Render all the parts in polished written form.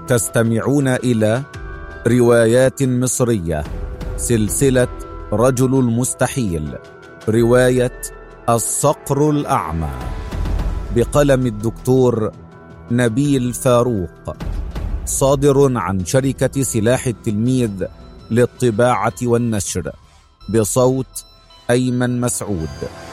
تستمعون إلى روايات مصرية، سلسلة رجل المستحيل، رواية الصقر الأعمى، بقلم الدكتور نبيل فاروق، صادر عن شركة سلاح التلميذ للطباعة والنشر، بصوت أيمن مسعود.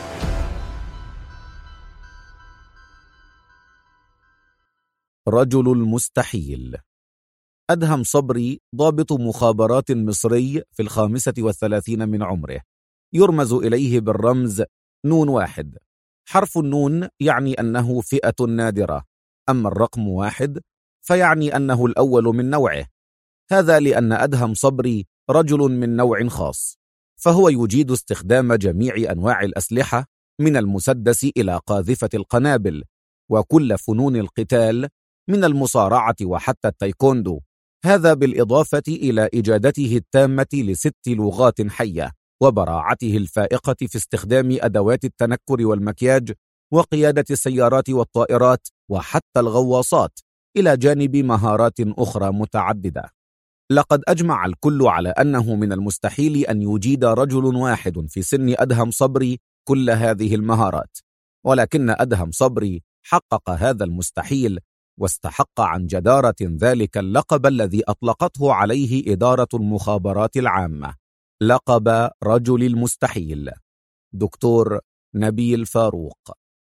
رجل المستحيل. أدهم صبري ضابط مخابرات مصري في 35 من عمره، يرمز إليه بالرمز نون 1. حرف النون يعني أنه فئة نادرة، أما الرقم 1 فيعني أنه الأول من نوعه. هذا لأن أدهم صبري رجل من نوع خاص، فهو يجيد استخدام جميع أنواع الأسلحة من المسدس إلى قاذفة القنابل، وكل فنون القتال من المصارعة وحتى التايكوندو. هذا بالإضافة إلى إجادته التامة ل6 لغات حية، وبراعته الفائقة في استخدام أدوات التنكر والمكياج، وقيادة السيارات والطائرات وحتى الغواصات، إلى جانب مهارات أخرى متعددة. لقد أجمع الكل على أنه من المستحيل أن يجيد رجل واحد في سن أدهم صبري كل هذه المهارات، ولكن أدهم صبري حقق هذا المستحيل، واستحق عن جدارة ذلك اللقب الذي أطلقته عليه إدارة المخابرات العامة، لقب رجل المستحيل. دكتور نبيل فاروق.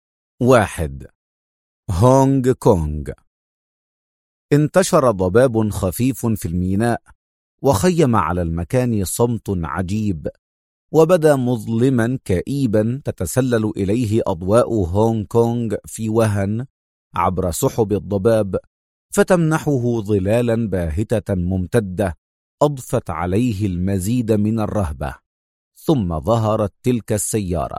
1. هونغ كونغ. انتشر ضباب خفيف في الميناء، وخيم على المكان صمت عجيب، وبدا مظلما كئيبا تتسلل إليه أضواء هونغ كونغ في وهن عبر سحب الضباب، فتمنحه ظلالا باهتة ممتدة أضفت عليه المزيد من الرهبة. ثم ظهرت تلك السيارة،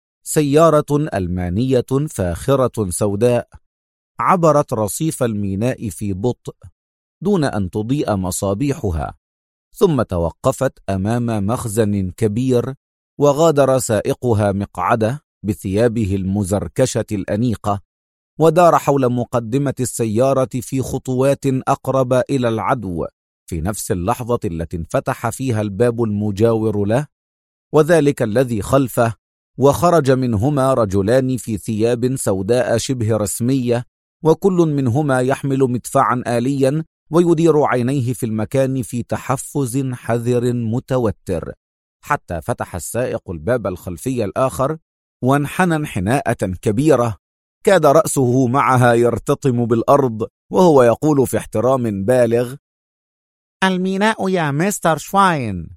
سيارة ألمانية فاخرة سوداء، عبرت رصيف الميناء في بطء دون أن تضيء مصابيحها، ثم توقفت أمام مخزن كبير، وغادر سائقها مقعده بثيابه المزركشة الأنيقة، ودار حول مقدمة السيارة في خطوات أقرب إلى العدو في نفس اللحظة التي انفتح فيها الباب المجاور له، وذلك الذي خلفه، وخرج منهما رجلان في ثياب سوداء شبه رسمية، وكل منهما يحمل مدفعا آليا، ويدير عينيه في المكان في تحفز حذر متوتر، حتى فتح السائق الباب الخلفي الآخر، وانحنى انحناءة كبيرة كاد رأسه معها يرتطم بالأرض، وهو يقول في احترام بالغ: الميناء يا مستر شواين.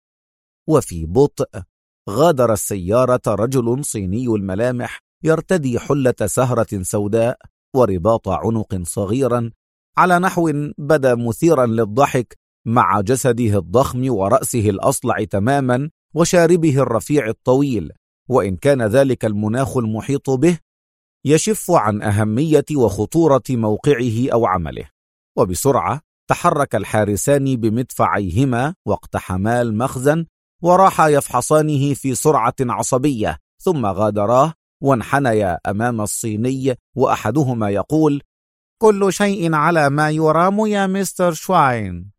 وفي بطء غادر السيارة رجل صيني الملامح، يرتدي حلة سهرة سوداء ورباط عنق صغيرا على نحو بدا مثيرا للضحك، مع جسده الضخم ورأسه الأصلع تماما وشاربه الرفيع الطويل، وإن كان ذلك المناخ المحيط به يشف عن أهمية وخطورة موقعه أو عمله. وبسرعة تحرك الحارسان بمدفعيهما واقتحما المخزن، وراحا يفحصانه في سرعة عصبية، ثم غادراه وانحنيا أمام الصيني، وأحدهما يقول: كل شيء على ما يرام يا مستر شواين.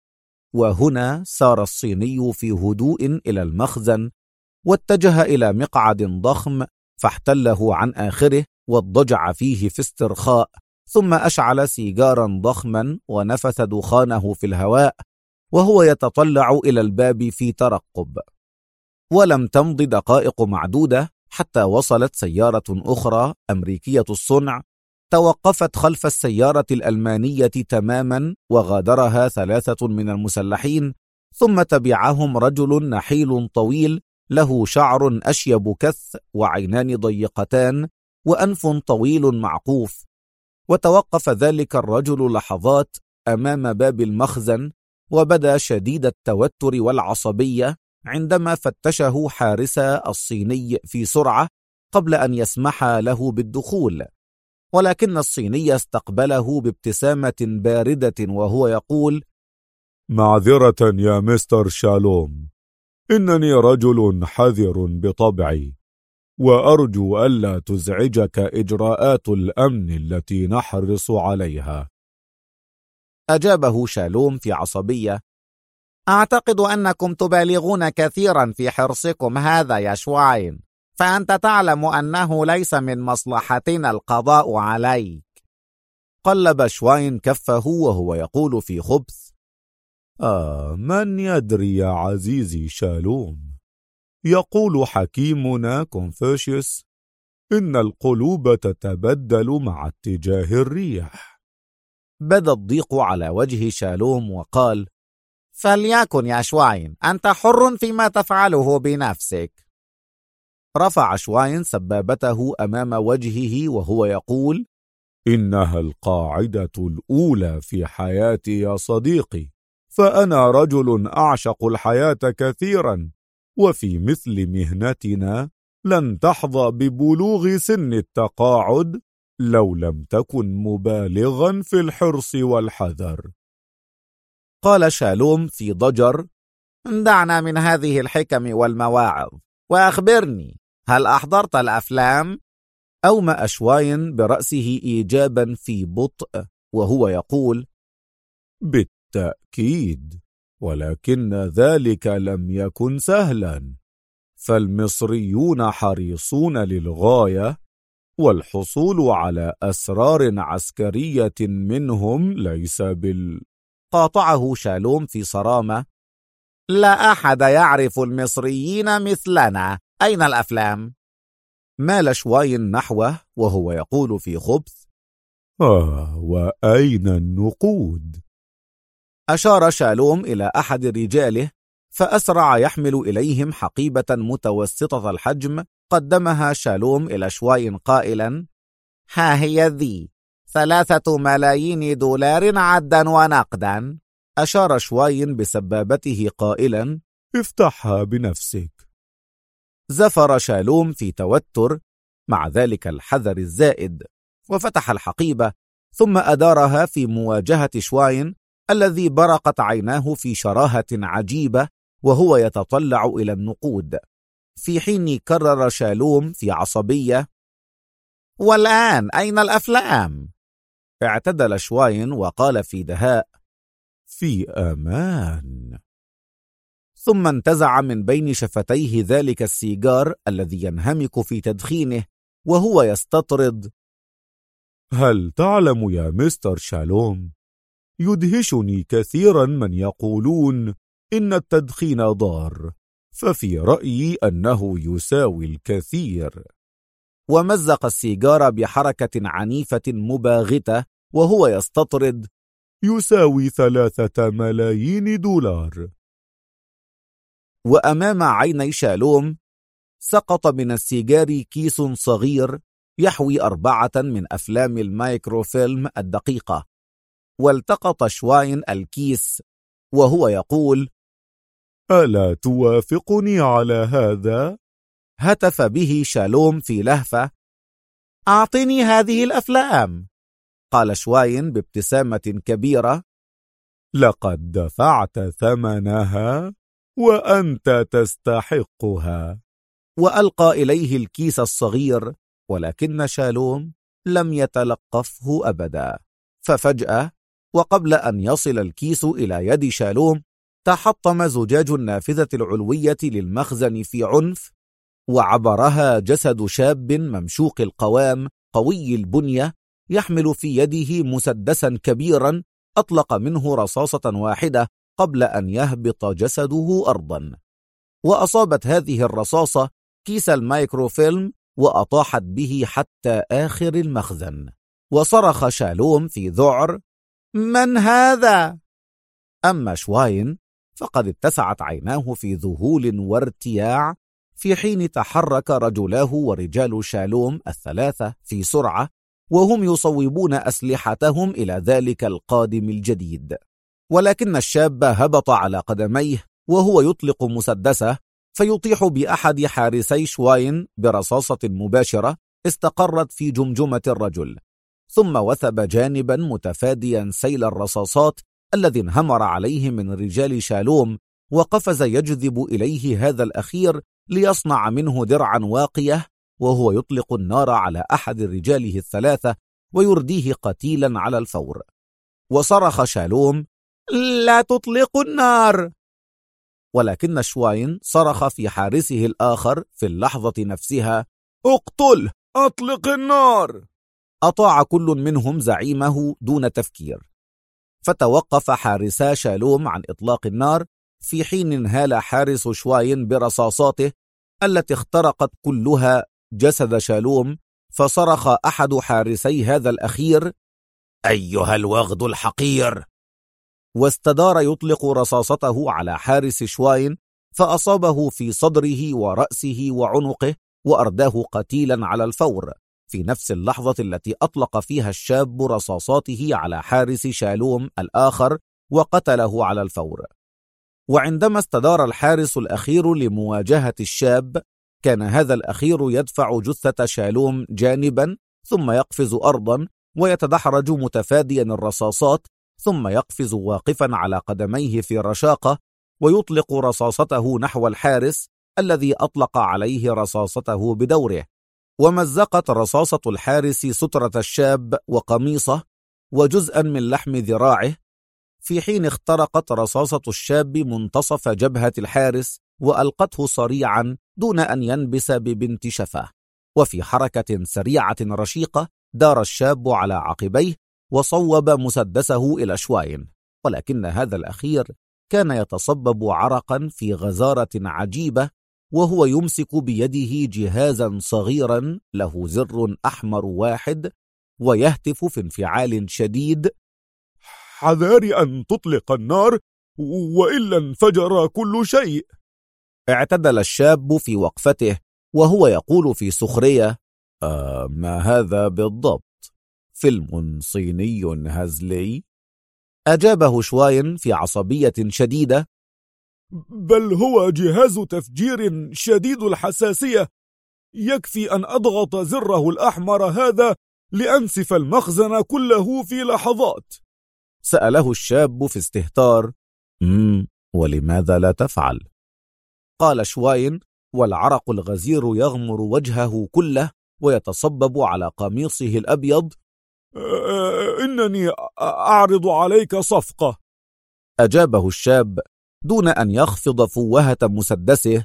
وهنا سار الصيني في هدوء إلى المخزن، واتجه إلى مقعد ضخم فاحتله عن آخره واضطجع فيه في استرخاء، ثم أشعل سيجارا ضخما ونفث دخانه في الهواء وهو يتطلع إلى الباب في ترقب. ولم تمض دقائق معدودة حتى وصلت سيارة أخرى أمريكية الصنع، توقفت خلف السيارة الألمانية تماما، وغادرها 3 من المسلحين، ثم تبعهم رجل نحيل طويل له شعر أشيب كث، وعينان ضيقتان، وأنف طويل معقوف. وتوقف ذلك الرجل لحظات أمام باب المخزن، وبدا شديد التوتر والعصبية عندما فتشه حارسا الصيني في سرعة قبل أن يسمح له بالدخول، ولكن الصيني استقبله بابتسامة باردة وهو يقول: معذرة يا مستر شالوم، إنني رجل حذر بطبعي، وأرجو ألا تزعجك إجراءات الأمن التي نحرص عليها. أجابه شالوم في عصبية: أعتقد أنكم تبالغون كثيرا في حرصكم هذا يا شواين، فأنت تعلم أنه ليس من مصلحتنا القضاء عليك. قلب شواين كفه وهو يقول في خبث: من يدري يا عزيزي شالوم، يقول حكيمنا كونفوشيوس إن القلوب تتبدل مع اتجاه الريح. بدا الضيق على وجه شالوم وقال: فليكن يا شواين، أنت حر فيما تفعله بنفسك. رفع شواين سبابته أمام وجهه وهو يقول: إنها القاعدة الأولى في حياتي يا صديقي، فأنا رجل أعشق الحياة كثيرا، وفي مثل مهنتنا لن تحظى ببلوغ سن التقاعد لو لم تكن مبالغا في الحرص والحذر. قال شالوم في ضجر: دعنا من هذه الحكم والمواعظ، وأخبرني، هل أحضرت الأفلام؟ أومأ شواين برأسه إيجابا في بطء وهو يقول: بالتأكيد، ولكن ذلك لم يكن سهلا، فالمصريون حريصون للغاية، والحصول على أسرار عسكرية منهم ليس قاطعه شالوم في صرامة: لا أحد يعرف المصريين مثلنا، أين الأفلام؟ مال شواين نحوه وهو يقول في خبث: وأين النقود؟ أشار شالوم إلى أحد رجاله، فأسرع يحمل إليهم حقيبة متوسطة الحجم. قدمها شالوم إلى شواين قائلا: ها هي ذي 3 ملايين دولار عدا ونقدا. أشار شواين بسبابته قائلا: افتحها بنفسك. زفر شالوم في توتر مع ذلك الحذر الزائد، وفتح الحقيبة ثم أدارها في مواجهة شواين الذي برقت عيناه في شراهة عجيبة وهو يتطلع إلى النقود، في حين كرر شالوم في عصبية: والآن أين الأفلام؟ اعتدل شواين وقال في دهاء: في أمان. ثم انتزع من بين شفتيه ذلك السيجار الذي ينهمك في تدخينه وهو يستطرد: هل تعلم يا مستر شالوم، يدهشني كثيرا من يقولون إن التدخين ضار، ففي رأيي أنه يساوي الكثير. ومزق السيجار بحركة عنيفة مباغتة وهو يستطرد: يساوي 3 ملايين دولار. وأمام عيني شالوم سقط من السيجار كيس صغير يحوي 4 من أفلام المايكروفيلم الدقيقة، والتقط شواين الكيس وهو يقول: ألا توافقني على هذا؟ هتف به شالوم في لهفة: أعطني هذه الأفلام. قال شواين بابتسامة كبيرة: لقد دفعت ثمنها وأنت تستحقها. وألقى إليه الكيس الصغير، ولكن شالوم لم يتلقفه أبدا. ففجأة وقبل أن يصل الكيس إلى يد شالوم تحطم زجاج النافذة العلوية للمخزن في عنف، وعبرها جسد شاب ممشوق القوام قوي البنية يحمل في يده مسدسا كبيرا أطلق منه رصاصة واحدة قبل أن يهبط جسده أرضا. وأصابت هذه الرصاصة كيس المايكروفيلم وأطاحت به حتى آخر المخزن. وصرخ شالوم في ذعر: من هذا؟ أما شواين فقد اتسعت عيناه في ذهول وارتياع، في حين تحرك رجلاه ورجال شالوم 3 في سرعة وهم يصوبون أسلحتهم إلى ذلك القادم الجديد. ولكن الشاب هبط على قدميه وهو يطلق مسدسه، فيطيح بأحد حارسي شواين برصاصة مباشرة استقرت في جمجمة الرجل، ثم وثب جانبا متفاديا سيل الرصاصات الذي انهمر عليه من رجال شالوم، وقفز يجذب إليه هذا الأخير ليصنع منه درعا واقية، وهو يطلق النار على أحد رجاله 3 ويرديه قتيلا على الفور. وصرخ شالوم: لا تطلقوا النار! ولكن شواين صرخ في حارسه الآخر في اللحظة نفسها: اقتل! أطلق النار! أطاع كل منهم زعيمه دون تفكير، فتوقف حارسا شالوم عن إطلاق النار، في حين انهال حارس شواين برصاصاته التي اخترقت كلها جسد شالوم. فصرخ أحد حارسي هذا الأخير: أيها الوغد الحقير! واستدار يطلق رصاصته على حارس شواين، فأصابه في صدره ورأسه وعنقه، وأرداه قتيلا على الفور في نفس اللحظة التي أطلق فيها الشاب رصاصاته على حارس شالوم الآخر وقتله على الفور. وعندما استدار الحارس الأخير لمواجهة الشاب، كان هذا الأخير يدفع جثة شالوم جانبا، ثم يقفز أرضا ويتدحرج متفاديا الرصاصات، ثم يقفز واقفا على قدميه في رشاقة ويطلق رصاصته نحو الحارس الذي أطلق عليه رصاصته بدوره. ومزقت رصاصة الحارس سترة الشاب وقميصه وجزءا من لحم ذراعه، في حين اخترقت رصاصة الشاب منتصف جبهة الحارس وألقته صريعا دون أن ينبس ببنت شفاه. وفي حركة سريعة رشيقة دار الشاب على عقبيه وصوب مسدسه إلى شواين، ولكن هذا الأخير كان يتصبب عرقا في غزارة عجيبة، وهو يمسك بيده جهازا صغيرا له زر أحمر واحد، ويهتف في انفعال شديد: حذار أن تطلق النار، وإلا انفجر كل شيء. اعتدل الشاب في وقفته وهو يقول في سخرية: ما هذا بالضبط؟ فيلم صيني هزلي؟ أجابه شواين في عصبية شديدة: بل هو جهاز تفجير شديد الحساسية، يكفي أن أضغط زره الأحمر هذا لأنسف المخزن كله في لحظات. سأله الشاب في استهتار: ولماذا لا تفعل؟ قال شواين والعرق الغزير يغمر وجهه كله ويتصبب على قميصه الأبيض: إنني أعرض عليك صفقة. أجابه الشاب دون أن يخفض فوهة مسدسه: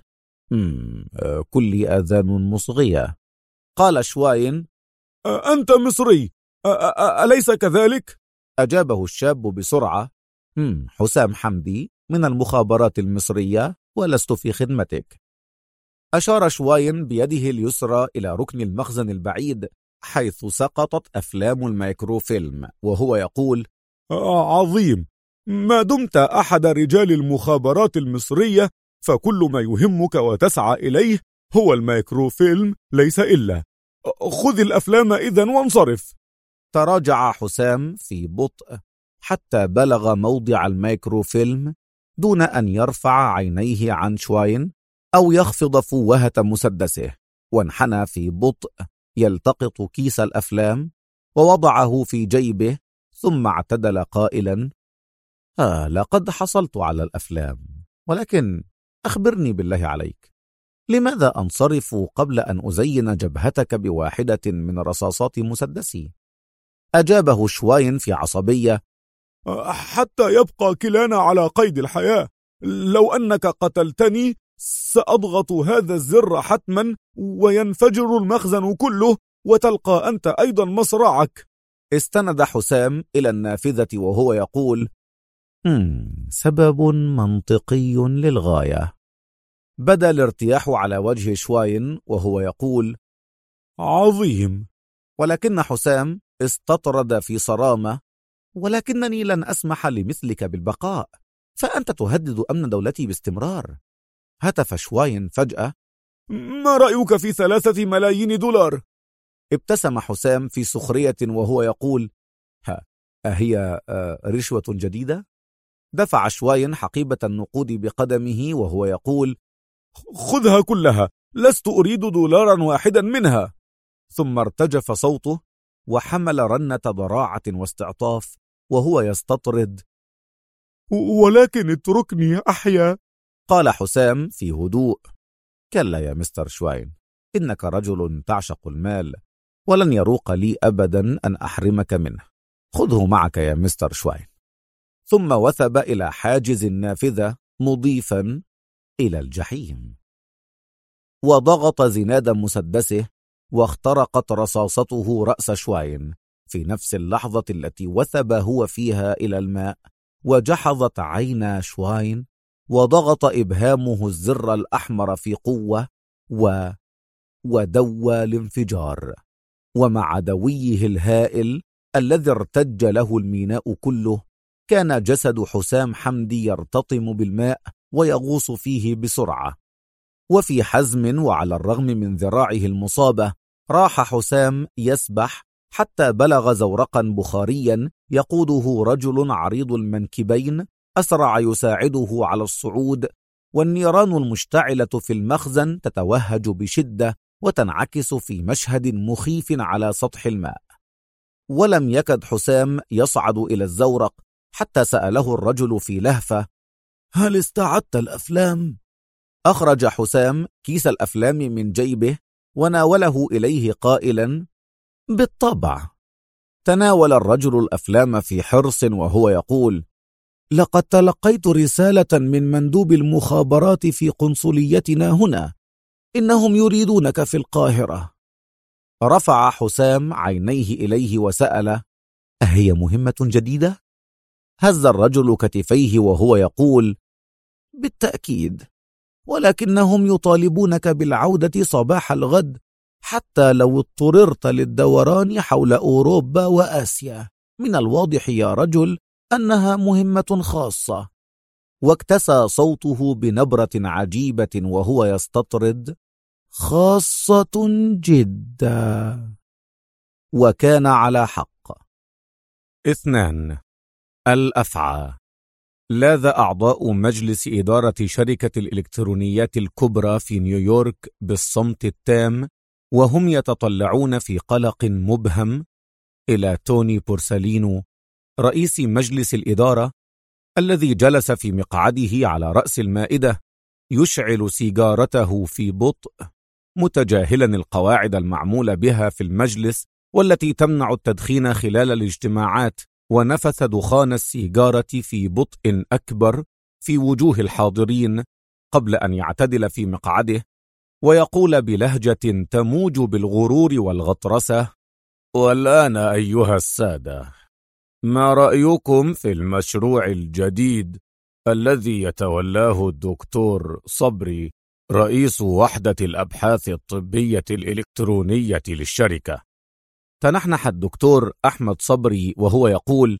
كل آذان مصغية. قال شواين: أنت مصري، أليس كذلك؟ أجابه الشاب بسرعة: حسام حمدي من المخابرات المصرية، ولست في خدمتك. أشار شواين بيده اليسرى إلى ركن المخزن البعيد حيث سقطت أفلام الميكروفيلم، وهو يقول: عظيم، ما دمت أحد رجال المخابرات المصرية فكل ما يهمك وتسعى إليه هو الميكروفيلم ليس إلا. خذ الأفلام إذن وانصرف. تراجع حسام في بطء حتى بلغ موضع الميكروفيلم دون أن يرفع عينيه عن شواين أو يخفض فوهة مسدسه، وانحنى في بطء يلتقط كيس الأفلام ووضعه في جيبه، ثم اعتدل قائلا: لقد حصلت على الأفلام، ولكن أخبرني بالله عليك، لماذا أنصرف قبل أن أزين جبهتك بواحدة من رصاصات مسدسي؟ أجابه شواين في عصبية: حتى يبقى كلانا على قيد الحياة. لو أنك قتلتني سأضغط هذا الزر حتما وينفجر المخزن كله، وتلقى أنت أيضا مصرعك. استند حسام إلى النافذة وهو يقول: سبب منطقي للغاية. بدا الارتياح على وجه شواين وهو يقول: عظيم. ولكن حسام استطرد في صرامة: ولكنني لن أسمح لمثلك بالبقاء، فأنت تهدد أمن دولتي باستمرار. هتف شواين فجأة: ما رأيك في 3 ملايين دولار؟ ابتسم حسام في سخرية وهو يقول: أهي رشوة جديدة؟ دفع شواين حقيبة النقود بقدمه وهو يقول: خذها كلها، لست أريد دولارا واحدا منها. ثم ارتجف صوته وحمل رنة ضراعة واستعطاف وهو يستطرد: ولكن اتركني أحيا. قال حسام في هدوء: كلا يا مستر شواين، إنك رجل تعشق المال، ولن يروق لي أبدا أن أحرمك منه. خذه معك يا مستر شواين. ثم وثب إلى حاجز النافذة مضيفا: إلى الجحيم. وضغط زناد مسدسه، واخترقت رصاصته رأس شواين في نفس اللحظة التي وثب هو فيها إلى الماء. وجحظت عينا شواين، وضغط إبهامه الزر الأحمر في قوة، ودوى الانفجار. ومع دويه الهائل الذي ارتج له الميناء كله، كان جسد حسام حمدي يرتطم بالماء ويغوص فيه بسرعة. وفي حزم وعلى الرغم من ذراعه المصابة، راح حسام يسبح حتى بلغ زورقا بخاريا يقوده رجل عريض المنكبين أسرع يساعده على الصعود. والنيران المشتعلة في المخزن تتوهج بشدة وتنعكس في مشهد مخيف على سطح الماء. ولم يكد حسام يصعد إلى الزورق حتى سأله الرجل في لهفة: هل استعدت الأفلام؟ أخرج حسام كيس الأفلام من جيبه وناوله إليه قائلا: بالطبع. تناول الرجل الأفلام في حرص وهو يقول: لقد تلقيت رسالة من مندوب المخابرات في قنصليتنا هنا، إنهم يريدونك في القاهرة. رفع حسام عينيه إليه وسأل: أهي مهمة جديدة؟ هز الرجل كتفيه وهو يقول: بالتأكيد، ولكنهم يطالبونك بالعودة صباح الغد، حتى لو اضطررت للدوران حول أوروبا وآسيا. من الواضح يا رجل أنها مهمة خاصة. واكتسى صوته بنبرة عجيبة وهو يستطرد: خاصة جدا. وكان على حق. 2. الأفعى. لاذ أعضاء مجلس إدارة شركة الإلكترونيات الكبرى في نيويورك بالصمت التام، وهم يتطلعون في قلق مبهم إلى توني بورسالينو، رئيس مجلس الإدارة، الذي جلس في مقعده على رأس المائدة يشعل سيجارته في بطء، متجاهلا القواعد المعمولة بها في المجلس والتي تمنع التدخين خلال الاجتماعات. ونفث دخان السيجارة في بطء أكبر في وجوه الحاضرين قبل أن يعتدل في مقعده ويقول بلهجة تموج بالغرور والغطرسة: والآن أيها السادة، ما رأيكم في المشروع الجديد الذي يتولاه الدكتور صبري، رئيس وحدة الأبحاث الطبية الإلكترونية للشركة؟ تنحنح الدكتور أحمد صبري وهو يقول: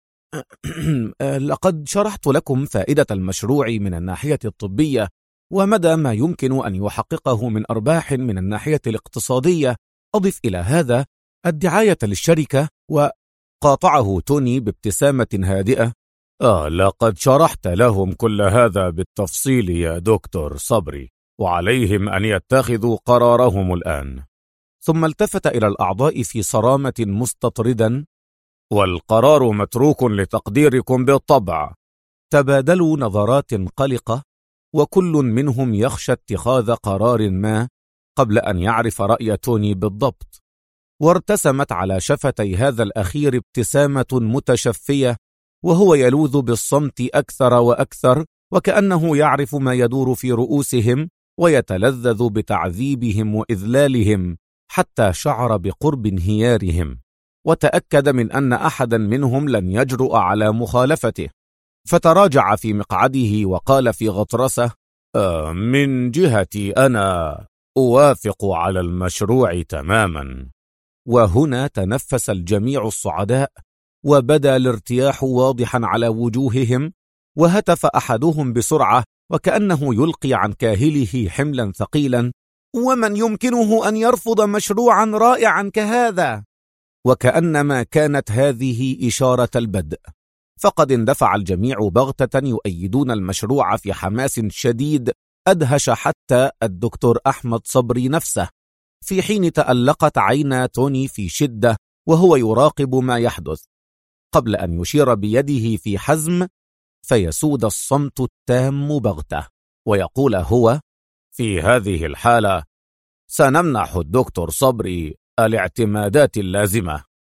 لقد شرحت لكم فائدة المشروع من الناحية الطبية ومدى ما يمكن أن يحققه من أرباح من الناحية الاقتصادية. أضف إلى هذا الدعاية للشركة. وقاطعه توني بابتسامة هادئة: لقد شرحت لهم كل هذا بالتفصيل يا دكتور صبري، وعليهم أن يتخذوا قرارهم الآن. ثم التفت إلى الأعضاء في صرامة مستطردا: والقرار متروك لتقديركم بالطبع. تبادلوا نظرات قلقة، وكل منهم يخشى اتخاذ قرار ما قبل أن يعرف رأي توني بالضبط. وارتسمت على شفتي هذا الأخير ابتسامة متشفية وهو يلوذ بالصمت أكثر وأكثر، وكأنه يعرف ما يدور في رؤوسهم ويتلذذ بتعذيبهم وإذلالهم، حتى شعر بقرب انهيارهم، وتأكد من أن أحدا منهم لن يجرؤ على مخالفته، فتراجع في مقعده وقال في غطرسة: من جهتي أنا أوافق على المشروع تماما. وهنا تنفس الجميع الصعداء، وبدا الارتياح واضحا على وجوههم، وهتف أحدهم بسرعة وكأنه يلقي عن كاهله حملا ثقيلا: ومن يمكنه أن يرفض مشروعا رائعا كهذا؟ وكأنما كانت هذه إشارة البدء، فقد اندفع الجميع بغتة يؤيدون المشروع في حماس شديد أدهش حتى الدكتور أحمد صبري نفسه، في حين تألقت عينا توني في شدة وهو يراقب ما يحدث، قبل أن يشير بيده في حزم فيسود الصمت التام بغتة، ويقول هو: في هذه الحالة سنمنح الدكتور صبري الاعتمادات اللازمة،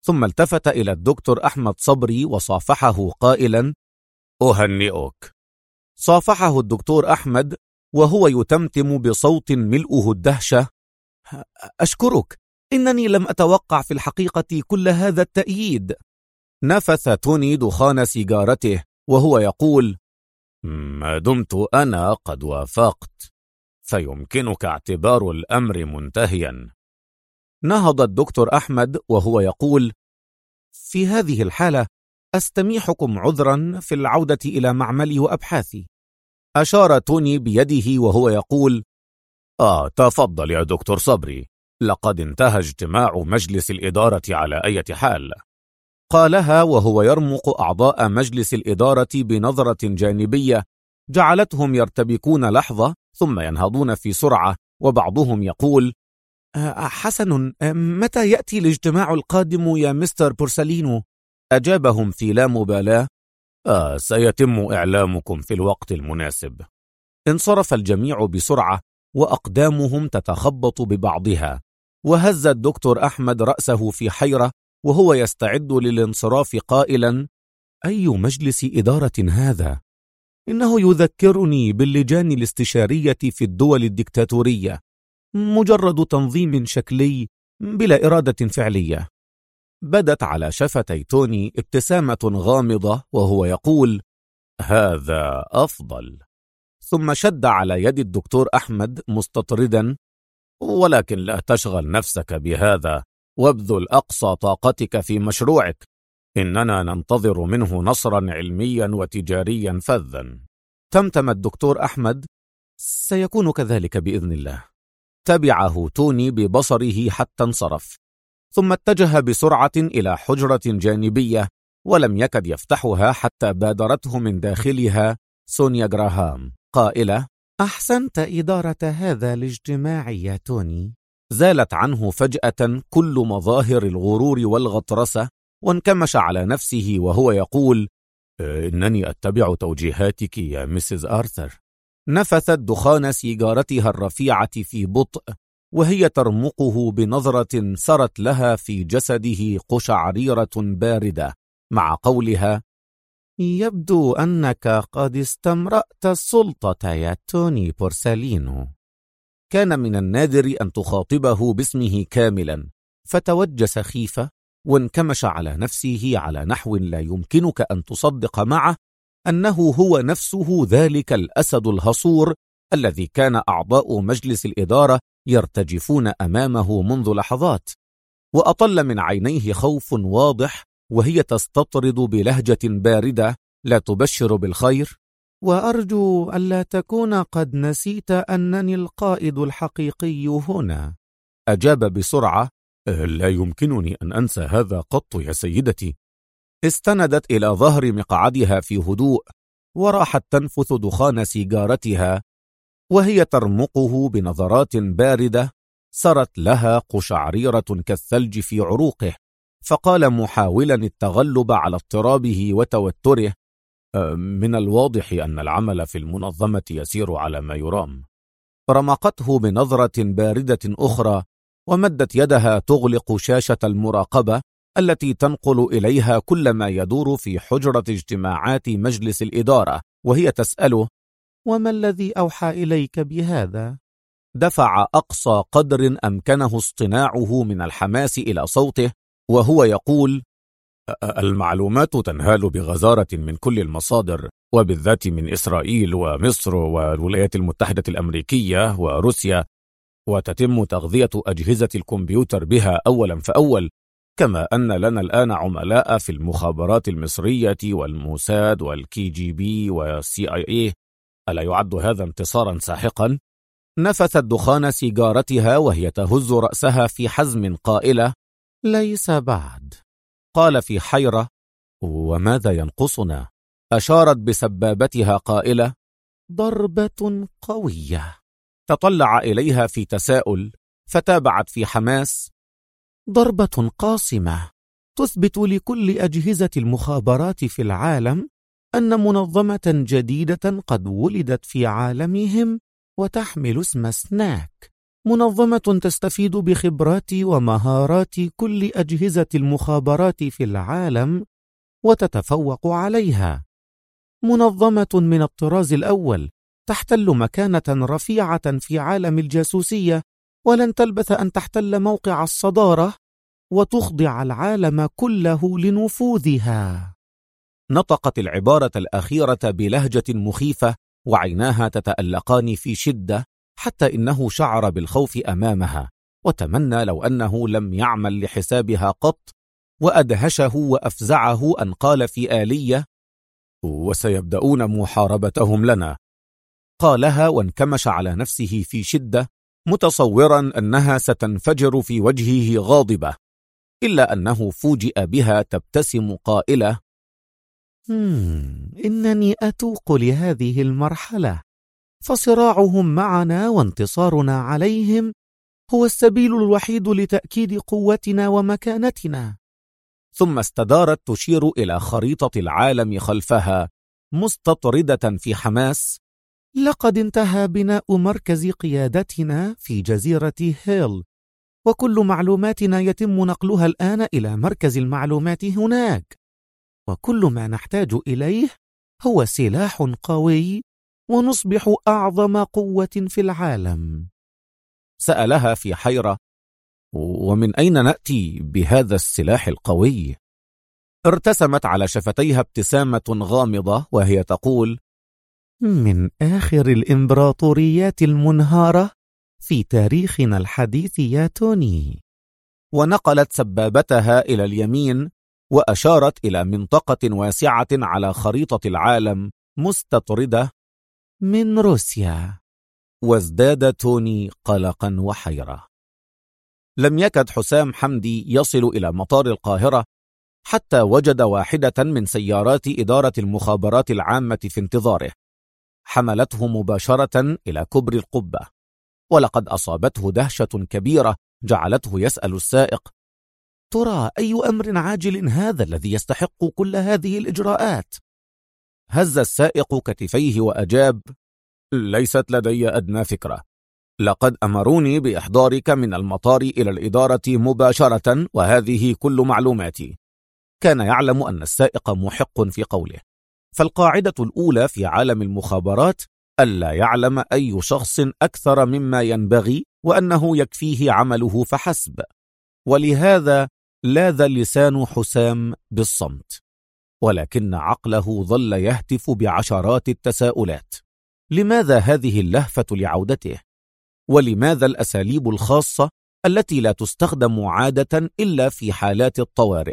ثم التفت إلى الدكتور أحمد صبري وصافحه قائلا: أهنئك. صافحه الدكتور أحمد وهو يتمتم بصوت ملؤه الدهشة: أشكرك، إنني لم أتوقع في الحقيقة كل هذا التأييد. نفث توني دخان سيجارته وهو يقول: ما دمت أنا قد وافقت فيمكنك اعتبار الأمر منتهيا. نهض الدكتور أحمد وهو يقول: في هذه الحالة أستميحكم عذرا في العودة إلى معملي وأبحاثي. أشار توني بيده وهو يقول: تفضل يا دكتور صبري، لقد انتهى اجتماع مجلس الإدارة على أي حال. قالها وهو يرمق أعضاء مجلس الإدارة بنظرة جانبية جعلتهم يرتبكون لحظة ثم ينهضون في سرعة، وبعضهم يقول: حسن، متى يأتي الاجتماع القادم يا مستر بورسالينو؟ أجابهم في لا مبالاة: سيتم إعلامكم في الوقت المناسب. انصرف الجميع بسرعة وأقدامهم تتخبط ببعضها، وهز الدكتور أحمد رأسه في حيرة وهو يستعد للانصراف قائلا: أي مجلس إدارة هذا؟ إنه يذكرني باللجان الاستشارية في الدول الدكتاتورية، مجرد تنظيم شكلي بلا إرادة فعلية. بدت على شفتي توني ابتسامة غامضة وهو يقول: هذا أفضل. ثم شد على يد الدكتور أحمد مستطردا: ولكن لا تشغل نفسك بهذا، وابذل أقصى طاقتك في مشروعك، إننا ننتظر منه نصرا علميا وتجاريا فذا. تمتم الدكتور أحمد: سيكون كذلك بإذن الله. تبعه توني ببصره حتى انصرف، ثم اتجه بسرعة إلى حجرة جانبية ولم يكد يفتحها حتى بادرته من داخلها سونيا جراهام قائلة: أحسنت إدارة هذا الاجتماع يا توني. زالت عنه فجأة كل مظاهر الغرور والغطرسة، وانكمش على نفسه وهو يقول: إنني أتبع توجيهاتك يا مسز آرثر. نفثت دخان سيجارتها الرفيعة في بطء وهي ترمقه بنظرة سرت لها في جسده قشعريرة باردة، مع قولها: يبدو أنك قد استمرأت السلطة يا توني بورسالينو. كان من النادر أن تخاطبه باسمه كاملا، فتوجس خيفة وانكمش على نفسه على نحو لا يمكنك أن تصدق معه أنه هو نفسه ذلك الأسد الهصور الذي كان أعضاء مجلس الإدارة يرتجفون أمامه منذ لحظات. وأطل من عينيه خوف واضح وهي تستطرد بلهجة باردة لا تبشر بالخير: وأرجو ألا تكون قد نسيت أنني القائد الحقيقي هنا. أجاب بسرعة: لا يمكنني أن أنسى هذا قط يا سيدتي. استندت إلى ظهر مقعدها في هدوء وراحت تنفث دخان سيجارتها وهي ترمقه بنظرات باردة سرت لها قشعريرة كالثلج في عروقه، فقال محاولا التغلب على اضطرابه وتوتره: من الواضح أن العمل في المنظمة يسير على ما يرام. رمقته بنظرة باردة أخرى ومدت يدها تغلق شاشة المراقبة التي تنقل إليها كل ما يدور في حجرة اجتماعات مجلس الإدارة، وهي تسأله: وما الذي أوحى إليك بهذا؟ دفع أقصى قدر أمكنه اصطناعه من الحماس إلى صوته وهو يقول: المعلومات تنهال بغزارة من كل المصادر، وبالذات من إسرائيل ومصر والولايات المتحدة الأمريكية وروسيا، وتتم تغذية أجهزة الكمبيوتر بها أولا فأول، كما أن لنا الآن عملاء في المخابرات المصرية والموساد والKGB والCIA. ألا يعد هذا انتصارا ساحقا؟ نفثت دخان سيجارتها وهي تهز رأسها في حزم قائلة: ليس بعد. قال في حيرة: وماذا ينقصنا؟ أشارت بسبابتها قائلة: ضربة قوية. تطلع إليها في تساؤل فتابعت في حماس: ضربة قاصمة تثبت لكل أجهزة المخابرات في العالم أن منظمة جديدة قد ولدت في عالمهم وتحمل اسم سناك، منظمة تستفيد بخبرات ومهارات كل أجهزة المخابرات في العالم وتتفوق عليها. منظمة من الطراز الأول تحتل مكانة رفيعة في عالم الجاسوسية، ولن تلبث أن تحتل موقع الصدارة وتخضع العالم كله لنفوذها. نطقت العبارة الأخيرة بلهجة مخيفة وعيناها تتألقان في شدة، حتى إنه شعر بالخوف أمامها، وتمنى لو أنه لم يعمل لحسابها قط. وأدهشه وأفزعه أن قال في آلية: وسيبدأون محاربتهم لنا. قالها وانكمش على نفسه في شدة، متصورا أنها ستنفجر في وجهه غاضبة، إلا أنه فوجئ بها تبتسم قائلة: إنني أتوق لهذه المرحلة، فصراعهم معنا وانتصارنا عليهم هو السبيل الوحيد لتأكيد قوتنا ومكانتنا. ثم استدارت تشير إلى خريطة العالم خلفها مستطردة في حماس: لقد انتهى بناء مركز قيادتنا في جزيرة هيل، وكل معلوماتنا يتم نقلها الآن إلى مركز المعلومات هناك، وكل ما نحتاج إليه هو سلاح قوي ونصبح أعظم قوة في العالم. سألها في حيرة: ومن أين نأتي بهذا السلاح القوي؟ ارتسمت على شفتيها ابتسامة غامضة وهي تقول: من آخر الإمبراطوريات المنهارة في تاريخنا الحديث يا توني. ونقلت سبابتها إلى اليمين وأشارت إلى منطقة واسعة على خريطة العالم مستطردة: من روسيا. وازداد توني قلقا وحيرة. لم يكد حسام حمدي يصل إلى مطار القاهرة حتى وجد واحدة من سيارات إدارة المخابرات العامة في انتظاره. حملته مباشرة إلى كوبري القبة، ولقد أصابته دهشة كبيرة جعلته يسأل السائق: ترى أي أمر عاجل هذا الذي يستحق كل هذه الإجراءات؟ هز السائق كتفيه وأجاب: ليست لدي أدنى فكرة. لقد أمروني بإحضارك من المطار إلى الإدارة مباشرة، وهذه كل معلوماتي. كان يعلم أن السائق محق في قوله، فالقاعدة الأولى في عالم المخابرات ألا يعلم أي شخص أكثر مما ينبغي، وأنه يكفيه عمله فحسب. ولهذا لاذ لسان حسام بالصمت، ولكن عقله ظل يهتف بعشرات التساؤلات. لماذا هذه اللهفة لعودته؟ ولماذا الأساليب الخاصة التي لا تستخدم عادة إلا في حالات الطوارئ؟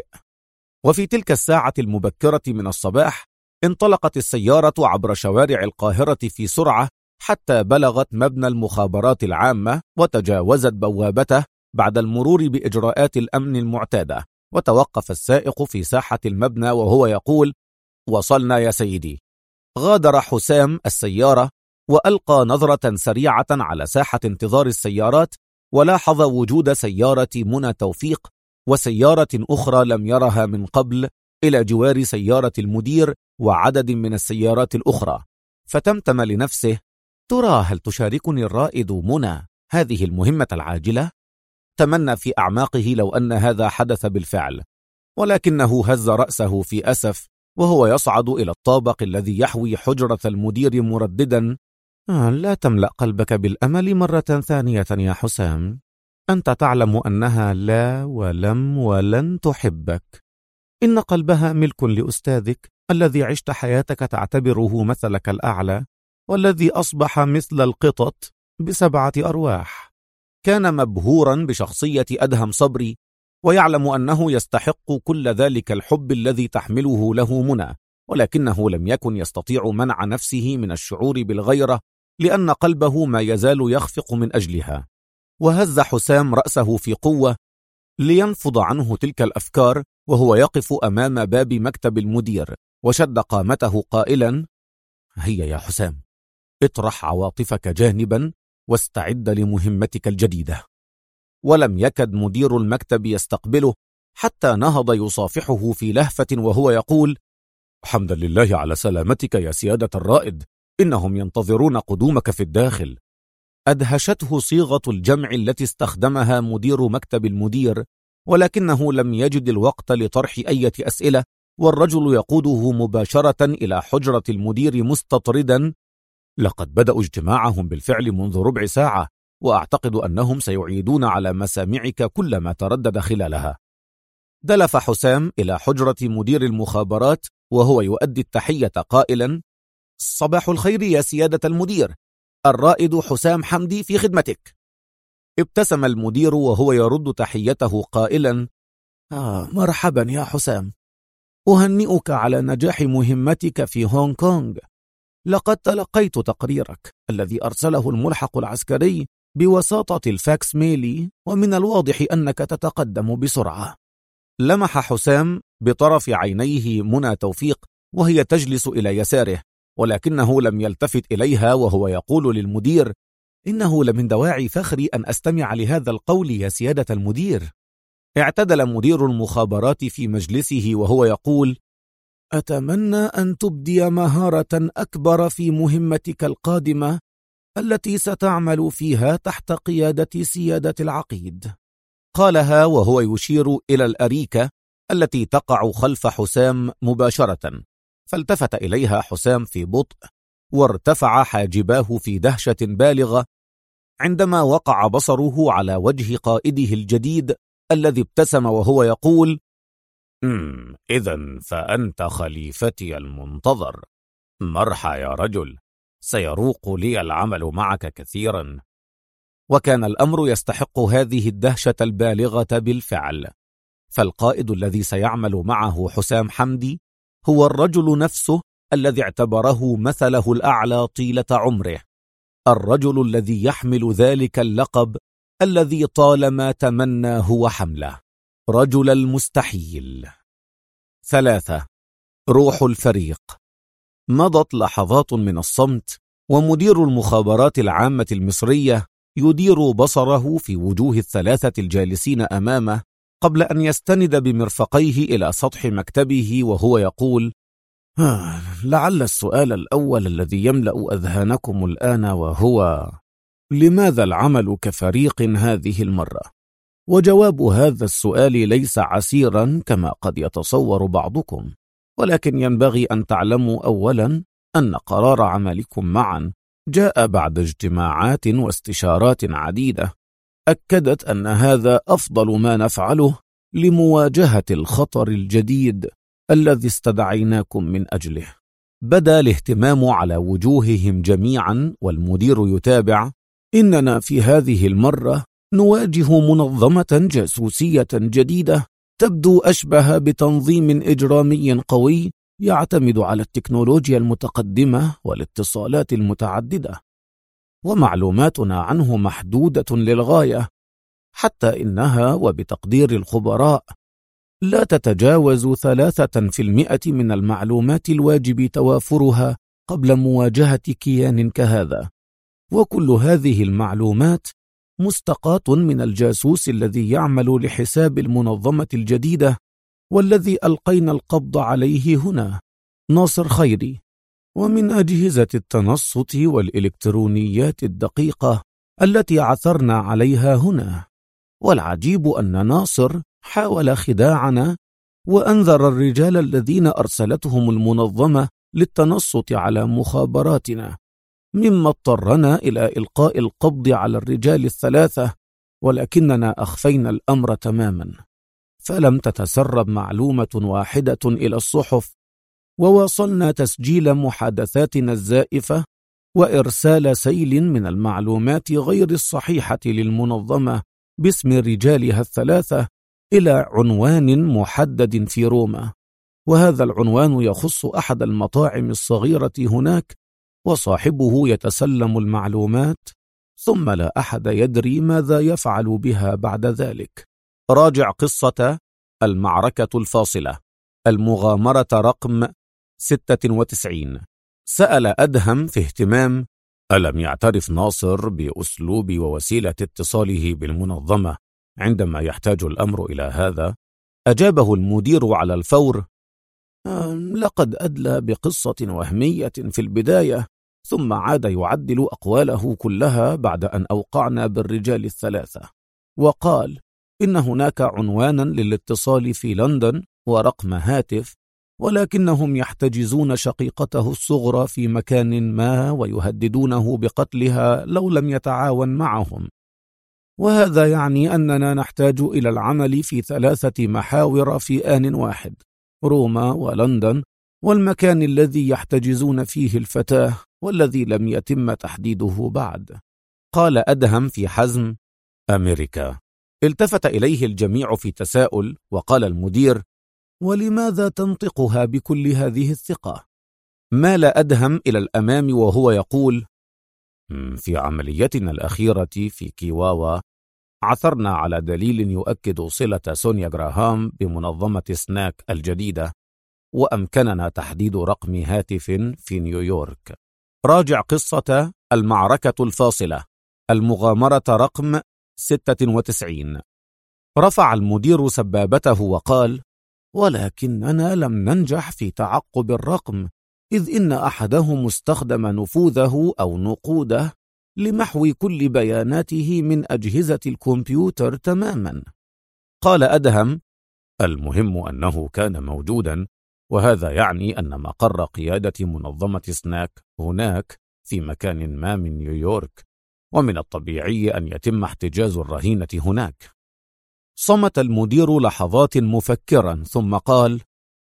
وفي تلك الساعة المبكرة من الصباح انطلقت السيارة عبر شوارع القاهرة في سرعة حتى بلغت مبنى المخابرات العامة وتجاوزت بوابته بعد المرور بإجراءات الأمن المعتادة. وتوقف السائق في ساحة المبنى وهو يقول: وصلنا يا سيدي. غادر حسام السيارة وألقى نظرة سريعة على ساحة انتظار السيارات، ولاحظ وجود سيارة منى توفيق وسيارة أخرى لم يرها من قبل إلى جوار سيارة المدير وعدد من السيارات الأخرى، فتمتم لنفسه: ترى هل تشاركني الرائد منى هذه المهمة العاجلة؟ تمنى في أعماقه لو أن هذا حدث بالفعل، ولكنه هز رأسه في أسف وهو يصعد إلى الطابق الذي يحوي حجرة المدير مرددا: لا تملأ قلبك بالأمل مرة ثانية يا حسام. أنت تعلم أنها لا ولم ولن تحبك. إن قلبها ملك لأستاذك الذي عشت حياتك تعتبره مثلك الأعلى، والذي أصبح مثل القطط ب7 أرواح. كان مبهورا بشخصية أدهم صبري، ويعلم أنه يستحق كل ذلك الحب الذي تحمله له منى، ولكنه لم يكن يستطيع منع نفسه من الشعور بالغيرة، لأن قلبه ما يزال يخفق من أجلها. وهز حسام رأسه في قوة لينفض عنه تلك الأفكار وهو يقف أمام باب مكتب المدير، وشد قامته قائلا: هيا يا حسام، اطرح عواطفك جانبا واستعد لمهمتك الجديدة. ولم يكد مدير المكتب يستقبله حتى نهض يصافحه في لهفة وهو يقول: حمدا لله على سلامتك يا سيادة الرائد، إنهم ينتظرون قدومك في الداخل. أدهشته صيغة الجمع التي استخدمها مدير مكتب المدير، ولكنه لم يجد الوقت لطرح أي أسئلة، والرجل يقوده مباشرة إلى حجرة المدير مستطردا: لقد بدأوا اجتماعهم بالفعل منذ ربع ساعة، وأعتقد أنهم سيعيدون على مسامعك كل ما تردد خلالها. دلف حسام إلى حجرة مدير المخابرات وهو يؤدي التحية قائلا: صباح الخير يا سيادة المدير، الرائد حسام حمدي في خدمتك. ابتسم المدير وهو يرد تحيته قائلا: مرحبا يا حسام، أهنئك على نجاح مهمتك في هونغ كونغ. لقد تلقيت تقريرك الذي أرسله الملحق العسكري بوساطة الفاكس ميلي، ومن الواضح أنك تتقدم بسرعة. لمح حسام بطرف عينيه منى توفيق وهي تجلس إلى يساره، ولكنه لم يلتفت إليها وهو يقول للمدير: إنه لمن دواعي فخري أن أستمع لهذا القول يا سيادة المدير. اعتدل مدير المخابرات في مجلسه وهو يقول: أتمنى أن تبدي مهارة أكبر في مهمتك القادمة التي ستعمل فيها تحت قيادة سيادة العقيد. قالها وهو يشير إلى الأريكة التي تقع خلف حسام مباشرة، فالتفت إليها حسام في بطء وارتفع حاجباه في دهشة بالغة عندما وقع بصره على وجه قائده الجديد الذي ابتسم وهو يقول: إذن فأنت خليفتي المنتظر. مرحى يا رجل، سيروق لي العمل معك كثيرا. وكان الأمر يستحق هذه الدهشة البالغة بالفعل، فالقائد الذي سيعمل معه حسام حمدي هو الرجل نفسه الذي اعتبره مثله الأعلى طيلة عمره، الرجل الذي يحمل ذلك اللقب الذي طالما تمنى هو حمله: رجل المستحيل. 3. روح الفريق. مضت لحظات من الصمت، ومدير المخابرات العامة المصرية يدير بصره في وجوه الثلاثة الجالسين أمامه قبل أن يستند بمرفقيه إلى سطح مكتبه وهو يقول: لعل السؤال الأول الذي يملأ أذهانكم الآن وهو: لماذا العمل كفريق هذه المرة؟ وجواب هذا السؤال ليس عسيرا كما قد يتصور بعضكم، ولكن ينبغي أن تعلموا أولا أن قرار عملكم معا جاء بعد اجتماعات واستشارات عديدة أكدت أن هذا أفضل ما نفعله لمواجهة الخطر الجديد الذي استدعيناكم من أجله. بدا الاهتمام على وجوههم جميعا والمدير يتابع: إننا في هذه المرة نواجه منظمة جاسوسية جديدة تبدو أشبه بتنظيم إجرامي قوي يعتمد على التكنولوجيا المتقدمة والاتصالات المتعددة، ومعلوماتنا عنه محدودة للغاية، حتى إنها وبتقدير الخبراء لا تتجاوز 3% من المعلومات الواجب توافرها قبل مواجهة كيان كهذا، وكل هذه المعلومات مستقاة من الجاسوس الذي يعمل لحساب المنظمة الجديدة والذي ألقينا القبض عليه هنا، ناصر خيري، ومن أجهزة التنصت والإلكترونيات الدقيقة التي عثرنا عليها هنا. والعجيب أن ناصر حاول خداعنا وأنذر الرجال الذين أرسلتهم المنظمة للتنصت على مخابراتنا، مما اضطرنا إلى إلقاء القبض على الرجال الثلاثة، ولكننا أخفينا الأمر تماما، فلم تتسرب معلومة واحدة إلى الصحف، وواصلنا تسجيل محادثاتنا الزائفة وإرسال سيل من المعلومات غير الصحيحة للمنظمة باسم رجالها الثلاثة إلى عنوان محدد في روما، وهذا العنوان يخص أحد المطاعم الصغيرة هناك، وصاحبه يتسلم المعلومات ثم لا أحد يدري ماذا يفعل بها بعد ذلك. راجع قصة المعركة الفاصلة، المغامرة رقم 96. سأل أدهم في اهتمام: ألم يعترف ناصر بأسلوب ووسيلة اتصاله بالمنظمة عندما يحتاج الأمر إلى هذا؟ أجابه المدير على الفور: لقد أدلى بقصة وهمية في البداية، ثم عاد يعدل أقواله كلها بعد أن أوقعنا بالرجال الثلاثة، وقال إن هناك عنوانا للاتصال في لندن ورقم هاتف، ولكنهم يحتجزون شقيقته الصغرى في مكان ما ويهددونه بقتلها لو لم يتعاون معهم، وهذا يعني أننا نحتاج إلى العمل في 3 محاور في آن واحد: روما ولندن والمكان الذي يحتجزون فيه الفتاة والذي لم يتم تحديده بعد. قال أدهم في حزم: أمريكا. التفت إليه الجميع في تساؤل، وقال المدير: ولماذا تنطقها بكل هذه الثقة؟ مال أدهم إلى الأمام وهو يقول: في عمليتنا الأخيرة في كيواوا عثرنا على دليل يؤكد صلة سونيا جراهام بمنظمة سناك الجديدة، وأمكننا تحديد رقم هاتف في نيويورك. راجع قصة المعركة الفاصلة، المغامرة رقم 96. رفع المدير سبابته وقال: ولكننا لم ننجح في تعقب الرقم، إذ إن أحدهم استخدم نفوذه أو نقوده لمحو كل بياناته من أجهزة الكمبيوتر تماما. قال أدهم: المهم أنه كان موجودا، وهذا يعني أن مقر قيادة منظمة سناك هناك في مكان ما من نيويورك، ومن الطبيعي أن يتم احتجاز الرهينة هناك. صمت المدير لحظات مفكرا ثم قال: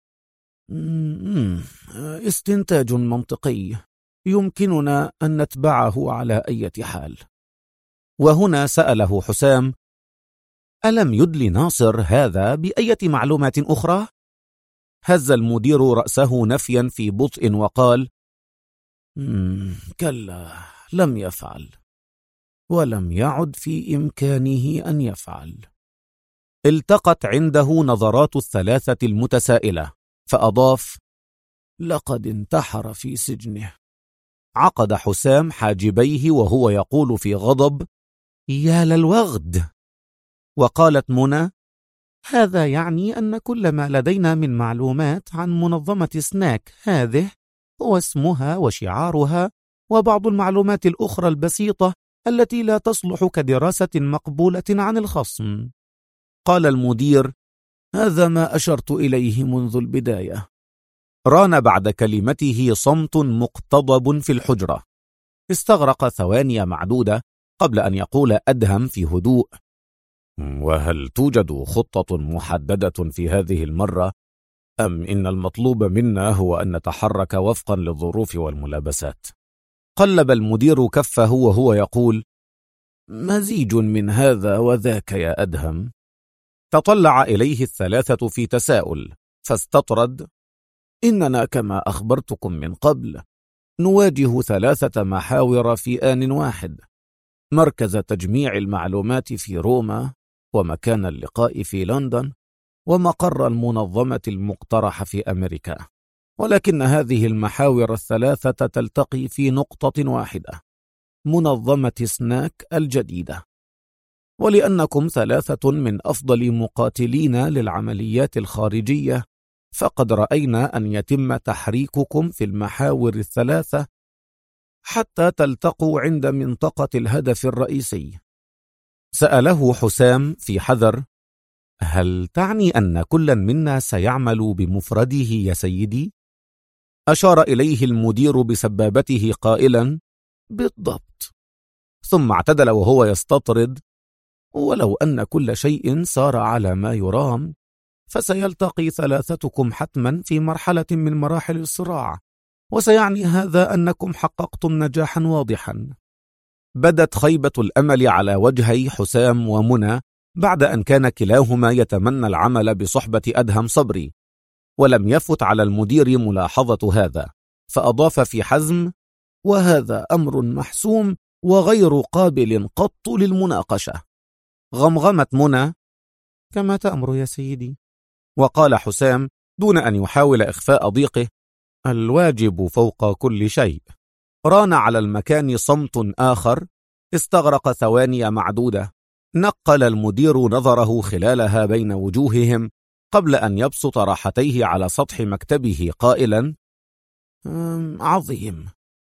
استنتاج منطقي يمكننا أن نتبعه على أي حال. وهنا سأله حسام: ألم يدل ناصر هذا بأية معلومات أخرى؟ هز المدير رأسه نفيا في بطء وقال: كلا، لم يفعل، ولم يعد في إمكانه أن يفعل. التقت عنده نظرات الثلاثة المتسائلة، فأضاف: لقد انتحر في سجنه. عقد حسام حاجبيه وهو يقول في غضب: يا للوغد. وقالت منى: هذا يعني أن كل ما لدينا من معلومات عن منظمة سناك هذه هو اسمها وشعارها وبعض المعلومات الأخرى البسيطة التي لا تصلح كدراسة مقبولة عن الخصم. قال المدير: هذا ما أشرت إليه منذ البداية. ران بعد كلمته صمت مقتضب في الحجرة. استغرق ثواني معدودة قبل أن يقول أدهم في هدوء: وهل توجد خطة محددة في هذه المرة، أم إن المطلوب منا هو أن نتحرك وفقا للظروف والملابسات؟ قلب المدير كفه وهو يقول: مزيج من هذا وذاك يا أدهم. تطلع إليه الثلاثة في تساؤل، فاستطرد: إننا كما أخبرتكم من قبل نواجه 3 محاور في آن واحد: مركز تجميع المعلومات في روما، ومكان اللقاء في لندن، ومقر المنظمة المقترحة في أمريكا، ولكن هذه المحاور ال3 تلتقي في نقطة واحدة: منظمة سناك الجديدة. ولأنكم 3 من أفضل مقاتلين للعمليات الخارجية، فقد رأينا أن يتم تحريككم في المحاور ال3 حتى تلتقوا عند منطقة الهدف الرئيسي. سأله حسام في حذر: هل تعني أن كل منا سيعمل بمفرده يا سيدي؟ أشار إليه المدير بسبابته قائلا: بالضبط. ثم اعتدل وهو يستطرد: ولو أن كل شيء سار على ما يرام، فسيلتقي 3كم حتما في مرحلة من مراحل الصراع، وسيعني هذا أنكم حققتم نجاحا واضحا. بدت خيبة الأمل على وجهي حسام ومنى بعد أن كان كلاهما يتمنى العمل بصحبة أدهم صبري، ولم يفت على المدير ملاحظة هذا، فأضاف في حزم: وهذا أمر محسوم وغير قابل قط للمناقشة. غمغمت منى: كما تأمر يا سيدي. وقال حسام دون أن يحاول إخفاء ضيقه: الواجب فوق كل شيء. ران على المكان صمت آخر استغرق ثواني معدودة. نقل المدير نظره خلالها بين وجوههم قبل أن يبسط راحتيه على سطح مكتبه قائلا: عظيم،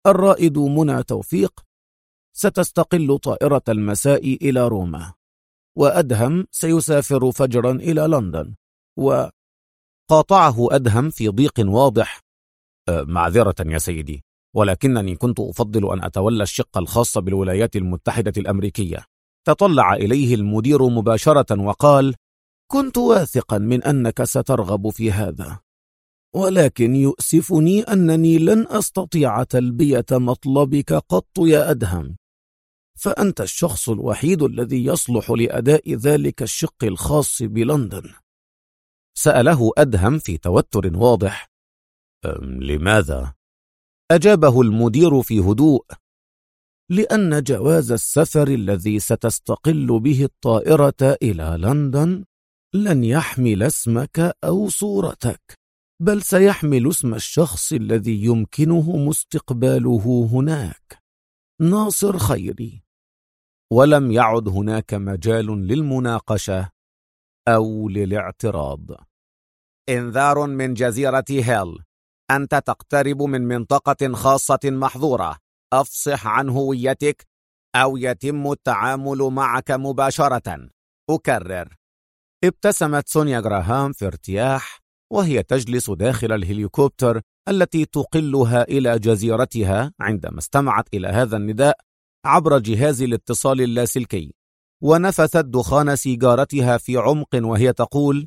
الرائد منى توفيق ستستقل طائرة المساء إلى روما، وأدهم سيسافر فجرا إلى لندن. وقاطعه أدهم في ضيق واضح: معذرة يا سيدي، ولكنني كنت أفضل أن أتولى الشق الخاص بالولايات المتحدة الأمريكية. تطلع إليه المدير مباشرة وقال: كنت واثقا من أنك سترغب في هذا، ولكن يؤسفني أنني لن أستطيع تلبية مطلبك قط يا أدهم، فأنت الشخص الوحيد الذي يصلح لأداء ذلك الشق الخاص بلندن. سأله أدهم في توتر واضح: لماذا؟ أجابه المدير في هدوء: لأن جواز السفر الذي ستستقل به الطائرة إلى لندن لن يحمل اسمك أو صورتك، بل سيحمل اسم الشخص الذي يمكنه مستقباله هناك، ناصر خيري. ولم يعد هناك مجال للمناقشة أو للاعتراض. إنذار من جزيرة هيل: أنت تقترب من منطقة خاصة محظورة، أفصح عن هويتك أو يتم التعامل معك مباشرة. أكرر. ابتسمت سونيا جراهام في ارتياح وهي تجلس داخل الهليكوبتر التي تقلها إلى جزيرتها عندما استمعت إلى هذا النداء عبر جهاز الاتصال اللاسلكي، ونفثت دخان سيجارتها في عمق وهي تقول: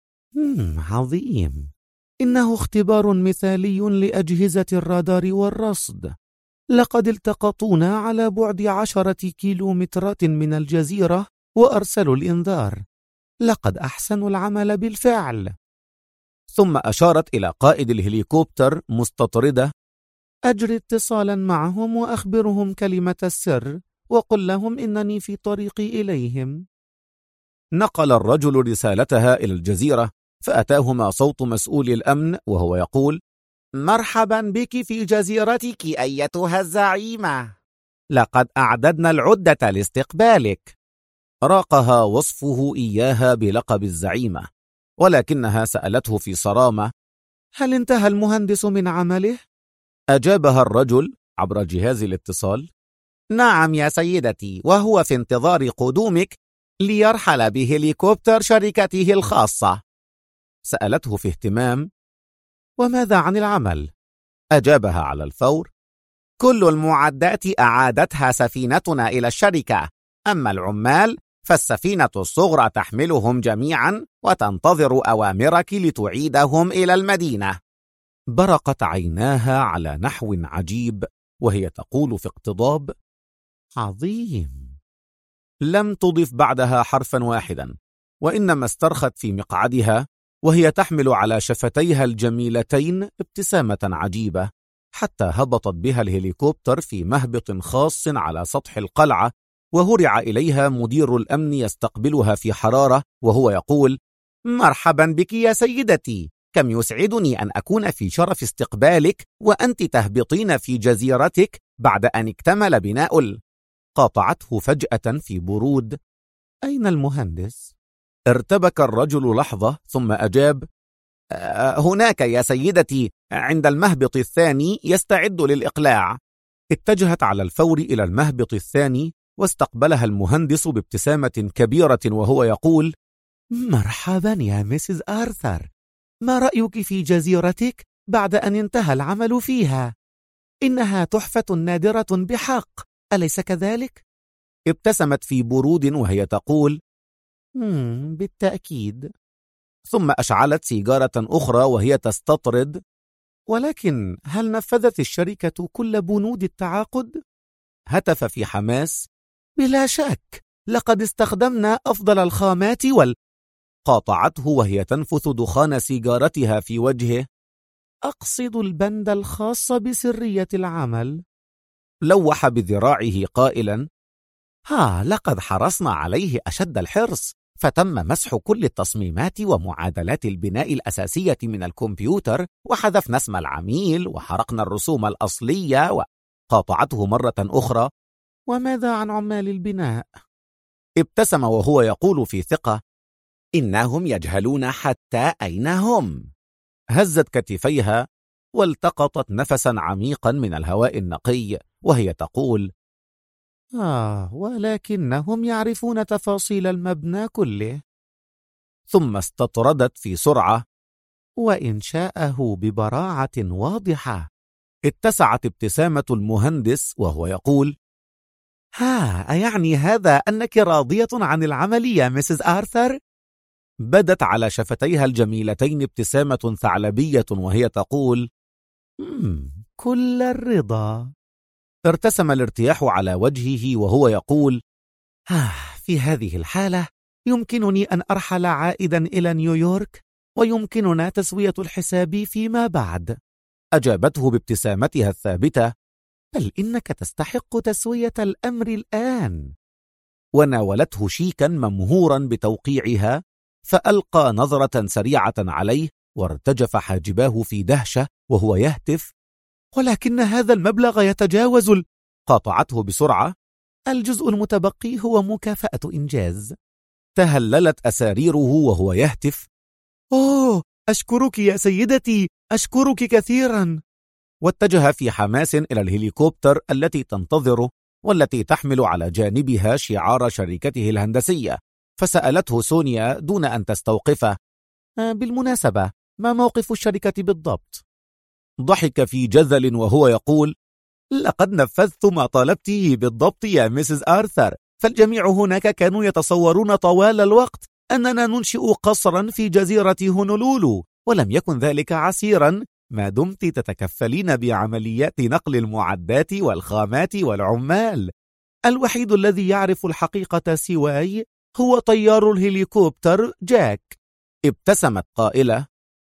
عظيم، إنه اختبار مثالي لأجهزة الرادار والرصد. لقد التقطونا على بعد 10 كيلومترات من الجزيرة وأرسلوا الإنذار. لقد أحسنوا العمل بالفعل. ثم أشارت إلى قائد الهليكوبتر مستطردة: أجري اتصالا معهم وأخبرهم كلمة السر، وقل لهم إنني في طريقي إليهم. نقل الرجل رسالتها إلى الجزيرة، فأتاهما صوت مسؤول الأمن وهو يقول: مرحبا بك في جزيرتك أيتها الزعيمة، لقد أعددنا العدة لاستقبالك. راقها وصفه إياها بلقب الزعيمة، ولكنها سألته في صرامة: هل انتهى المهندس من عمله؟ أجابها الرجل عبر جهاز الاتصال: نعم يا سيدتي، وهو في انتظار قدومك ليرحل بهليكوبتر شركته الخاصة. سألته في اهتمام: وماذا عن العمل؟ أجابها على الفور: كل المعدات أعادتها سفينتنا إلى الشركة، أما العمال فالسفينة الصغرى تحملهم جميعا وتنتظر أوامرك لتعيدهم إلى المدينة. برقت عيناها على نحو عجيب وهي تقول في اقتضاب: عظيم. لم تضف بعدها حرفا واحدا، وإنما استرخت في مقعدها وهي تحمل على شفتيها الجميلتين ابتسامة عجيبة، حتى هبطت بها الهليكوبتر في مهبط خاص على سطح القلعة، وهرع إليها مدير الأمن يستقبلها في حرارة وهو يقول: مرحبا بك يا سيدتي، كم يسعدني أن أكون في شرف استقبالك وأنت تهبطين في جزيرتك بعد أن اكتمل بناء قاطعته فجأة في برود: أين المهندس؟ ارتبك الرجل لحظة ثم أجاب: هناك يا سيدتي، عند المهبط الثاني، يستعد للإقلاع. اتجهت على الفور إلى المهبط الثاني واستقبلها المهندس بابتسامة كبيرة وهو يقول: مرحبا يا ميسيس آرثر، ما رأيك في جزيرتك بعد أن انتهى العمل فيها؟ إنها تحفة نادرة بحق، أليس كذلك؟ ابتسمت في برود وهي تقول: بالتأكيد. ثم أشعلت سيجارة أخرى وهي تستطرد: ولكن هل نفذت الشركة كل بنود التعاقد؟ هتف في حماس: بلا شك، لقد استخدمنا أفضل الخامات قاطعته وهي تنفث دخان سيجارتها في وجهه: أقصد البند الخاص بسرية العمل. لوح بذراعه قائلا: لقد حرصنا عليه أشد الحرص، فتم مسح كل التصميمات ومعادلات البناء الأساسية من الكمبيوتر، وحذفنا اسم العميل وحرقنا الرسوم الأصلية. قاطعته مرة أخرى: وماذا عن عمال البناء؟ ابتسم وهو يقول في ثقة: إنهم يجهلون حتى أين هم. هزت كتفيها: والتقطت نفسا عميقا من الهواء النقي وهي تقول: ولكنهم يعرفون تفاصيل المبنى كله. ثم استطردت في سرعة: وإنشاءه ببراعة واضحة. اتسعت ابتسامة المهندس وهو يقول: أيعني هذا أنك راضية عن العمل يا مسز آرثر؟ بدت على شفتيها الجميلتين ابتسامة ثعلبية وهي تقول: كل الرضا. ارتسم الارتياح على وجهه وهو يقول: في هذه الحالة يمكنني أن أرحل عائدا إلى نيويورك، ويمكننا تسوية الحساب فيما بعد. أجابته بابتسامتها الثابتة: بل إنك تستحق تسوية الأمر الآن. وناولته شيكا ممهورا بتوقيعها، فألقى نظرة سريعة عليه وارتجف حاجباه في دهشة وهو يهتف: ولكن هذا المبلغ يتجاوز قاطعته بسرعة: الجزء المتبقي هو مكافأة إنجاز. تهللت أساريره وهو يهتف: أشكرك يا سيدتي، أشكرك كثيرا. واتجه في حماس إلى الهليكوبتر التي تنتظره والتي تحمل على جانبها شعار شركته الهندسية، فسألته سونيا دون أن تستوقفه: بالمناسبة، ما موقف الشركة بالضبط؟ ضحك في جذل وهو يقول: لقد نفذت ما طلبته بالضبط يا مسز آرثر، فالجميع هناك كانوا يتصورون طوال الوقت أننا ننشئ قصرا في جزيرة هونولولو، ولم يكن ذلك عسيرا ما دمت تتكفلين بعمليات نقل المعدات والخامات والعمال. الوحيد الذي يعرف الحقيقة سواي هو طيار الهليكوبتر جاك. ابتسمت قائلة: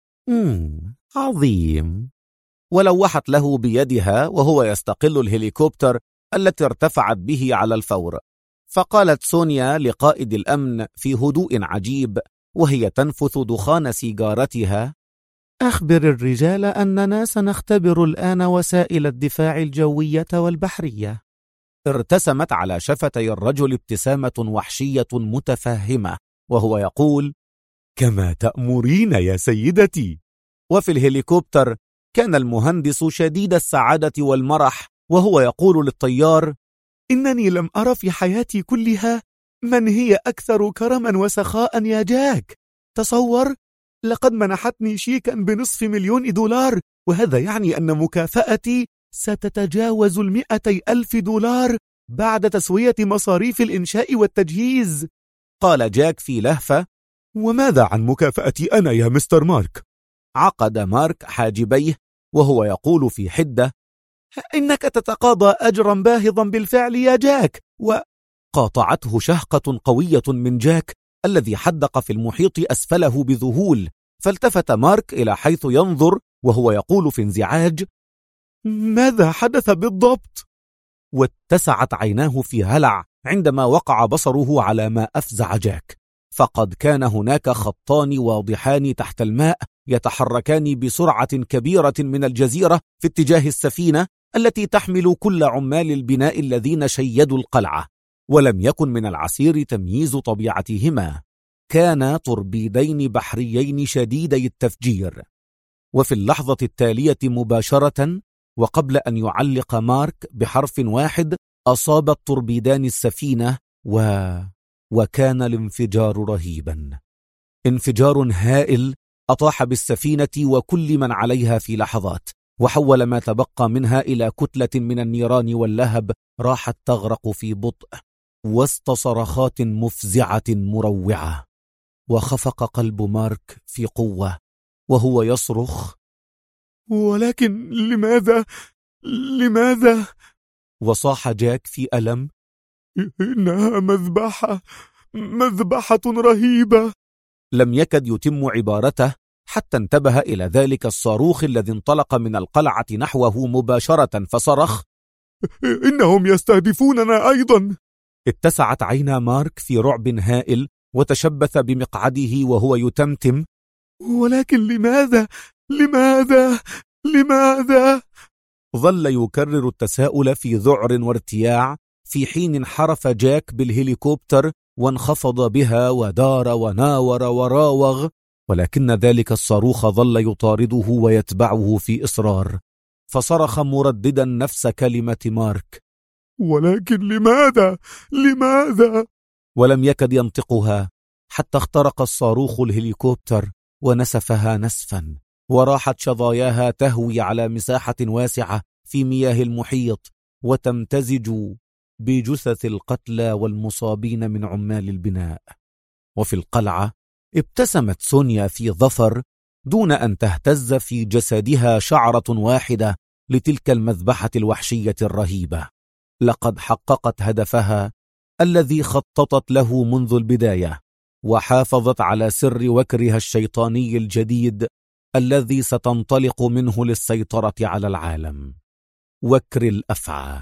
عظيم. ولوحت له بيدها وهو يستقل الهليكوبتر التي ارتفعت به على الفور. فقالت سونيا لقائد الأمن في هدوء عجيب وهي تنفث دخان سيجارتها: أخبر الرجال أننا سنختبر الآن وسائل الدفاع الجوية والبحرية. ارتسمت على شفتي الرجل ابتسامة وحشية متفهمة وهو يقول: كما تأمرين يا سيدتي. وفي الهليكوبتر كان المهندس شديد السعادة والمرح وهو يقول للطيار: إنني لم أرى في حياتي كلها من هي أكثر كرما وسخاء يا جاك. تصور، لقد منحتني شيكا $500,000، وهذا يعني أن مكافأتي ستتجاوز $200,000 بعد تسوية مصاريف الإنشاء والتجهيز. قال جاك في لهفة: وماذا عن مكافأتي أنا يا مستر مارك؟ عقد مارك حاجبيه وهو يقول في حدة: إنك تتقاضى أجرا باهظا بالفعل يا جاك. وقاطعته شهقة قوية من جاك الذي حدق في المحيط أسفله بذهول، فالتفت مارك إلى حيث ينظر وهو يقول في انزعاج: ماذا حدث بالضبط؟ واتسعت عيناه في هلع عندما وقع بصره على ما أفزع جاك، فقد كان هناك خطان واضحان تحت الماء يتحركان بسرعة كبيرة من الجزيرة في اتجاه السفينة التي تحمل كل عمال البناء الذين شيدوا القلعة، ولم يكن من العسير تمييز طبيعتهما. كانا توربيدين بحريين شديدي التفجير. وفي اللحظة التالية مباشرة وقبل أن يعلق مارك بحرف واحد، أصابت توربيدان السفينة وكان الانفجار رهيبا. انفجار هائل أطاح بالسفينة وكل من عليها في لحظات، وحول ما تبقى منها إلى كتلة من النيران واللهب راحت تغرق في بطء وسط صرخات مفزعة مروعة. وخفق قلب مارك في قوة وهو يصرخ: ولكن لماذا؟ وصاح جاك في ألم: إنها مذبحة رهيبة. لم يكد يتم عبارته حتى انتبه إلى ذلك الصاروخ الذي انطلق من القلعة نحوه مباشرة، فصرخ: إنهم يستهدفوننا أيضا. اتسعت عينا مارك في رعب هائل وتشبث بمقعده وهو يتمتم: ولكن لماذا؟ ظل يكرر التساؤل في ذعر وارتياع، في حين انحرف جاك بالهليكوبتر وانخفض بها ودار وناور وراوغ ولكن ذلك الصاروخ ظل يطارده ويتبعه في إصرار، فصرخ مرددا نفس كلمة مارك: ولكن لماذا؟ لماذا؟ ولم يكد ينطقها حتى اخترق الصاروخ الهليكوبتر ونسفها نسفا، وراحت شظاياها تهوي على مساحة واسعة في مياه المحيط، وتمتزج بجثث القتلى والمصابين من عمال البناء. وفي القلعة ابتسمت سونيا في ظفر دون أن تهتز في جسدها شعرة واحدة لتلك المذبحة الوحشية الرهيبة. لقد حققت هدفها الذي خططت له منذ البداية، وحافظت على سر وكرها الشيطاني الجديد الذي ستنطلق منه للسيطرة على العالم: وكر الأفعى.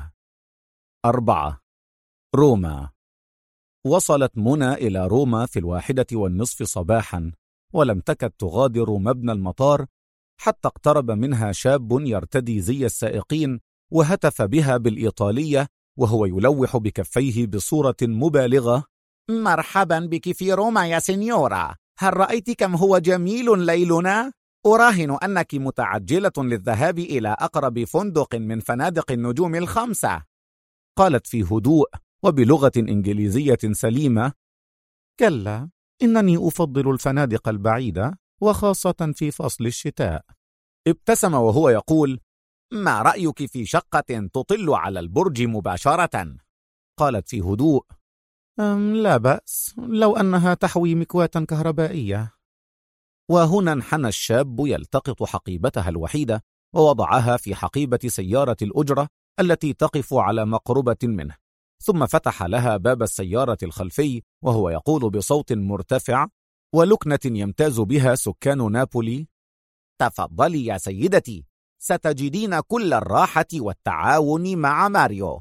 4. روما. وصلت منى إلى روما في 1:30 صباحا، ولم تكد تغادر مبنى المطار حتى اقترب منها شاب يرتدي زي السائقين، وهتف بها بالإيطالية وهو يلوح بكفيه بصورة مبالغة: مرحبا بك في روما يا سينيورا، هل رأيت كم هو جميل ليلنا؟ أراهن أنك متعجلة للذهاب إلى أقرب فندق من فنادق النجوم ال5. قالت في هدوء وبلغة إنجليزية سليمة: كلا، إنني أفضل الفنادق البعيدة، وخاصة في فصل الشتاء. ابتسم وهو يقول: ما رأيك في شقة تطل على البرج مباشرة؟ قالت في هدوء: لا بأس، لو أنها تحوي مكواة كهربائية. وهنا انحنى الشاب يلتقط حقيبتها الوحيدة ووضعها في حقيبة سيارة الأجرة التي تقف على مقربة منه، ثم فتح لها باب السيارة الخلفي وهو يقول بصوت مرتفع ولكنة يمتاز بها سكان نابولي: تفضلي يا سيدتي، ستجدين كل الراحة والتعاون مع ماريو.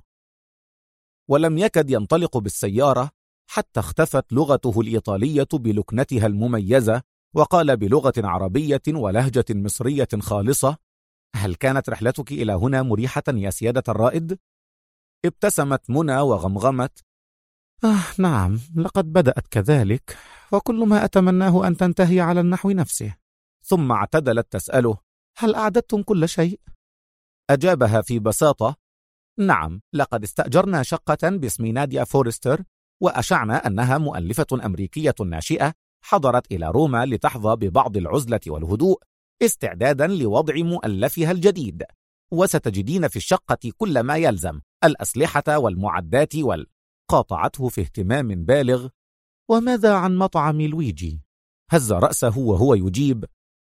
ولم يكد ينطلق بالسيارة حتى اختفت لغته الإيطالية بلكنتها المميزة، وقال بلغة عربية ولهجة مصرية خالصة: هل كانت رحلتك إلى هنا مريحة يا سيادة الرائد؟ ابتسمت منى وغمغمت: نعم، لقد بدأت كذلك، وكل ما أتمناه أن تنتهي على النحو نفسه. ثم اعتدلت تسأله: هل أعددتم كل شيء؟ أجابها في بساطة: نعم، لقد استأجرنا شقة باسم ناديا فورستر، وأشعنا أنها مؤلفة أمريكية ناشئة حضرت إلى روما لتحظى ببعض العزلة والهدوء استعدادا لوضع مؤلفها الجديد، وستجدين في الشقة كل ما يلزم: الأسلحة والمعدات قاطعته في اهتمام بالغ: وماذا عن مطعم لويجي؟ هز رأسه وهو يجيب: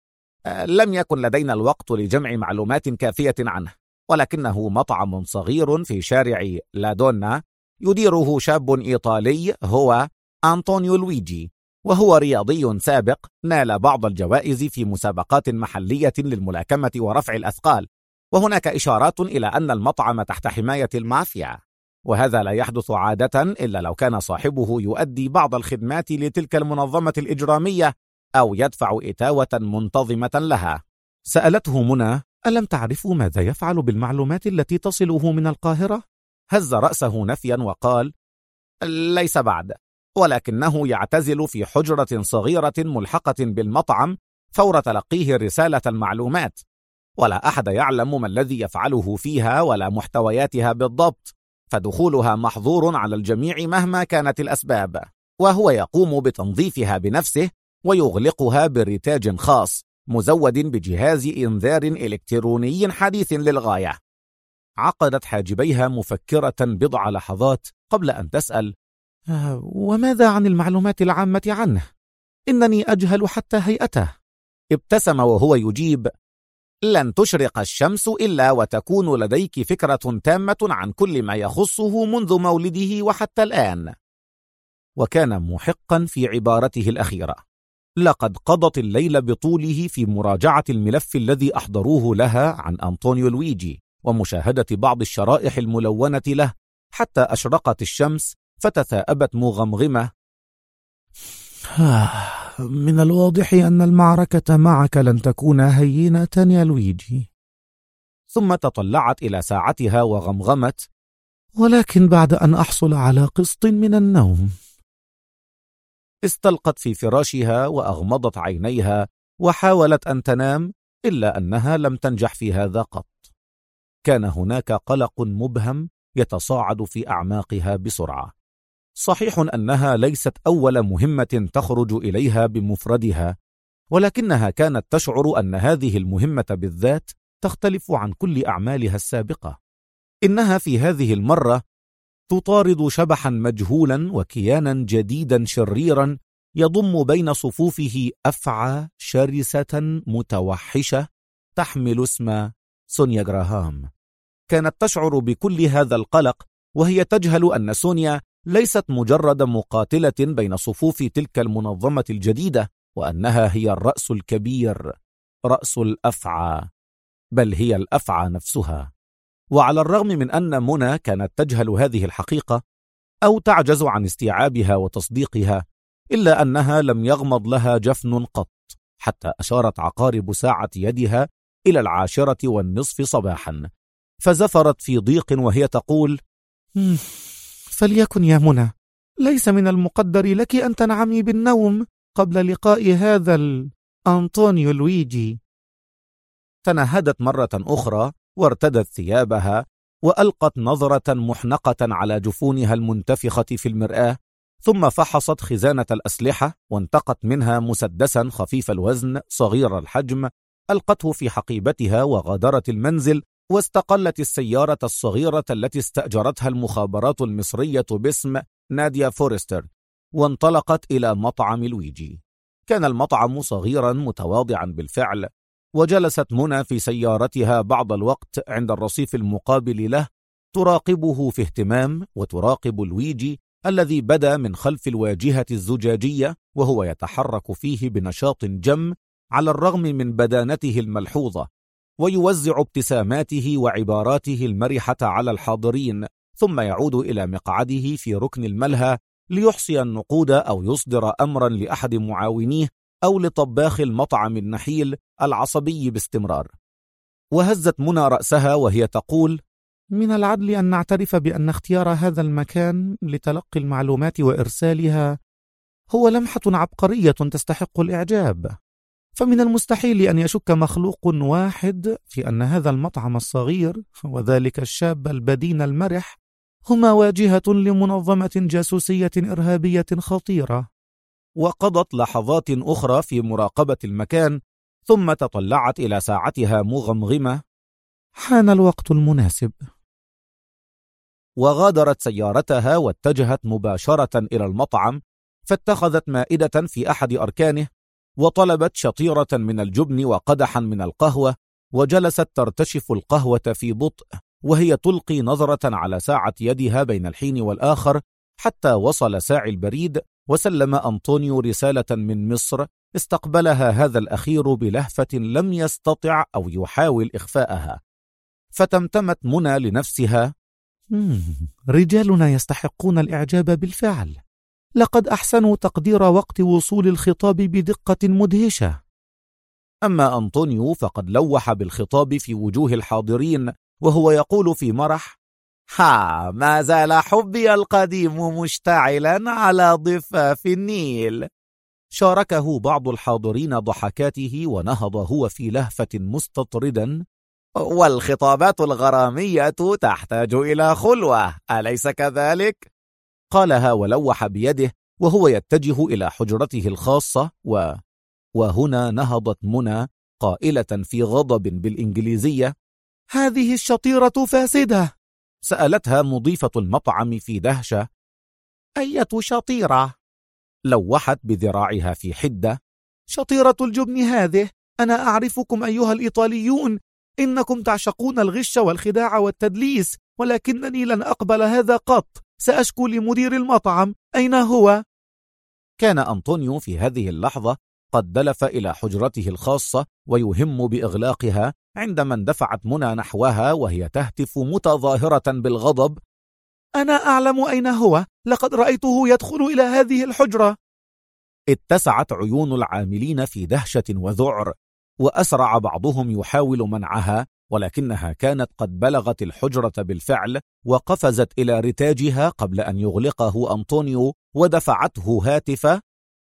لم يكن لدينا الوقت لجمع معلومات كافية عنه، ولكنه مطعم صغير في شارع لادونا يديره شاب إيطالي هو أنطونيو لويجي، وهو رياضي سابق نال بعض الجوائز في مسابقات محلية للملاكمة ورفع الأثقال، وهناك إشارات إلى أن المطعم تحت حماية المافيا، وهذا لا يحدث عادة إلا لو كان صاحبه يؤدي بعض الخدمات لتلك المنظمة الإجرامية أو يدفع إتاوة منتظمة لها. سألته منى: ألم تعرفوا ماذا يفعل بالمعلومات التي تصله من القاهرة؟ هز رأسه نفيا وقال: ليس بعد، ولكنه يعتزل في حجرة صغيرة ملحقة بالمطعم فور تلقيه رسالة المعلومات، ولا أحد يعلم ما الذي يفعله فيها ولا محتوياتها بالضبط، فدخولها محظور على الجميع مهما كانت الأسباب، وهو يقوم بتنظيفها بنفسه ويغلقها برتاج خاص مزود بجهاز إنذار إلكتروني حديث للغاية. عقدت حاجبيها مفكرة بضع لحظات قبل أن تسأل: وماذا عن المعلومات العامة عنه؟ إنني أجهل حتى هيئته. ابتسم وهو يجيب: لن تشرق الشمس إلا وتكون لديك فكرة تامة عن كل ما يخصه منذ مولده وحتى الآن. وكان محقا في عبارته الأخيرة. لقد قضت الليل بطوله في مراجعة الملف الذي أحضروه لها عن أنطونيو لويجي، ومشاهدة بعض الشرائح الملونة له، حتى أشرقت الشمس فتثاءبت مغمغمة: من الواضح أن المعركة معك لن تكون هينة يا لويجي. ثم تطلعت إلى ساعتها وغمغمت: ولكن بعد أن أحصل على قسط من النوم. استلقت في فراشها وأغمضت عينيها وحاولت أن تنام، إلا أنها لم تنجح في هذا قط. كان هناك قلق مبهم يتصاعد في أعماقها بسرعة. صحيح أنها ليست أول مهمة تخرج إليها بمفردها، ولكنها كانت تشعر أن هذه المهمة بالذات تختلف عن كل أعمالها السابقة. إنها في هذه المرة تطارد شبحا مجهولا وكيانا جديدا شريرا يضم بين صفوفه أفعى شرسة متوحشة تحمل اسم سونيا جراهام. كانت تشعر بكل هذا القلق وهي تجهل أن سونيا ليست مجرد مقاتلة بين صفوف تلك المنظمة الجديدة، وأنها هي الرأس الكبير، رأس الأفعى، بل هي الأفعى نفسها. وعلى الرغم من أن منى كانت تجهل هذه الحقيقة أو تعجز عن استيعابها وتصديقها، إلا أنها لم يغمض لها جفن قط، حتى أشارت عقارب ساعة يدها إلى 10:20 صباحا، فزفرت في ضيق وهي تقول: فليكن يا منى، ليس من المقدر لك أن تنعمي بالنوم قبل لقاء هذا أنطونيو لويجي. تنهدت مرة أخرى وارتدت ثيابها وألقت نظرة محنقة على جفونها المنتفخة في المرآة، ثم فحصت خزانة الأسلحة وانتقت منها مسدسا خفيف الوزن صغير الحجم، ألقته في حقيبتها وغادرت المنزل، واستقلت السيارة الصغيرة التي استأجرتها المخابرات المصرية باسم ناديا فورستر، وانطلقت إلى مطعم لويجي. كان المطعم صغيرا متواضعا بالفعل، وجلست منى في سيارتها بعض الوقت عند الرصيف المقابل له، تراقبه في اهتمام وتراقب لويجي الذي بدا من خلف الواجهة الزجاجية وهو يتحرك فيه بنشاط جم على الرغم من بدانته الملحوظة، ويوزع ابتساماته وعباراته المرحة على الحاضرين، ثم يعود إلى مقعده في ركن الملهى ليحصي النقود أو يصدر أمرا لأحد معاونيه أو لطباخ المطعم النحيل العصبي باستمرار. وهزت منى رأسها وهي تقول: من العدل أن نعترف بأن اختيار هذا المكان لتلقي المعلومات وإرسالها هو لمحة عبقرية تستحق الإعجاب، فمن المستحيل أن يشك مخلوق واحد في أن هذا المطعم الصغير وذلك الشاب البدين المرح هما واجهة لمنظمة جاسوسية إرهابية خطيرة. وقضت لحظات أخرى في مراقبة المكان، ثم تطلعت إلى ساعتها مغمغمة: حان الوقت المناسب. وغادرت سيارتها واتجهت مباشرة إلى المطعم، فاتخذت مائدة في أحد أركانه، وطلبت شطيرة من الجبن وقدحا من القهوة، وجلست ترتشف القهوة في بطء وهي تلقي نظرة على ساعة يدها بين الحين والآخر، حتى وصل ساعي البريد وسلم أنطونيو رسالة من مصر استقبلها هذا الأخير بلهفة لم يستطع أو يحاول إخفاءها. فتمتمت منى لنفسها: رجالنا يستحقون الإعجاب بالفعل، لقد أحسنوا تقدير وقت وصول الخطاب بدقة مدهشة. أما أنطونيو فقد لوح بالخطاب في وجوه الحاضرين وهو يقول في مرح: ما زال حبي القديم مشتعلا على ضفاف النيل. شاركه بعض الحاضرين ضحكاته ونهض هو في لهفة مستطردا: والخطابات الغرامية تحتاج إلى خلوة، أليس كذلك؟ قالها ولوح بيده وهو يتجه إلى حجرته الخاصة. وهنا نهضت منى قائلة في غضب بالإنجليزية: هذه الشطيرة فاسدة. سألتها مضيفة المطعم في دهشة: أية شطيرة؟ لوحت بذراعها في حدة: شطيرة الجبن هذه. أنا أعرفكم أيها الإيطاليون، إنكم تعشقون الغش والخداع والتدليس، ولكنني لن أقبل هذا قط. سأشكو لمدير المطعم، أين هو؟ كان أنطونيو في هذه اللحظة قد دلف إلى حجرته الخاصة ويهم بإغلاقها، عندما اندفعت منى نحوها وهي تهتف متظاهرة بالغضب: أنا أعلم أين هو، لقد رأيته يدخل إلى هذه الحجرة. اتسعت عيون العاملين في دهشة وذعر، وأسرع بعضهم يحاول منعها، ولكنها كانت قد بلغت الحجرة بالفعل وقفزت إلى رتاجها قبل أن يغلقه أنطونيو، ودفعته هاتفة: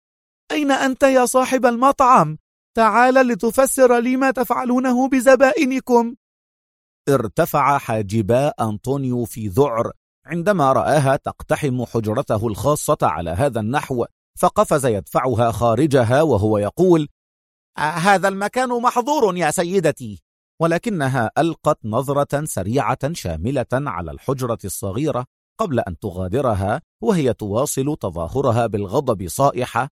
أين أنت يا صاحب المطعم؟ تعال لتفسر لي ما تفعلونه بزبائنكم. ارتفع حاجبا أنطونيو في ذعر عندما رآها تقتحم حجرته الخاصة على هذا النحو، فقفز يدفعها خارجها وهو يقول: هذا المكان محظور يا سيدتي. ولكنها ألقت نظرة سريعة شاملة على الحجرة الصغيرة قبل أن تغادرها، وهي تواصل تظاهرها بالغضب صائحة: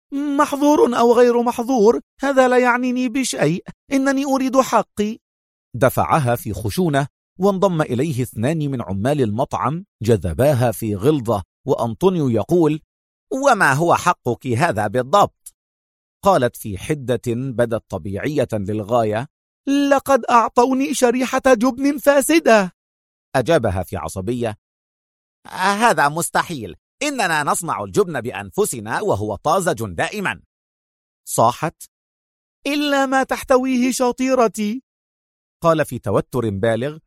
محظور أو غير محظور، هذا لا يعنيني بشيء، إنني أريد حقي. دفعها في خشونة، وانضم إليه 2 من عمال المطعم جذباها في غلظة، وأنطونيو يقول: وما هو حقك هذا بالضبط؟ قالت في حدة بدت طبيعية للغاية: لقد أعطوني شريحة جبن فاسدة. أجابها في عصبية: هذا مستحيل، إننا نصنع الجبن بأنفسنا وهو طازج دائما. صاحت: إلا ما تحتويه شطيرتي. قال في توتر بالغ: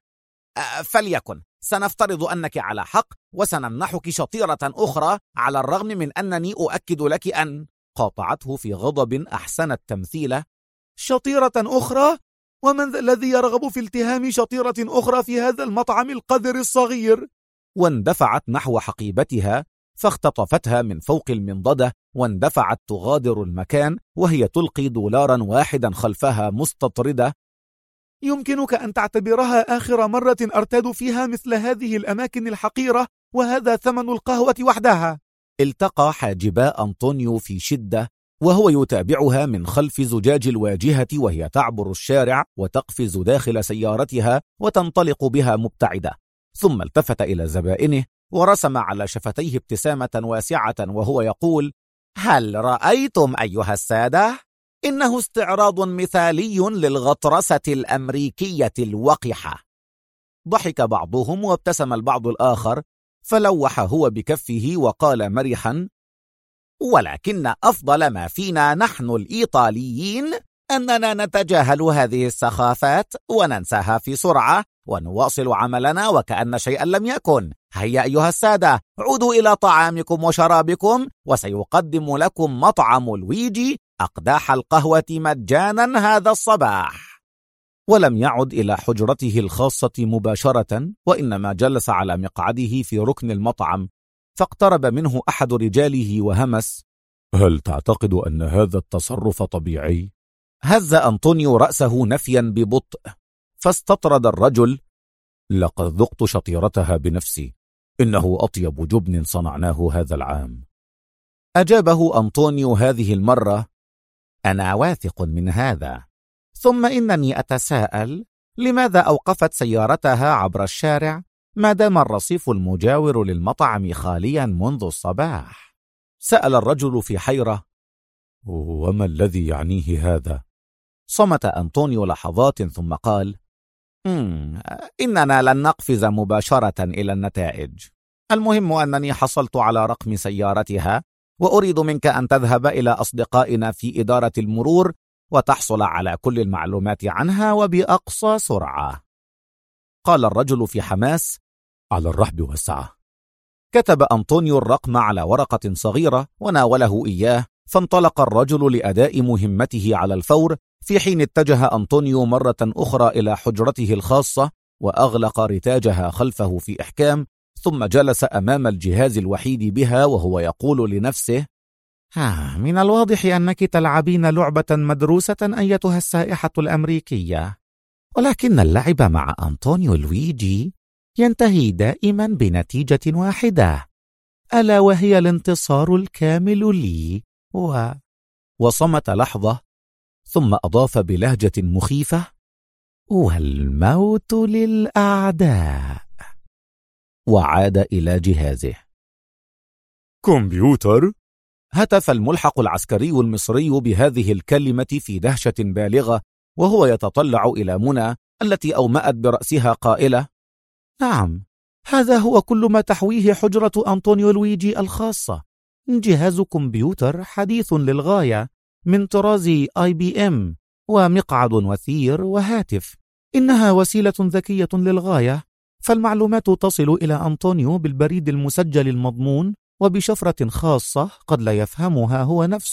فليكن، سنفترض أنك على حق وسنمنحك شطيرة أخرى، على الرغم من أنني أؤكد لك أن... قاطعته في غضب أحسن التمثيل: شطيرة أخرى؟ ومن الذي يرغب في التهام شطيرة أخرى في هذا المطعم القذر الصغير؟ واندفعت نحو حقيبتها فاختطفتها من فوق المنضدة، واندفعت تغادر المكان وهي تلقي $1 خلفها مستطردة: يمكنك أن تعتبرها آخر مرة أرتاد فيها مثل هذه الأماكن الحقيرة، وهذا ثمن القهوة وحدها. التقى حاجبا أنطونيو في شدة وهو يتابعها من خلف زجاج الواجهة وهي تعبر الشارع وتقفز داخل سيارتها وتنطلق بها مبتعدة، ثم التفت إلى زبائنه ورسم على شفتيه ابتسامة واسعة وهو يقول: هل رأيتم أيها السادة؟ إنه استعراض مثالي للغطرسة الأمريكية الوقحة. ضحك بعضهم وابتسم البعض الآخر، فلوح هو بكفه وقال مرحا: ولكن أفضل ما فينا نحن الإيطاليين أننا نتجاهل هذه السخافات وننساها في سرعة ونواصل عملنا وكأن شيئا لم يكن. هيا أيها السادة، عودوا إلى طعامكم وشرابكم، وسيقدم لكم مطعم لويجي أقداح القهوة مجانا هذا الصباح. ولم يعد إلى حجرته الخاصة مباشرة، وإنما جلس على مقعده في ركن المطعم، فاقترب منه أحد رجاله وهمس: هل تعتقد أن هذا التصرف طبيعي؟ هز أنطونيو رأسه نفيا ببطء، فاستطرد الرجل: لقد ذقت شطيرتها بنفسي، إنه أطيب جبن صنعناه هذا العام. أجابه أنطونيو هذه المرة: أنا واثق من هذا، ثم إنني أتساءل لماذا أوقفت سيارتها عبر الشارع ما دام الرصيف المجاور للمطعم خاليا منذ الصباح؟ سأل الرجل في حيرة: وما الذي يعنيه هذا؟ صمت أنطونيو لحظات ثم قال: إننا لن نقفز مباشرة إلى النتائج. المهم أنني حصلت على رقم سيارتها، وأريد منك أن تذهب إلى أصدقائنا في إدارة المرور وتحصل على كل المعلومات عنها وبأقصى سرعة. قال الرجل في حماس: على الرحب والسعة. كتب أنطونيو الرقم على ورقة صغيرة وناوله إياه، فانطلق الرجل لأداء مهمته على الفور، في حين اتجه أنطونيو مرة أخرى إلى حجرته الخاصة وأغلق رتاجها خلفه في إحكام، ثم جلس أمام الجهاز الوحيد بها وهو يقول لنفسه: من الواضح أنك تلعبين لعبة مدروسة أيتها السائحة الأمريكية، ولكن اللعب مع أنطونيو لويجي ينتهي دائما بنتيجة واحدة، ألا وهي الانتصار الكامل لي وصمت لحظة، ثم أضاف بلهجة مخيفة: والموت للأعداء. وعاد إلى جهازه. كمبيوتر؟ هتف الملحق العسكري المصري بهذه الكلمة في دهشة بالغة، وهو يتطلع إلى منى التي أومأت برأسها قائلة: نعم، هذا هو كل ما تحويه حجرة أنطونيو لويجي الخاصة، جهاز كمبيوتر حديث للغاية من طراز IBM، ومقعد وثير وهاتف. إنها وسيلة ذكية للغاية، فالمعلومات تصل إلى أنطونيو بالبريد المسجل المضمون وبشفرة خاصة قد لا يفهمها هو نفسه،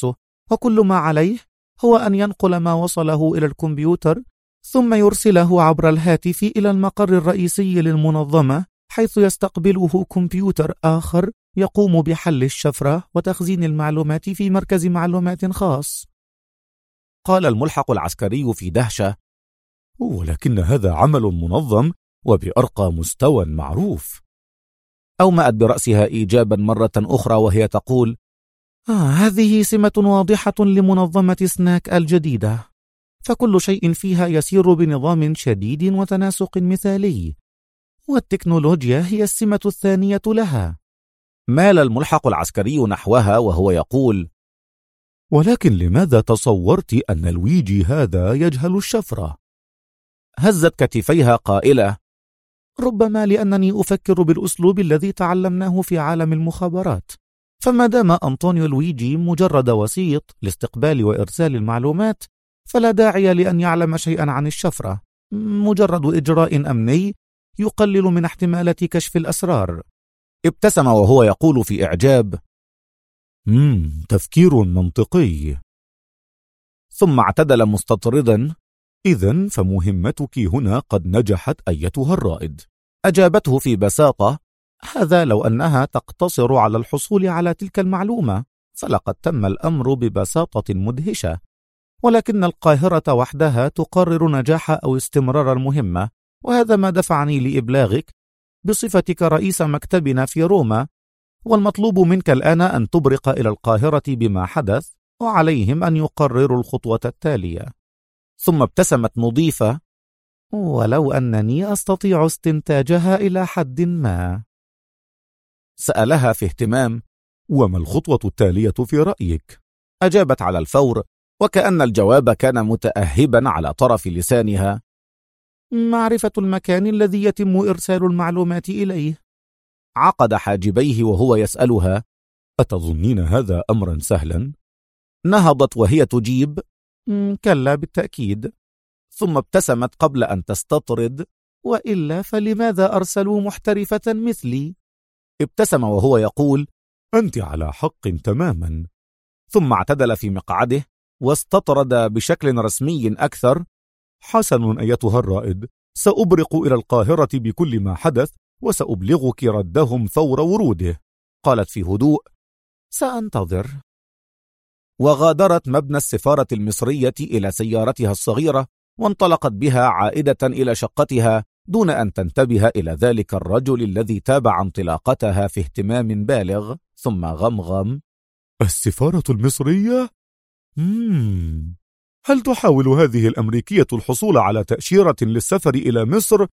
وكل ما عليه هو أن ينقل ما وصله إلى الكمبيوتر ثم يرسله عبر الهاتف إلى المقر الرئيسي للمنظمة، حيث يستقبله كمبيوتر آخر يقوم بحل الشفرة وتخزين المعلومات في مركز معلومات خاص. قال الملحق العسكري في دهشة: ولكن هذا عمل منظم وبأرقى مستوى معروف. أومأت برأسها إيجابا مرة أخرى وهي تقول: هذه سمة واضحة لمنظمة سناك الجديدة، فكل شيء فيها يسير بنظام شديد وتناسق مثالي، والتكنولوجيا هي السمة الثانية لها. مال الملحق العسكري نحوها وهو يقول: ولكن لماذا تصورت أن لويجي هذا يجهل الشفرة؟ هزت كتفيها قائلة: ربما لأنني أفكر بالأسلوب الذي تعلمناه في عالم المخابرات، فما دام أنطونيو لويجي مجرد وسيط لاستقبال وإرسال المعلومات، فلا داعي لأن يعلم شيئا عن الشفرة، مجرد إجراء أمني يقلل من احتمالات كشف الأسرار. ابتسم وهو يقول في إعجاب: تفكير منطقي. ثم اعتدل مستطردا: إذن فمهمتك هنا قد نجحت أيتها الرائد. أجابته في بساطة: هذا لو أنها تقتصر على الحصول على تلك المعلومة، فلقد تم الأمر ببساطة مدهشة، ولكن القاهرة وحدها تقرر نجاح أو استمرار المهمة، وهذا ما دفعني لإبلاغك بصفتك رئيس مكتبنا في روما، والمطلوب منك الآن أن تبرق إلى القاهرة بما حدث، وعليهم أن يقرروا الخطوة التالية. ثم ابتسمت مضيفة: ولو أنني أستطيع استنتاجها إلى حد ما. سألها في اهتمام: وما الخطوة التالية في رأيك؟ أجابت على الفور، وكأن الجواب كان متأهبا على طرف لسانها: معرفة المكان الذي يتم إرسال المعلومات إليه. عقد حاجبيه وهو يسألها: أتظنين هذا أمرا سهلا؟ نهضت وهي تجيب: كلا بالتأكيد. ثم ابتسمت قبل أن تستطرد: وإلا فلماذا أرسلوا محترفة مثلي؟ ابتسم وهو يقول: أنت على حق تماما. ثم اعتدل في مقعده واستطرد بشكل رسمي أكثر: حسن أيتها الرائد، سأبرق إلى القاهرة بكل ما حدث وسأبلغك ردهم فور وروده. قالت في هدوء: سأنتظر. وغادرت مبنى السفارة المصرية إلى سيارتها الصغيرة، وانطلقت بها عائدة إلى شقتها دون أن تنتبه إلى ذلك الرجل الذي تابع انطلاقتها في اهتمام بالغ، ثم غمغم: السفارة المصرية؟ هل تحاول هذه الأمريكية الحصول على تأشيرة للسفر إلى مصر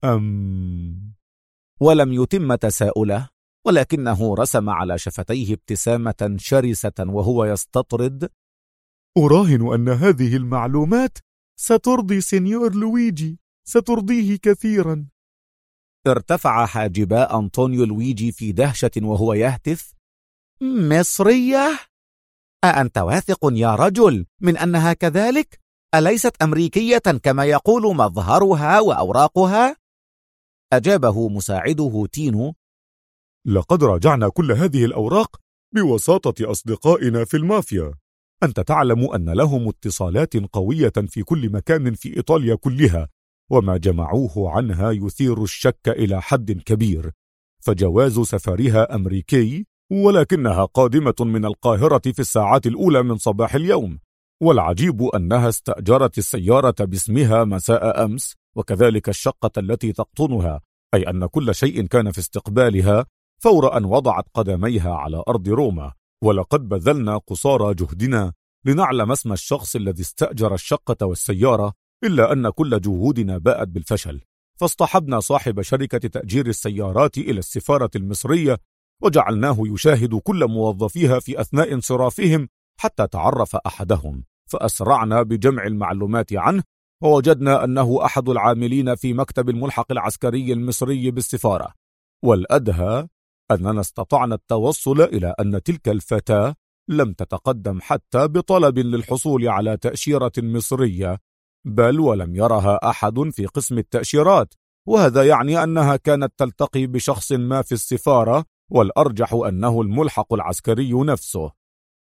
ولم يتم تساؤله، ولكنه رسم على شفتيه ابتسامة شرسة وهو يستطرد: أراهن أن هذه المعلومات سترضي سينيور لويجي، سترضيه كثيرا. ارتفع حاجبا أنطونيو لويجي في دهشة وهو يهتف: مصرية؟ أأنت واثق يا رجل من أنها كذلك؟ أليست أمريكية كما يقول مظهرها وأوراقها؟ أجابه مساعده تينو: لقد راجعنا كل هذه الأوراق بوساطة أصدقائنا في المافيا. أنت تعلم أن لهم اتصالات قوية في كل مكان في إيطاليا كلها، وما جمعوه عنها يثير الشك إلى حد كبير، فجواز سفرها أمريكي، ولكنها قادمة من القاهرة في الساعات الأولى من صباح اليوم، والعجيب أنها استأجرت السيارة باسمها مساء أمس، وكذلك الشقة التي تقطنها، أي أن كل شيء كان في استقبالها فور أن وضعت قدميها على أرض روما. ولقد بذلنا قصارى جهدنا لنعلم اسم الشخص الذي استأجر الشقة والسيارة، إلا أن كل جهودنا باءت بالفشل، فاصطحبنا صاحب شركة تأجير السيارات إلى السفارة المصرية، وجعلناه يشاهد كل موظفيها في أثناء انصرافهم حتى تعرف أحدهم، فأسرعنا بجمع المعلومات عنه، ووجدنا أنه أحد العاملين في مكتب الملحق العسكري المصري بالسفارة. والأدهى أننا استطعنا التوصل إلى أن تلك الفتاة لم تتقدم حتى بطلب للحصول على تأشيرة مصرية، بل ولم يرها أحد في قسم التأشيرات، وهذا يعني أنها كانت تلتقي بشخص ما في السفارة، والأرجح أنه الملحق العسكري نفسه.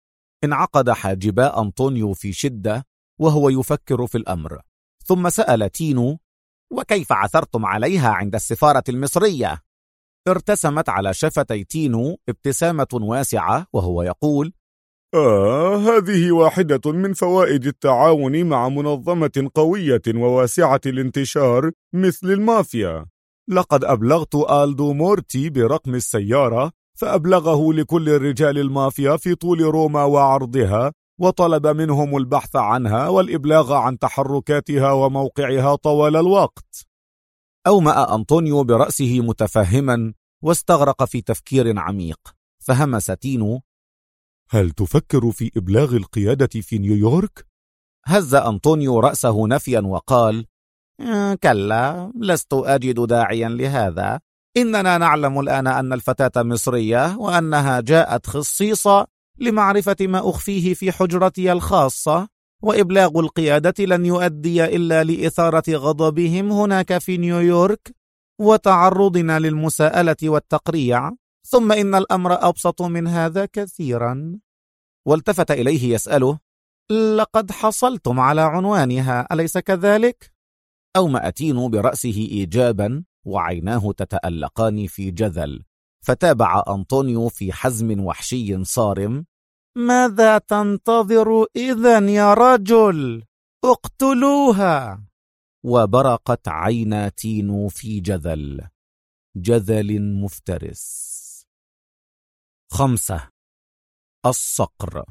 انعقد حاجبا أنطونيو في شدة وهو يفكر في الأمر، ثم سأل تينو: وكيف عثرتم عليها عند السفارة المصرية؟ ارتسمت على شفتي تينو ابتسامة واسعة وهو يقول: هذه واحدة من فوائد التعاون مع منظمة قوية وواسعة الانتشار مثل المافيا. لقد أبلغت آلدو مورتي برقم السيارة، فأبلغه لكل رجال المافيا في طول روما وعرضها، وطلب منهم البحث عنها والإبلاغ عن تحركاتها وموقعها طوال الوقت. أومأ أنطونيو برأسه متفهما واستغرق في تفكير عميق، فهمس تينو: هل تفكر في إبلاغ القيادة في نيويورك؟ هز أنطونيو رأسه نفيا وقال: كلا، لست أجد داعيا لهذا. إننا نعلم الآن أن الفتاة مصرية، وأنها جاءت خصيصا لمعرفة ما أخفيه في حجرتي الخاصة، وإبلاغ القيادة لن يؤدي إلا لإثارة غضبهم هناك في نيويورك وتعرضنا للمساءلة والتقريع، ثم إن الأمر أبسط من هذا كثيرا. والتفت إليه يسأله: لقد حصلتم على عنوانها أليس كذلك؟ أومأ تينو برأسه إيجابا وعيناه تتألقان في جذل، فتابع أنطونيو في حزم وحشي صارم: ماذا تنتظر إذن يا رجل؟ اقتلوها! وبرقت عينا تينو في جذل مفترس. 5. الصقر.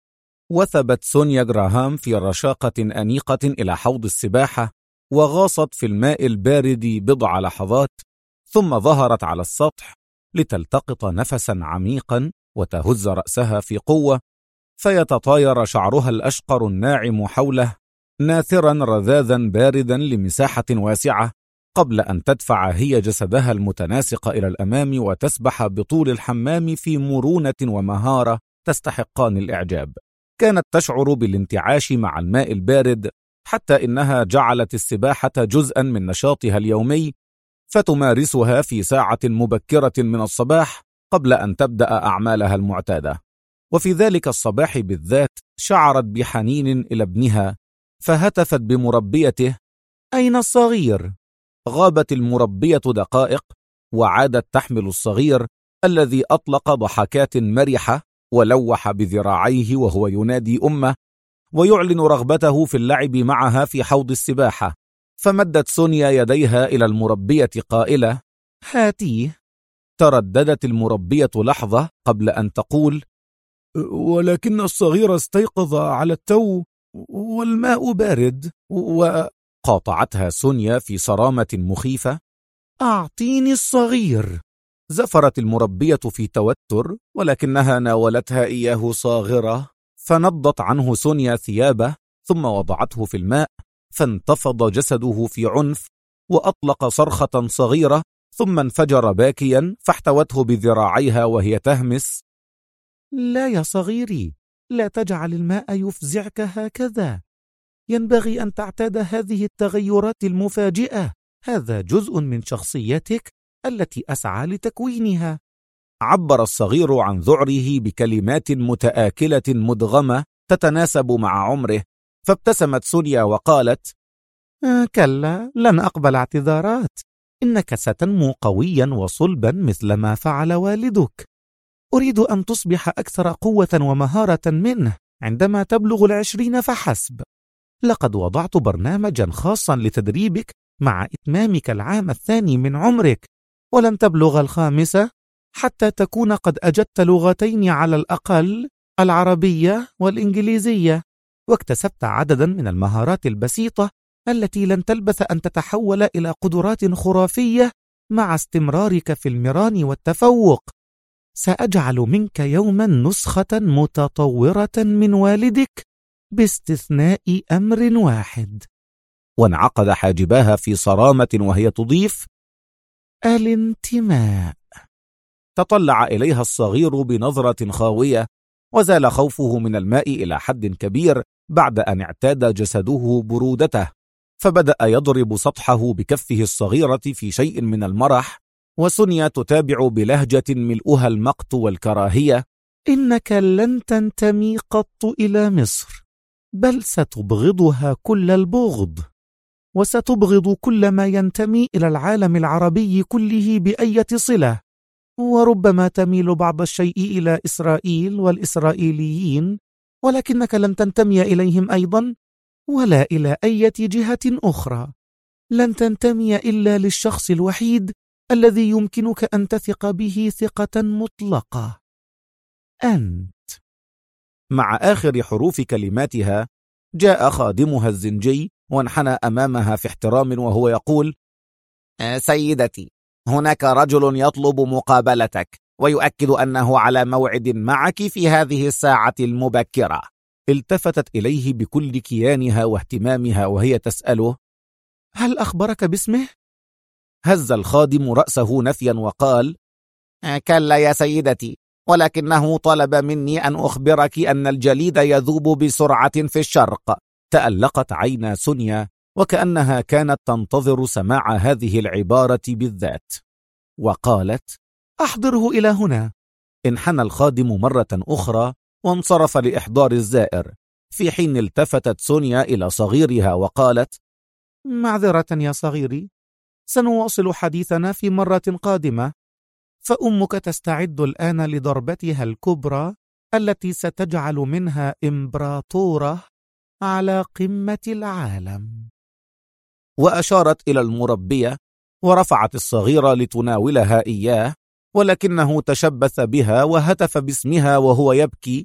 وثبت سونيا جراهام في رشاقة أنيقة إلى حوض السباحة، وغاصت في الماء البارد بضع لحظات، ثم ظهرت على السطح لتلتقط نفسا عميقا وتهز رأسها في قوة، فيتطاير شعرها الأشقر الناعم حوله، ناثرا رذاذا باردا لمساحة واسعة، قبل أن تدفع هي جسدها المتناسق إلى الأمام وتسبح بطول الحمام في مرونة ومهارة تستحقان الإعجاب. كانت تشعر بالانتعاش مع الماء البارد، حتى إنها جعلت السباحة جزءا من نشاطها اليومي، فتمارسها في ساعة مبكرة من الصباح قبل أن تبدأ أعمالها المعتادة. وفي ذلك الصباح بالذات شعرت بحنين إلى ابنها، فهتفت بمربيته: أين الصغير؟ غابت المربية دقائق، وعادت تحمل الصغير الذي أطلق ضحكات مرحة ولوح بذراعيه وهو ينادي أمه ويعلن رغبته في اللعب معها في حوض السباحة. فمدت سونيا يديها إلى المربية قائلة: هاتيه. ترددت المربية لحظة قبل أن تقول: ولكن الصغير استيقظ على التو والماء بارد. وقاطعتها سونيا في صرامة مخيفة: أعطيني الصغير. زفرت المربية في توتر، ولكنها ناولتها إياه صاغرة، فنضت عنه سونيا ثيابه ثم وضعته في الماء، فانتفض جسده في عنف وأطلق صرخة صغيرة، ثم انفجر باكيا، فاحتوته بذراعيها وهي تهمس: لا يا صغيري، لا تجعل الماء يفزعك هكذا، ينبغي أن تعتاد هذه التغيرات المفاجئة، هذا جزء من شخصيتك التي أسعى لتكوينها. عبر الصغير عن ذعره بكلمات متآكلة مدغمة تتناسب مع عمره، فابتسمت سونيا وقالت: كلا، لن أقبل اعتذارات، إنك ستنمو قويا وصلبا مثل ما فعل والدك. أريد أن تصبح أكثر قوة ومهارة منه عندما تبلغ 20 فحسب. لقد وضعت برنامجا خاصا لتدريبك مع إتمامك العام الثاني من عمرك، ولن تبلغ 5 حتى تكون قد أجدت لغتين على الأقل، العربية والإنجليزية، واكتسبت عددا من المهارات البسيطة التي لن تلبث أن تتحول إلى قدرات خرافية مع استمرارك في المران والتفوق. سأجعل منك يوما نسخة متطورة من والدك باستثناء أمر واحد. وانعقد حاجباها في صرامة وهي تضيف: الانتماء. تطلع إليها الصغير بنظرة خاوية، وزال خوفه من الماء إلى حد كبير بعد أن اعتاد جسده برودته، فبدأ يضرب سطحه بكفه الصغيرة في شيء من المرح، وسونيا تتابع بلهجة ملؤها المقت والكراهية: إنك لن تنتمي قط إلى مصر، بل ستبغضها كل البغض، وستبغض كل ما ينتمي إلى العالم العربي كله بأية صلة، وربما تميل بعض الشيء إلى إسرائيل والإسرائيليين، ولكنك لن تنتمي إليهم أيضا ولا إلى أي جهة أخرى. لن تنتمي إلا للشخص الوحيد الذي يمكنك أن تثق به ثقة مطلقة، أنت. مع آخر حروف كلماتها جاء خادمها الزنجي وانحنى أمامها في احترام وهو يقول: سيدتي، هناك رجل يطلب مقابلتك ويؤكد أنه على موعد معك في هذه الساعة المبكرة. التفتت إليه بكل كيانها واهتمامها وهي تسأله: هل أخبرك باسمه؟ هز الخادم رأسه نفيا وقال: كلا يا سيدتي، ولكنه طلب مني أن أخبرك أن الجليد يذوب بسرعة في الشرق. تألقت عينا سونيا وكأنها كانت تنتظر سماع هذه العبارة بالذات، وقالت: أحضره إلى هنا. انحنى الخادم مرة أخرى وانصرف لإحضار الزائر، في حين التفتت سونيا إلى صغيرها وقالت: معذرة يا صغيري، سنواصل حديثنا في مرة قادمة، فأمك تستعد الآن لضربتها الكبرى التي ستجعل منها إمبراطورة على قمة العالم. وأشارت إلى المربية ورفعت الصغيرة لتناولها إياه، ولكنه تشبث بها وهتف باسمها وهو يبكي.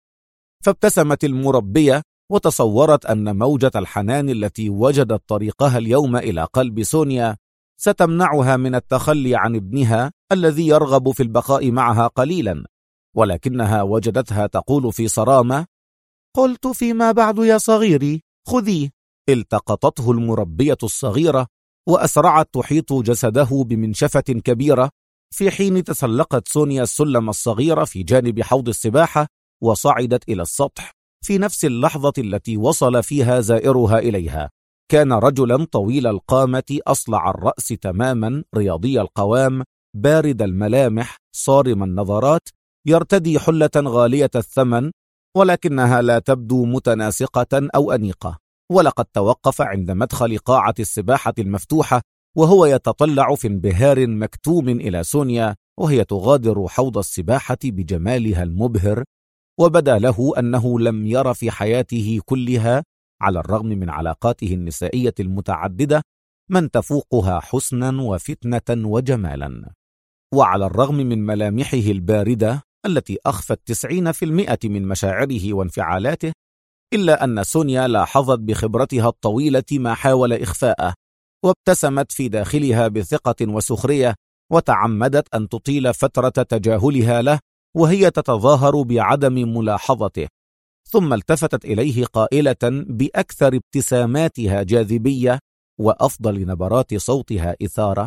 فابتسمت المربية وتصورت أن موجة الحنان التي وجدت طريقها اليوم إلى قلب سونيا ستمنعها من التخلي عن ابنها الذي يرغب في البقاء معها قليلا، ولكنها وجدتها تقول في صرامة: قلت فيما بعد يا صغيري، خذيه. التقطته المربية الصغيرة وأسرعت تحيط جسده بمنشفة كبيرة، في حين تسلقت سونيا السلم الصغير في جانب حوض السباحة وصعدت إلى السطح في نفس اللحظة التي وصل فيها زائرها إليها. كان رجلا طويل القامة أصلع الرأس تماما، رياضي القوام، بارد الملامح، صارم النظرات، يرتدي حلة غالية الثمن، ولكنها لا تبدو متناسقة أو أنيقة. ولقد توقف عند مدخل قاعة السباحة المفتوحة وهو يتطلع في انبهار مكتوم إلى سونيا وهي تغادر حوض السباحة بجمالها المبهر، وبدا له أنه لم ير في حياته كلها، على الرغم من علاقاته النسائية المتعددة، من تفوقها حسنا وفتنة وجمالا. وعلى الرغم من ملامحه الباردة التي أخفت 90% من مشاعره وانفعالاته، إلا أن سونيا لاحظت بخبرتها الطويلة ما حاول إخفاءه، وابتسمت في داخلها بثقة وسخرية، وتعمدت أن تطيل فترة تجاهلها له وهي تتظاهر بعدم ملاحظته. ثم التفتت إليه قائلة بأكثر ابتساماتها جاذبية وأفضل نبرات صوتها إثارة: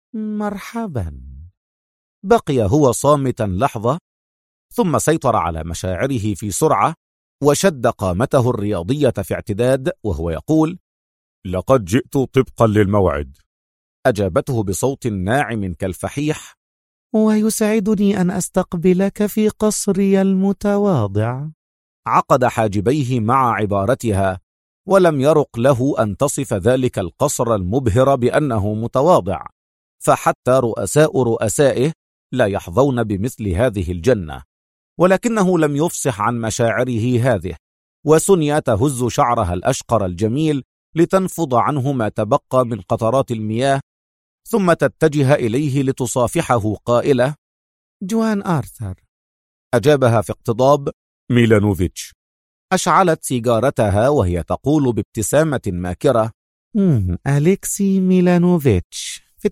مرحبا. بقي هو صامتا لحظة، ثم سيطر على مشاعره في سرعة وشد قامته الرياضية في اعتداد وهو يقول: لقد جئت طبقا للموعد. أجابته بصوت ناعم كالفحيح: ويسعدني أن أستقبلك في قصري المتواضع. عقد حاجبيه مع عبارتها، ولم يرق له أن تصف ذلك القصر المبهر بأنه متواضع، فحتى رؤساء رؤسائه لا يحظون بمثل هذه الجنة. ولكنه لم يفصح عن مشاعره هذه، وسونيا تهز شعرها الأشقر الجميل لتنفض عنه ما تبقى من قطرات المياه، ثم تتجه إليه لتصافحه قائلة: جوان آرثر. أجابها في اقتضاب: ميلانوفيتش. أشعلت سيجارتها وهي تقول بابتسامة ماكرة: أليكسي ميلانوفيتش، في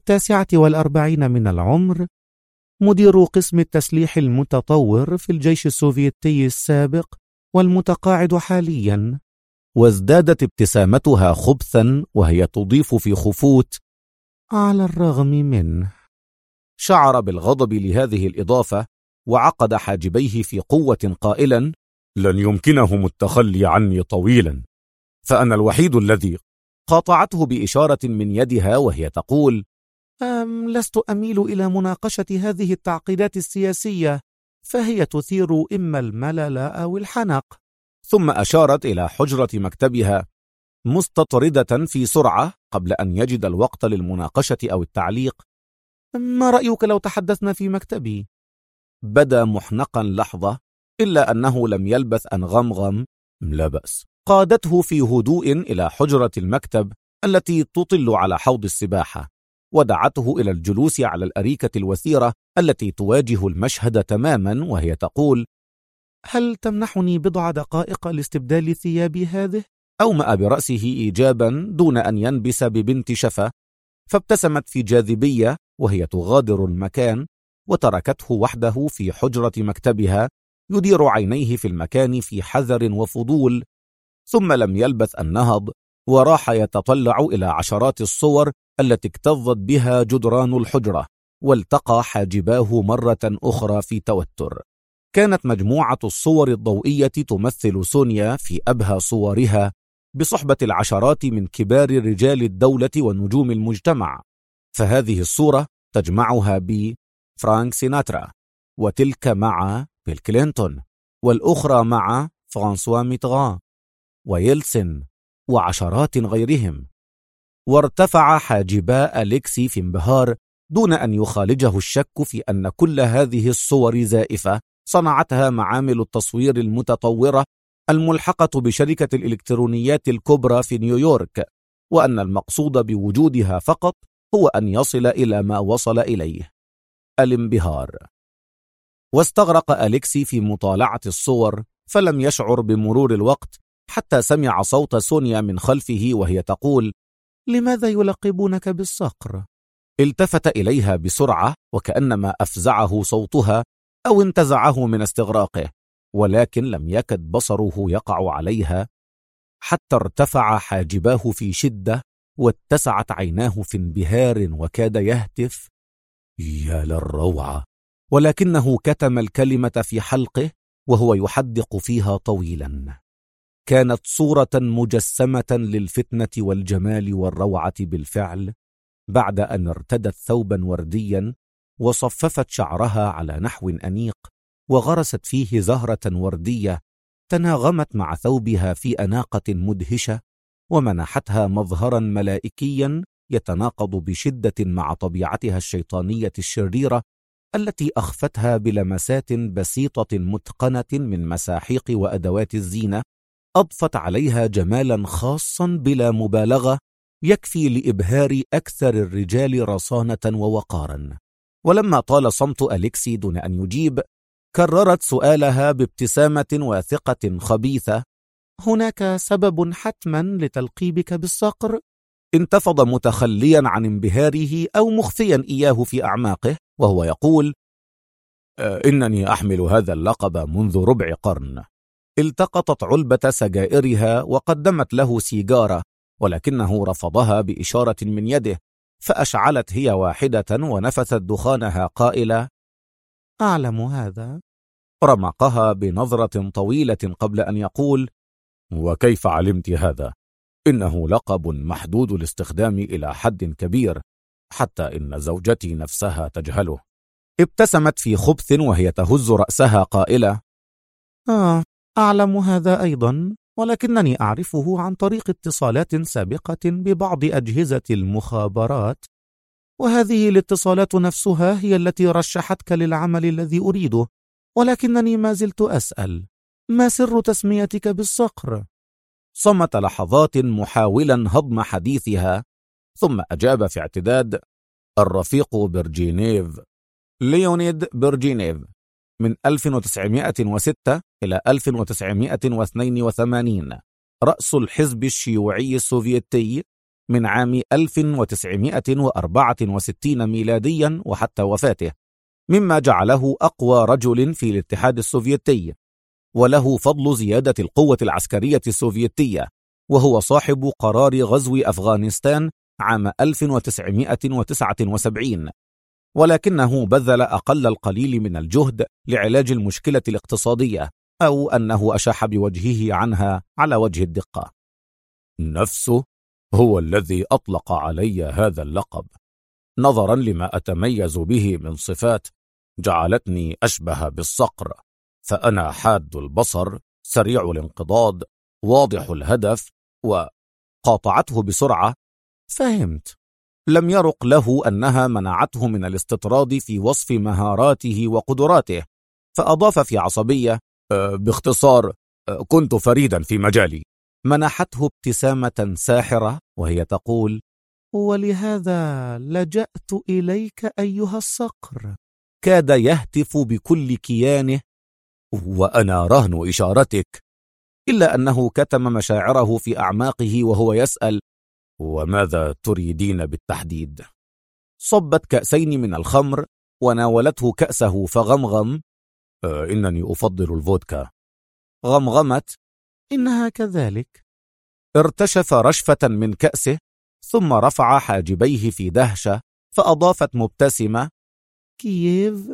49 من العمر، مدير قسم التسليح المتطور في الجيش السوفيتي السابق والمتقاعد حاليا. وازدادت ابتسامتها خبثا وهي تضيف في خفوت: على الرغم منه. شعر بالغضب لهذه الإضافة وعقد حاجبيه في قوة قائلا: لن يمكنهم التخلي عني طويلا، فأنا الوحيد الذي. قاطعته بإشارة من يدها وهي تقول: لست أميل إلى مناقشة هذه التعقيدات السياسية فهي تثير إما الملل أو الحنق. ثم أشارت إلى حجرة مكتبها مستطردة في سرعة قبل أن يجد الوقت للمناقشة أو التعليق. ما رأيك لو تحدثنا في مكتبي؟ بدا محنقا لحظة، إلا أنه لم يلبث أن غمغم: لا بأس. قادته في هدوء إلى حجرة المكتب التي تطل على حوض السباحة، ودعته إلى الجلوس على الأريكة الوثيرة التي تواجه المشهد تماما، وهي تقول: هل تمنحني بضع دقائق لاستبدال ثيابي هذه؟ أومأ برأسه إيجابا دون أن ينبس ببنت شفة، فابتسمت في جاذبية وهي تغادر المكان، وتركته وحده في حجرة مكتبها يدير عينيه في المكان في حذر وفضول. ثم لم يلبث أن نهض وراح يتطلع إلى عشرات الصور التي اكتظت بها جدران الحجرة، والتقى حاجباه مرة أخرى في توتر. كانت مجموعة الصور الضوئية تمثل سونيا في أبهى صورها بصحبة العشرات من كبار رجال الدولة ونجوم المجتمع، فهذه الصورة تجمعها بفرانك سيناترا، وتلك مع بيل كلينتون، والأخرى مع فرانسوا ميتغان ويلسن وعشرات غيرهم. وارتفع حاجبا أليكسي في انبهار دون أن يخالجه الشك في أن كل هذه الصور زائفة صنعتها معامل التصوير المتطورة الملحقة بشركة الإلكترونيات الكبرى في نيويورك، وأن المقصود بوجودها فقط هو أن يصل إلى ما وصل إليه: الانبهار. واستغرق أليكسي في مطالعة الصور، فلم يشعر بمرور الوقت حتى سمع صوت سونيا من خلفه وهي تقول: لماذا يلقبونك بالصقر؟ التفت إليها بسرعة وكأنما أفزعه صوتها أو انتزعه من استغراقه، ولكن لم يكد بصره يقع عليها حتى ارتفع حاجباه في شدة واتسعت عيناه في انبهار وكاد يهتف: يا للروعة! ولكنه كتم الكلمة في حلقه وهو يحدق فيها طويلا. كانت صورة مجسمة للفتنة والجمال والروعة بالفعل، بعد أن ارتدت ثوبا ورديا وصففت شعرها على نحو أنيق، وغرست فيه زهرة وردية تناغمت مع ثوبها في أناقة مدهشة، ومنحتها مظهرا ملائكيا يتناقض بشدة مع طبيعتها الشيطانية الشريرة التي أخفتها بلمسات بسيطة متقنة من مساحيق وأدوات الزينة، أضفت عليها جمالا خاصا بلا مبالغة يكفي لإبهار أكثر الرجال رصانة ووقارا. ولما طال صمت أليكسي دون أن يجيب، كررت سؤالها بابتسامة واثقة خبيثة: هناك سبب حتما لتلقيبك بالصقر؟ انتفض متخليا عن انبهاره أو مخفيا إياه في أعماقه وهو يقول: إنني أحمل هذا اللقب منذ ربع قرن. التقطت علبة سجائرها وقدمت له سيجارة، ولكنه رفضها بإشارة من يده، فأشعلت هي واحدة ونفثت دخانها قائلة: أعلم هذا. رمقها بنظرة طويلة قبل أن يقول: وكيف علمت هذا؟ إنه لقب محدود الاستخدام إلى حد كبير، حتى إن زوجتي نفسها تجهله. ابتسمت في خبث وهي تهز رأسها قائلة: أعلم هذا أيضا، ولكنني أعرفه عن طريق اتصالات سابقة ببعض أجهزة المخابرات، وهذه الاتصالات نفسها هي التي رشحتك للعمل الذي أريده، ولكنني ما زلت أسأل: ما سر تسميتك بالصقر؟ صمت لحظات محاولا هضم حديثها، ثم أجاب في اعتداد: الرفيق برجينيف، ليونيد برجينيف، من 1906 إلى 1982، رأس الحزب الشيوعي السوفيتي من عام 1964 ميلاديا وحتى وفاته، مما جعله أقوى رجل في الاتحاد السوفيتي، وله فضل زيادة القوة العسكرية السوفيتية، وهو صاحب قرار غزو أفغانستان عام 1979، ولكنه بذل أقل القليل من الجهد لعلاج المشكلة الاقتصادية، أو أنه أشاح بوجهه عنها على وجه الدقة. نفسه هو الذي أطلق علي هذا اللقب، نظرا لما أتميز به من صفات جعلتني أشبه بالصقر، فأنا حاد البصر، سريع الانقضاض، واضح الهدف. وقاطعته بسرعة: فهمت. لم يرق له أنها منعته من الاستطراد في وصف مهاراته وقدراته، فأضاف في عصبية: باختصار، كنت فريدا في مجالي. منحته ابتسامة ساحرة وهي تقول: ولهذا لجأت إليك أيها الصقر. كاد يهتف بكل كيانه: وأنا رهن إشارتك. إلا أنه كتم مشاعره في أعماقه وهو يسأل: وماذا تريدين بالتحديد؟ صبت كأسين من الخمر وناولته كأسه فغمغم: إنني أفضل الفودكا. غمغمت: إنها كذلك. ارتشف رشفة من كأسه ثم رفع حاجبيه في دهشة، فأضافت مبتسمة: كييف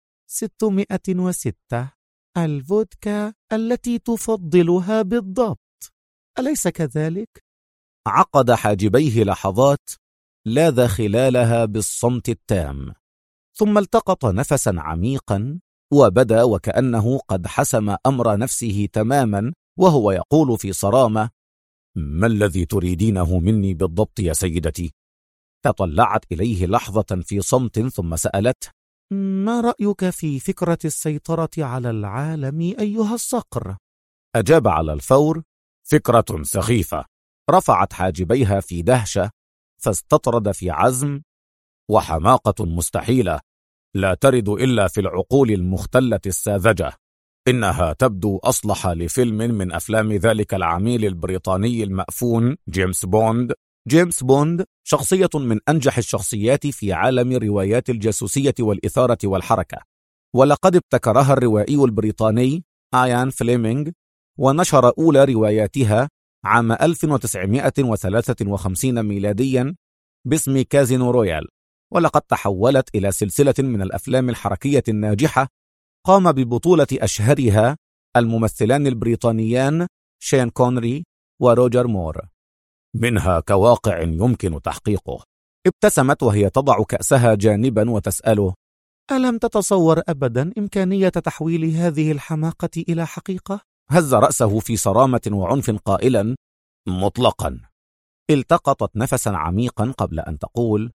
606، الفودكا التي تفضلها بالضبط، أليس كذلك؟ عقد حاجبيه لحظات لاذ خلالها بالصمت التام، ثم التقط نفسا عميقا وبدا وكأنه قد حسم أمر نفسه تماما، وهو يقول في صرامة: ما الذي تريدينه مني بالضبط يا سيدتي؟ تطلعت إليه لحظة في صمت ثم سألته: ما رأيك في فكرة السيطرة على العالم أيها الصقر؟ أجاب على الفور: فكرة سخيفة. رفعت حاجبيها في دهشة، فاستطرد في عزم: وحماقة مستحيلة، لا ترد إلا في العقول المختلة الساذجة. إنها تبدو أصلح لفيلم من أفلام ذلك العميل البريطاني المأفون جيمس بوند. جيمس بوند شخصية من أنجح الشخصيات في عالم روايات الجاسوسية والإثارة والحركة، ولقد ابتكرها الروائي البريطاني آيان فليمينغ، ونشر أولى رواياتها عام 1953 ميلاديا باسم كازينو رويال، ولقد تحولت إلى سلسلة من الأفلام الحركية الناجحة قام ببطولة أشهرها الممثلان البريطانيان شين كونري وروجر مور، منها كواقع يمكن تحقيقه. ابتسمت وهي تضع كأسها جانبا وتسأله: ألم تتصور أبدا إمكانية تحويل هذه الحماقة إلى حقيقة؟ هز رأسه في صرامة وعنف قائلا: مطلقا. التقطت نفسا عميقا قبل أن تقول: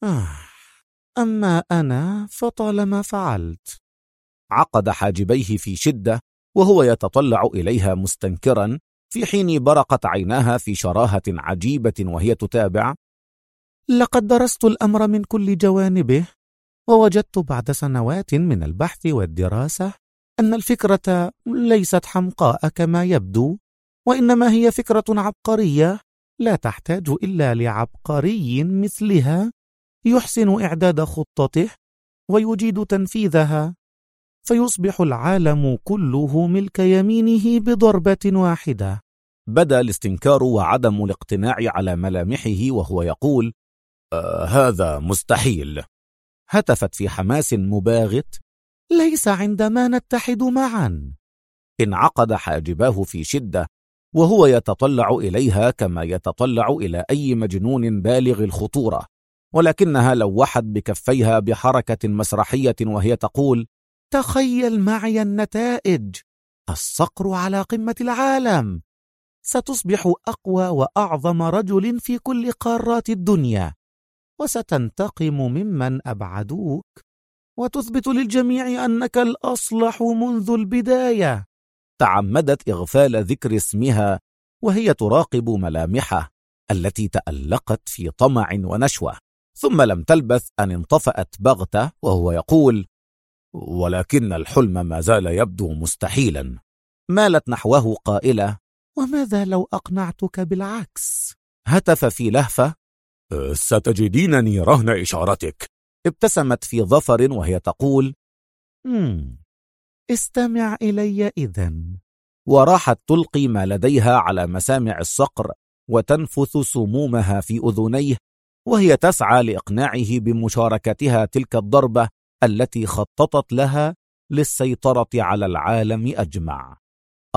أما أنا فطالما فعلت. عقد حاجبيه في شدة وهو يتطلع إليها مستنكرا، في حين برقت عيناها في شراهة عجيبة وهي تتابع: لقد درست الأمر من كل جوانبه، ووجدت بعد سنوات من البحث والدراسة أن الفكرة ليست حمقاء كما يبدو، وإنما هي فكرة عبقرية لا تحتاج إلا لعبقري مثلها يحسن إعداد خطته ويجيد تنفيذها، فيصبح العالم كله ملك يمينه بضربة واحدة. بدا الاستنكار وعدم الاقتناع على ملامحه وهو يقول: هذا مستحيل. هتفت في حماس مباغت: ليس عندما نتحد معا. انعقد حاجباه في شدة وهو يتطلع إليها كما يتطلع إلى أي مجنون بالغ الخطورة، ولكنها لوحت بكفيها بحركة مسرحية وهي تقول: تخيل معي النتائج، الصقر على قمة العالم، ستصبح أقوى وأعظم رجل في كل قارات الدنيا، وستنتقم ممن أبعدوك، وتثبت للجميع أنك الأصلح منذ البداية. تعمدت إغفال ذكر اسمها وهي تراقب ملامحه التي تألقت في طمع ونشوة، ثم لم تلبث أن انطفأت بغتة وهو يقول: ولكن الحلم ما زال يبدو مستحيلا. مالت نحوه قائلة: وماذا لو أقنعتك بالعكس؟ هتف في لهفة: ستجدينني رهن إشارتك. ابتسمت في ظفر وهي تقول: استمع إلي إذن. وراحت تلقي ما لديها على مسامع الصقر وتنفث سمومها في أذنيه، وهي تسعى لإقناعه بمشاركتها تلك الضربة التي خططت لها للسيطرة على العالم أجمع.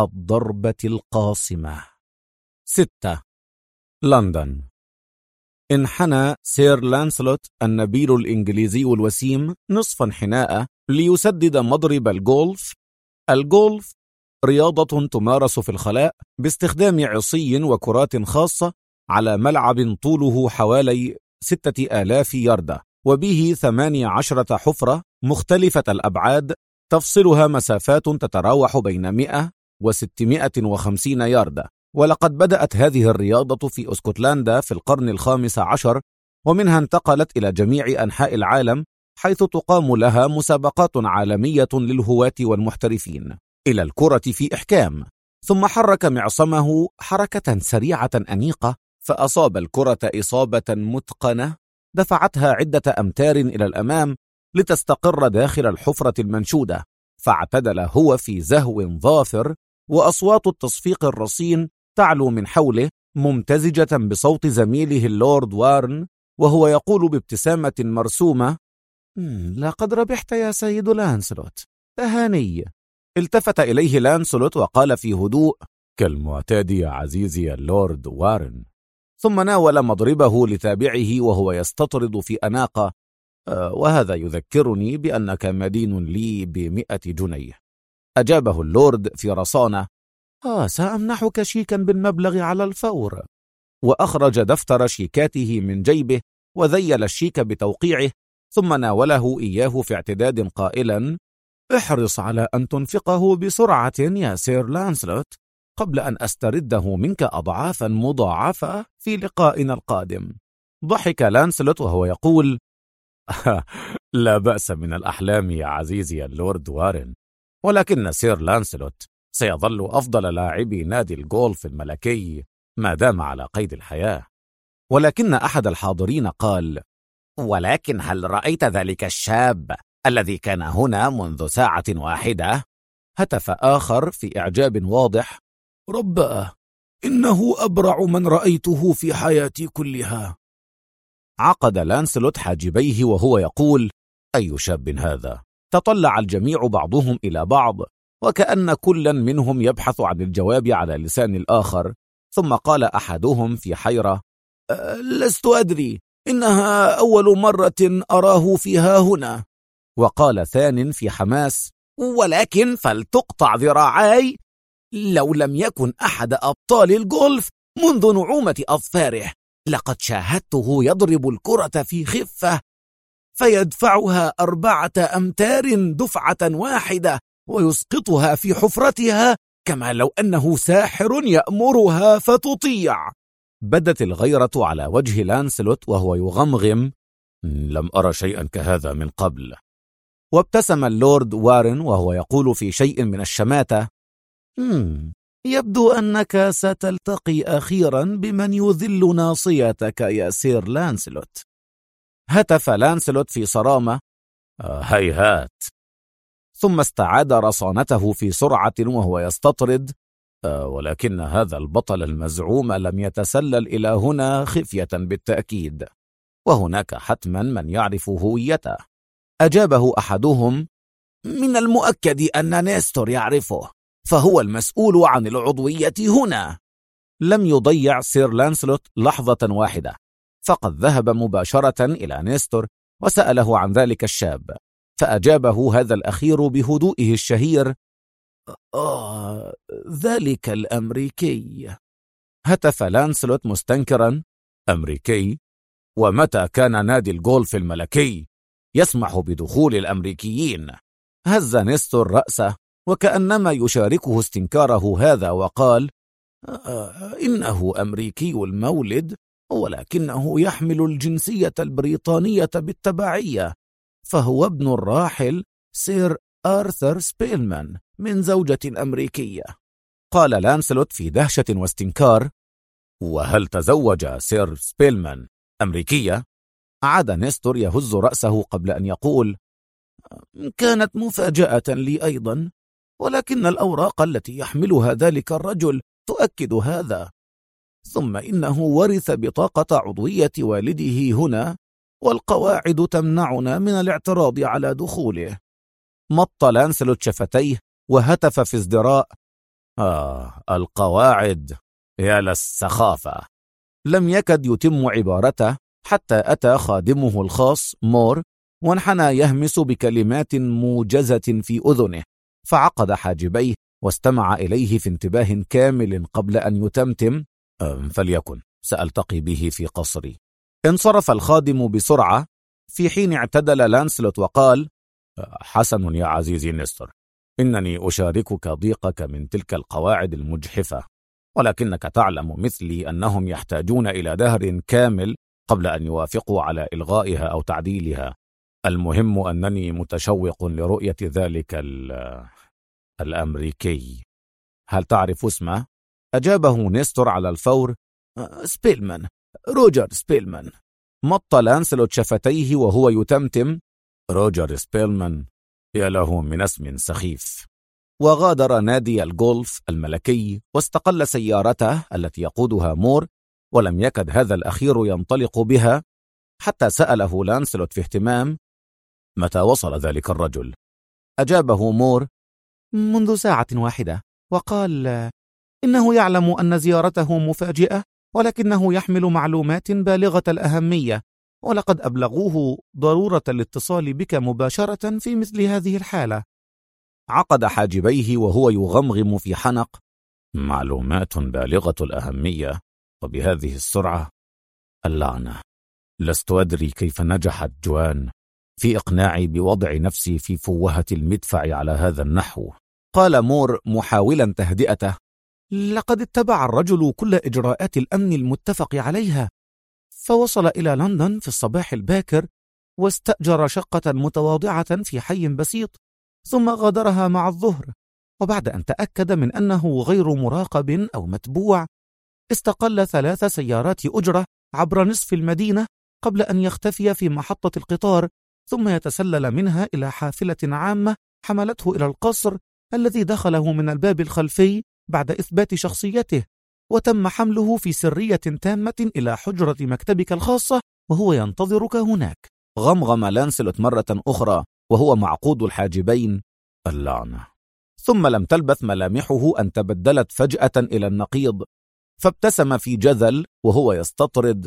الضربة القاصمة. 6. لندن. انحنى سير لانسلوت النبيل الإنجليزي الوسيم نصف انحناء ليسدد مضرب الجولف. الجولف رياضة تمارس في الخلاء باستخدام عصي وكرات خاصة على ملعب طوله حوالي 6000 ياردة، وبه 18 حفرة مختلفة الأبعاد تفصلها مسافات تتراوح بين 100 و650 ياردة. ولقد بدأت هذه الرياضة في اسكتلندا في القرن ال15، ومنها انتقلت إلى جميع أنحاء العالم، حيث تقام لها مسابقات عالمية للهواة والمحترفين. إلى الكرة في إحكام، ثم حرك معصمه حركة سريعة أنيقة، فأصاب الكرة إصابة متقنة دفعتها عدة أمتار إلى الأمام لتستقر داخل الحفرة المنشودة، فاعتدل هو في زهو ظافر، وأصوات التصفيق الرصين تعلو من حوله ممتزجة بصوت زميله اللورد وارن، وهو يقول بابتسامة مرسومة: لقد ربحت يا سيد لانسلوت، تهاني. التفت إليه لانسلوت وقال في هدوء: كالمعتاد يا عزيزي اللورد وارن. ثم ناول مضربه لتابعه وهو يستطرد في أناقة: وهذا يذكرني بأنك مدين لي ب100 جنيه. أجابه اللورد في رصانة: سأمنحك شيكا بالمبلغ على الفور. وأخرج دفتر شيكاته من جيبه وذيل الشيك بتوقيعه، ثم ناوله إياه في اعتداد قائلا: احرص على أن تنفقه بسرعة يا سير لانسلوت، قبل أن أسترده منك أضعافا مضاعفة في لقائنا القادم. ضحك لانسلوت وهو يقول: لا بأس من الأحلام يا عزيزي اللورد وارن، ولكن سير لانسلوت سيظل أفضل لاعبي نادي الجولف الملكي ما دام على قيد الحياة. ولكن أحد الحاضرين قال: ولكن هل رأيت ذلك الشاب الذي كان هنا منذ ساعة واحدة؟ هتف آخر في إعجاب واضح: رباه، إنه أبرع من رأيته في حياتي كلها. عقد لانسلوت حاجبيه وهو يقول: أي شاب هذا؟ تطلع الجميع بعضهم إلى بعض، وكأن كلا منهم يبحث عن الجواب على لسان الآخر. ثم قال أحدهم في حيرة: لست أدري، إنها أول مرة أراه فيها هنا. وقال ثان في حماس: ولكن فلتقطع ذراعاي لو لم يكن أحد أبطال الجولف منذ نعومة أظفاره. لقد شاهدته يضرب الكرة في خفة فيدفعها 4 أمتار دفعة واحدة ويسقطها في حفرتها كما لو أنه ساحر يأمرها فتطيع. بدت الغيرة على وجه لانسلوت وهو يغمغم: لم أرى شيئا كهذا من قبل. وابتسم اللورد وارن وهو يقول في شيء من الشماتة: يبدو أنك ستلتقي أخيرا بمن يذل ناصيتك يا سير لانسلوت. هتف لانسلوت في صرامة: هيهات. ثم استعاد رصانته في سرعة وهو يستطرد: ولكن هذا البطل المزعوم لم يتسلل إلى هنا خفية بالتأكيد، وهناك حتما من يعرف هويته. أجابه أحدهم: من المؤكد أن نيستور يعرفه، فهو المسؤول عن العضوية هنا. لم يضيع سير لانسلوت لحظة واحدة، فقد ذهب مباشرة إلى نيستور وسأله عن ذلك الشاب، فأجابه هذا الأخير بهدوئه الشهير: ذلك الأمريكي. هتف لانسلوت مستنكرا: أمريكي؟ ومتى كان نادي الجولف الملكي يسمح بدخول الأمريكيين؟ هز نيستور رأسه وكأنما يشاركه استنكاره هذا وقال: إنه أمريكي المولد، ولكنه يحمل الجنسية البريطانية بالتبعية، فهو ابن الراحل سير آرثر سبيلمان من زوجة أمريكية. قال لانسلوت في دهشة واستنكار: وهل تزوج سير سبيلمان أمريكية؟ عاد نيستور يهز رأسه قبل أن يقول: كانت مفاجأة لي أيضا، ولكن الأوراق التي يحملها ذلك الرجل تؤكد هذا. ثم إنه ورث بطاقة عضوية والده هنا، والقواعد تمنعنا من الاعتراض على دخوله. مط لانسلوت شفتيه وهتف في ازدراء: القواعد، يا للسخافة. لم يكد يتم عبارته حتى أتى خادمه الخاص مور وانحنى يهمس بكلمات موجزة في أذنه، فعقد حاجبيه واستمع إليه في انتباه كامل قبل أن يتمتم: فليكن، سألتقي به في قصري. انصرف الخادم بسرعة، في حين اعتدل لانسلوت وقال: حسن يا عزيزي نستر، إنني أشاركك ضيقك من تلك القواعد المجحفة، ولكنك تعلم مثلي أنهم يحتاجون إلى دهر كامل قبل أن يوافقوا على إلغائها أو تعديلها. المهم أنني متشوق لرؤية ذلك الأمريكي. هل تعرف اسمه؟ أجابه نستر على الفور: سبيلمان، روجر سبيلمان. مط لانسلوت شفتيه وهو يتمتم: روجر سبيلمان، يا له من اسم سخيف. وغادر نادي الجولف الملكي واستقل سيارته التي يقودها مور، ولم يكد هذا الأخير ينطلق بها حتى سأله لانسلوت في اهتمام: متى وصل ذلك الرجل؟ أجابه مور: منذ ساعة واحدة، وقال إنه يعلم أن زيارته مفاجئة، ولكنه يحمل معلومات بالغة الأهمية، ولقد أبلغوه ضرورة الاتصال بك مباشرة في مثل هذه الحالة. عقد حاجبيه وهو يغمغم في حنق: معلومات بالغة الأهمية وبهذه السرعة؟ اللعنة، لست أدري كيف نجحت جوان في إقناعي بوضع نفسي في فوهة المدفع على هذا النحو. قال مور محاولا تهدئته: لقد اتبع الرجل كل إجراءات الأمن المتفق عليها، فوصل إلى لندن في الصباح الباكر، واستأجر شقة متواضعة في حي بسيط، ثم غادرها مع الظهر، وبعد أن تأكد من أنه غير مراقب أو متبوع، استقل 3 سيارات أجرة عبر نصف المدينة قبل أن يختفي في محطة القطار، ثم يتسلل منها إلى حافلة عامة حملته إلى القصر الذي دخله من الباب الخلفي بعد إثبات شخصيته، وتم حمله في سرية تامة إلى حجرة مكتبك الخاصة وهو ينتظرك هناك. غمغم لانسلوت مرة أخرى وهو معقود الحاجبين: اللعنة. ثم لم تلبث ملامحه أن تبدلت فجأة إلى النقيض، فابتسم في جذل وهو يستطرد: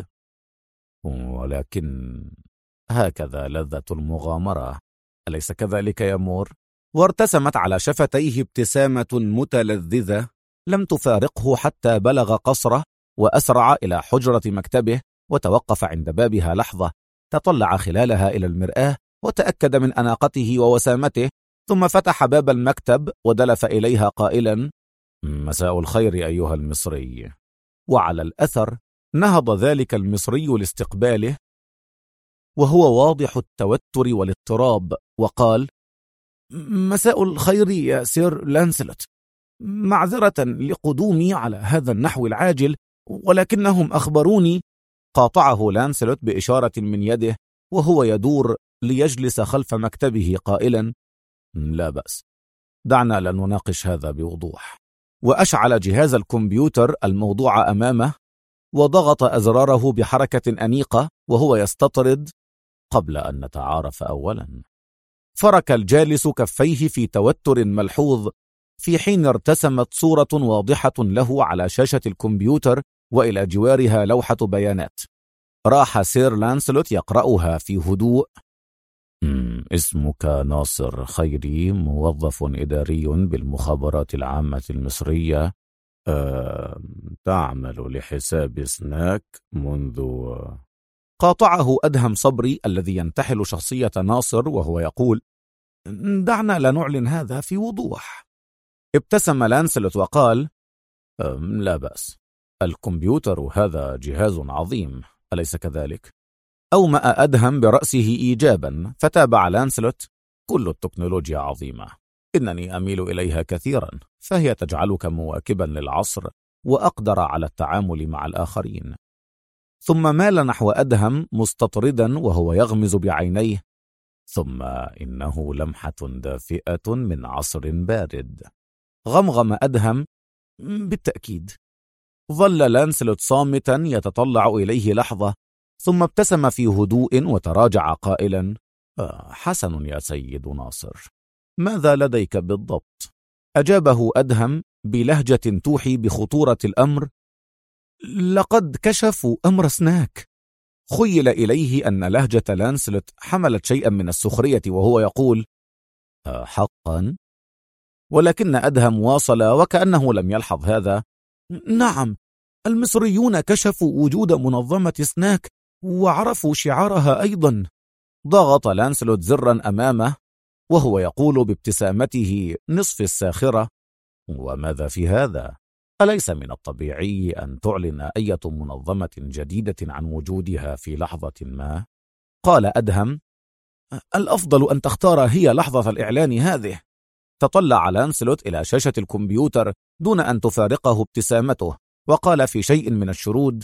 ولكن هكذا لذة المغامرة، أليس كذلك يا مور؟ وارتسمت على شفتيه ابتسامة متلذذة لم تفارقه حتى بلغ قصره، وأسرع إلى حجرة مكتبه وتوقف عند بابها لحظة، تطلع خلالها إلى المرآة وتأكد من أناقته ووسامته، ثم فتح باب المكتب ودلف إليها قائلا: مساء الخير أيها المصري. وعلى الأثر نهض ذلك المصري لاستقباله وهو واضح التوتر والاضطراب، وقال: مساء الخير يا سير لانسلوت، معذرة لقدومي على هذا النحو العاجل، ولكنهم أخبروني. قاطعه لانسلوت بإشارة من يده وهو يدور ليجلس خلف مكتبه قائلا: لا بأس، دعنا لنناقش هذا بوضوح. وأشعل جهاز الكمبيوتر الموضوع أمامه وضغط أزراره بحركة أنيقة وهو يستطرد: قبل أن نتعارف أولا. فرك الجالس كفيه في توتر ملحوظ، في حين ارتسمت صورة واضحة له على شاشة الكمبيوتر وإلى جوارها لوحة بيانات. راح سير لانسلوت يقرأها في هدوء: اسمك ناصر خيري، موظف إداري بالمخابرات العامة المصرية، تعمل لحساب سناك منذ... قاطعه أدهم صبري الذي ينتحل شخصية ناصر وهو يقول: دعنا لنعلن هذا في وضوح. ابتسم لانسلوت وقال: لا بأس، الكمبيوتر هذا جهاز عظيم، أليس كذلك؟ أومأ أدهم برأسه إيجابا، فتابع لانسلوت: كل التكنولوجيا عظيمة، إنني أميل إليها كثيرا، فهي تجعلك مواكبا للعصر وأقدر على التعامل مع الآخرين. ثم مال نحو أدهم مستطردا وهو يغمز بعينيه: ثم إنه لمحة دافئة من عصر بارد. غمغم أدهم: بالتأكيد. ظل لانسلوت صامتا يتطلع إليه لحظة، ثم ابتسم في هدوء وتراجع قائلا: حسن يا سيد ناصر، ماذا لديك بالضبط؟ أجابه أدهم بلهجة توحي بخطورة الأمر: لقد كشفوا أمر سناك، خيل إليه أن لهجة لانسلوت حملت شيئا من السخرية وهو يقول: حقا؟ ولكن أدهم واصل وكأنه لم يلحظ هذا: نعم، المصريون كشفوا وجود منظمة سناك وعرفوا شعارها أيضا. ضغط لانسلوت زرا أمامه وهو يقول بابتسامته نصف الساخرة: وماذا في هذا؟ أليس من الطبيعي أن تعلن أي منظمة جديدة عن وجودها في لحظة ما؟ قال أدهم: الأفضل أن تختار هي لحظة الإعلان هذه. تطلع لانسلوت إلى شاشة الكمبيوتر دون أن تفارقه ابتسامته، وقال في شيء من الشرود: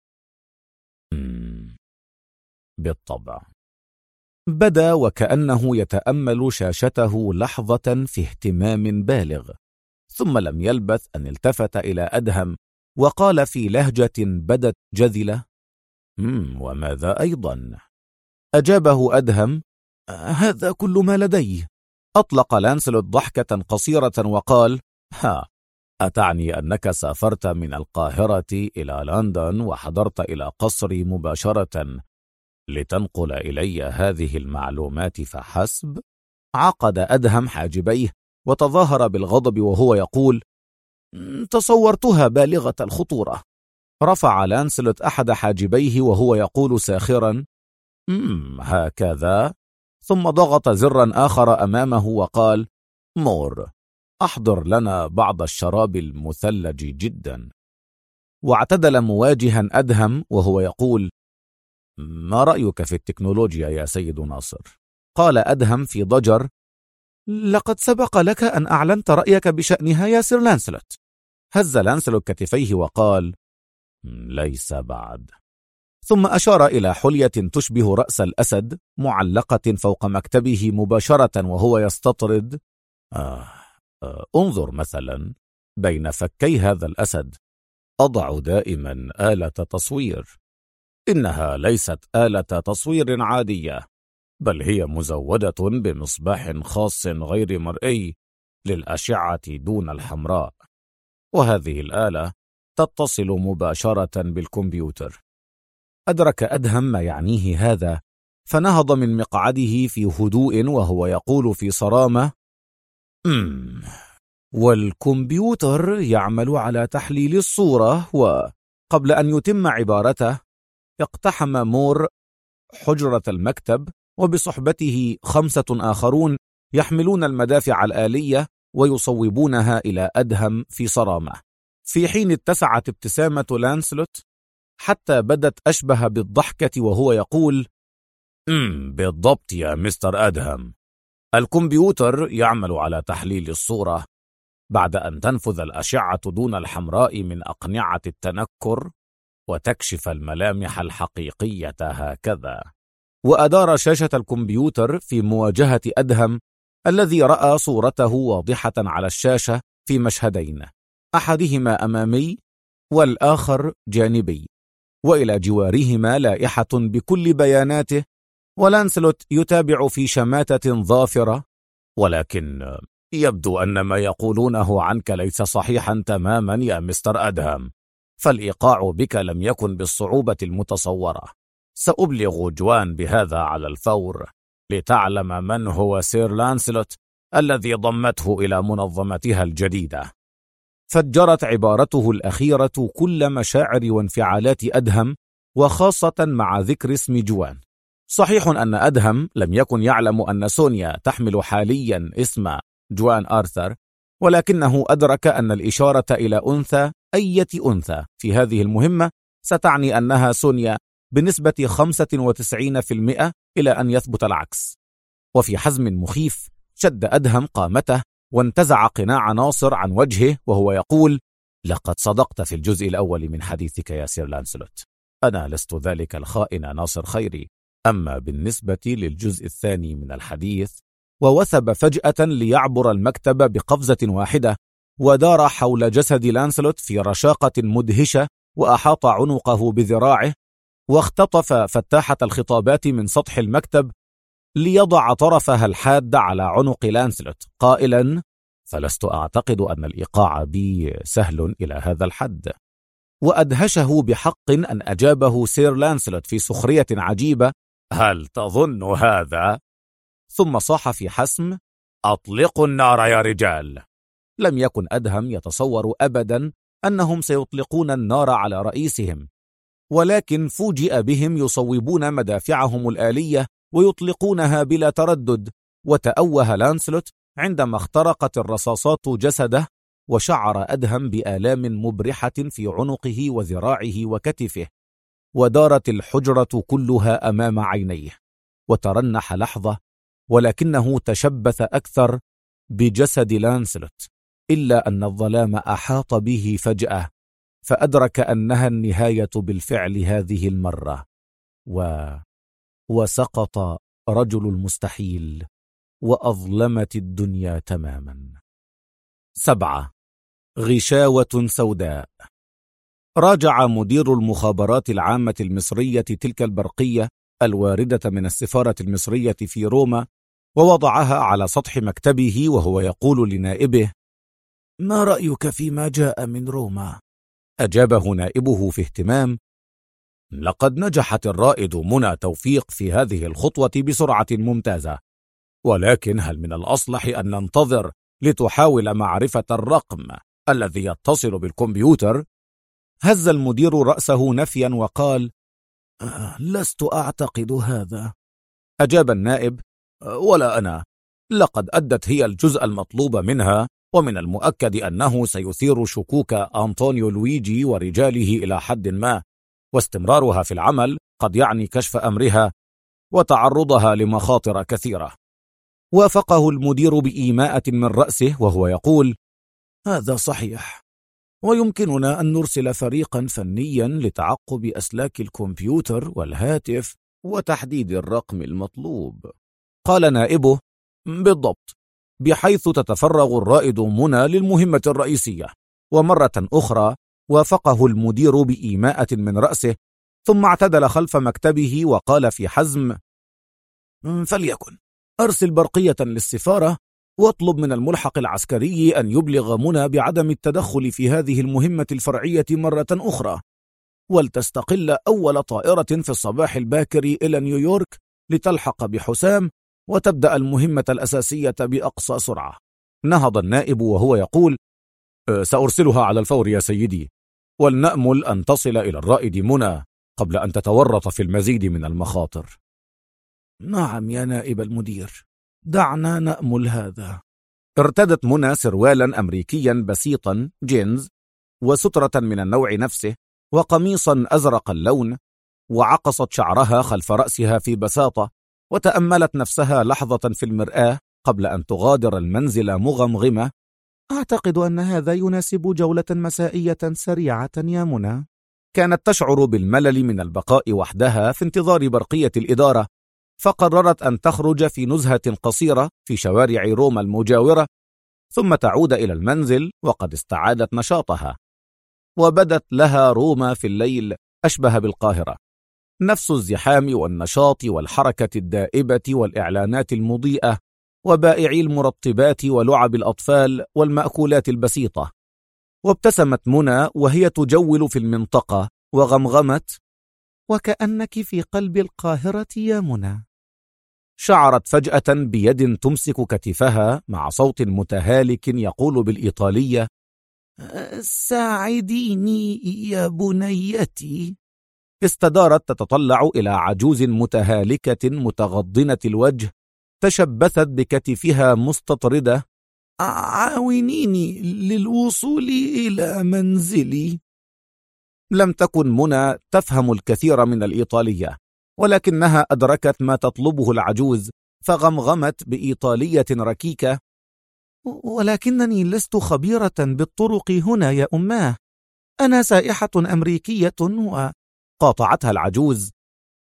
بالطبع. بدا وكأنه يتأمل شاشته لحظة في اهتمام بالغ، ثم لم يلبث أن التفت إلى أدهم وقال في لهجة بدت جذلة: وماذا أيضا؟ أجابه أدهم: هذا كل ما لدي. أطلق لانسلوت ضحكة قصيرة وقال: أتعني أنك سافرت من القاهرة إلى لندن وحضرت إلى قصري مباشرة لتنقل إلي هذه المعلومات فحسب؟ عقد أدهم حاجبيه وتظاهر بالغضب وهو يقول: تصورتها بالغة الخطورة. رفع لانسلوت أحد حاجبيه وهو يقول ساخرا: هكذا. ثم ضغط زرا آخر أمامه وقال: مور، أحضر لنا بعض الشراب المثلج جدا. واعتدل مواجها أدهم وهو يقول: ما رأيك في التكنولوجيا يا سيد ناصر؟ قال أدهم في ضجر: لقد سبق لك أن أعلنت رأيك بشأنها يا سير لانسلوت. هز لانسلوت كتفيه وقال: ليس بعد. ثم أشار إلى حلية تشبه رأس الأسد معلقة فوق مكتبه مباشرة وهو يستطرد: انظر مثلا بين فكي هذا الأسد أضع دائما آلة تصوير. إنها ليست آلة تصوير عادية، بل هي مزودة بمصباح خاص غير مرئي للأشعة دون الحمراء، وهذه الآلة تتصل مباشرة بالكمبيوتر. أدرك أدهم ما يعنيه هذا، فنهض من مقعده في هدوء وهو يقول في صرامة: والكمبيوتر يعمل على تحليل الصورة. وقبل أن يتم عبارته اقتحم مور حجرة المكتب وبصحبته 5 آخرون يحملون المدافع الآلية ويصوبونها إلى أدهم في صرامة، في حين اتسعت ابتسامة لانسلوت حتى بدت أشبه بالضحكة وهو يقول: بالضبط يا مستر أدهم، الكمبيوتر يعمل على تحليل الصورة بعد أن تنفذ الأشعة دون الحمراء من أقنعة التنكر وتكشف الملامح الحقيقية هكذا. وأدار شاشة الكمبيوتر في مواجهة أدهم الذي رأى صورته واضحة على الشاشة في مشهدين، أحدهما أمامي والآخر جانبي، وإلى جوارهما لائحة بكل بياناته، ولانسلوت يتابع في شماتة ظافرة: ولكن يبدو أن ما يقولونه عنك ليس صحيحا تماما يا مستر أدهم، فالإيقاع بك لم يكن بالصعوبة المتصورة. سأبلغ جوان بهذا على الفور لتعلم من هو سير لانسلوت الذي ضمته إلى منظمتها الجديدة. فجرت عبارته الأخيرة كل مشاعر وانفعالات أدهم، وخاصة مع ذكر اسم جوان. صحيح أن أدهم لم يكن يعلم أن سونيا تحمل حاليا اسم جوان آرثر، ولكنه أدرك أن الإشارة إلى أنثى أية أنثى في هذه المهمة ستعني أنها سونيا بنسبة 95% إلى أن يثبت العكس. وفي حزم مخيف شد أدهم قامته وانتزع قناع ناصر عن وجهه وهو يقول: لقد صدقت في الجزء الأول من حديثك يا سير لانسلوت، أنا لست ذلك الخائن ناصر خيري. أما بالنسبة للجزء الثاني من الحديث، ووثب فجأة ليعبر المكتب بقفزة واحدة ودار حول جسد لانسلوت في رشاقة مدهشة، وأحاط عنقه بذراعه، واختطف فتاحة الخطابات من سطح المكتب ليضع طرفها الحاد على عنق لانسلوت قائلا: فلست أعتقد أن الإيقاع بي سهل إلى هذا الحد. وأدهشه بحق أن أجابه سير لانسلوت في سخرية عجيبة: هل تظن هذا؟ ثم صاح في حسم: أطلقوا النار يا رجال. لم يكن أدهم يتصور أبدا أنهم سيطلقون النار على رئيسهم، ولكن فوجئ بهم يصوبون مدافعهم الآلية ويطلقونها بلا تردد، وتأوه لانسلوت عندما اخترقت الرصاصات جسده، وشعر أدهم بآلام مبرحة في عنقه وذراعه وكتفه، ودارت الحجرة كلها أمام عينيه، وترنح لحظة، ولكنه تشبث أكثر بجسد لانسلوت، إلا أن الظلام أحاط به فجأة، فأدرك أنها النهاية بالفعل هذه المرة، وسقط رجل المستحيل، وأظلمت الدنيا تماما. 7. غشاوة سوداء. راجع مدير المخابرات العامة المصرية تلك البرقية الواردة من السفارة المصرية في روما، ووضعها على سطح مكتبه وهو يقول لنائبه: ما رأيك فيما جاء من روما؟ أجابه نائبه في اهتمام: لقد نجحت الرائد منى توفيق في هذه الخطوة بسرعة ممتازة، ولكن هل من الأصلح أن ننتظر لتحاول معرفة الرقم الذي يتصل بالكمبيوتر؟ هز المدير رأسه نفيا وقال: لست أعتقد هذا. أجاب النائب: ولا أنا، لقد أدت هي الجزء المطلوب منها، ومن المؤكد أنه سيثير شكوك أنطونيو لويجي ورجاله إلى حد ما، واستمرارها في العمل قد يعني كشف أمرها وتعرضها لمخاطر كثيرة. وافقه المدير بإيماءة من رأسه وهو يقول: هذا صحيح، ويمكننا أن نرسل فريقا فنيا لتعقب أسلاك الكمبيوتر والهاتف وتحديد الرقم المطلوب. قال نائبه: بالضبط، بحيث تتفرغ الرائد منى للمهمة الرئيسية. ومرة أخرى وافقه المدير بإيماءة من رأسه، ثم اعتدل خلف مكتبه وقال في حزم: فليكن، أرسل برقية للسفارة واطلب من الملحق العسكري أن يبلغ منى بعدم التدخل في هذه المهمة الفرعية مرة أخرى، ولتستقل أول طائرة في الصباح الباكر إلى نيويورك لتلحق بحسام وتبدأ المهمة الأساسية بأقصى سرعة. نهض النائب وهو يقول: سأرسلها على الفور يا سيدي، ولنأمل أن تصل إلى الرائد منى قبل أن تتورط في المزيد من المخاطر. نعم يا نائب المدير، دعنا نأمل هذا. ارتدت منى سروالا أمريكيا بسيطا جينز، وسترة من النوع نفسه، وقميصا أزرق اللون، وعقصت شعرها خلف رأسها في بساطة، وتأملت نفسها لحظة في المرآة قبل أن تغادر المنزل مغمغمة: أعتقد أن هذا يناسب جولة مسائية سريعة يا منى. كانت تشعر بالملل من البقاء وحدها في انتظار برقية الإدارة، فقررت أن تخرج في نزهة قصيرة في شوارع روما المجاورة، ثم تعود إلى المنزل وقد استعادت نشاطها. وبدت لها روما في الليل أشبه بالقاهرة، نفس الزحام والنشاط والحركة الدائبة والإعلانات المضيئة وبائعي المرطبات ولعب الأطفال والمأكولات البسيطة. وابتسمت منى وهي تجول في المنطقة وغمغمت: وكأنك في قلب القاهرة يا منى. شعرت فجأة بيد تمسك كتفها مع صوت متهالك يقول بالإيطالية: ساعديني يا بنيتي. استدارت تتطلع إلى عجوز متهالكة متغضنة الوجه تشبثت بكتفها مستطردة: عاونيني للوصول إلى منزلي. لم تكن منى تفهم الكثير من الإيطالية، ولكنها أدركت ما تطلبه العجوز، فغمغمت بإيطالية ركيكة: ولكنني لست خبيرة بالطرق هنا يا أماه، أنا سائحة أمريكية. وقاطعتها العجوز: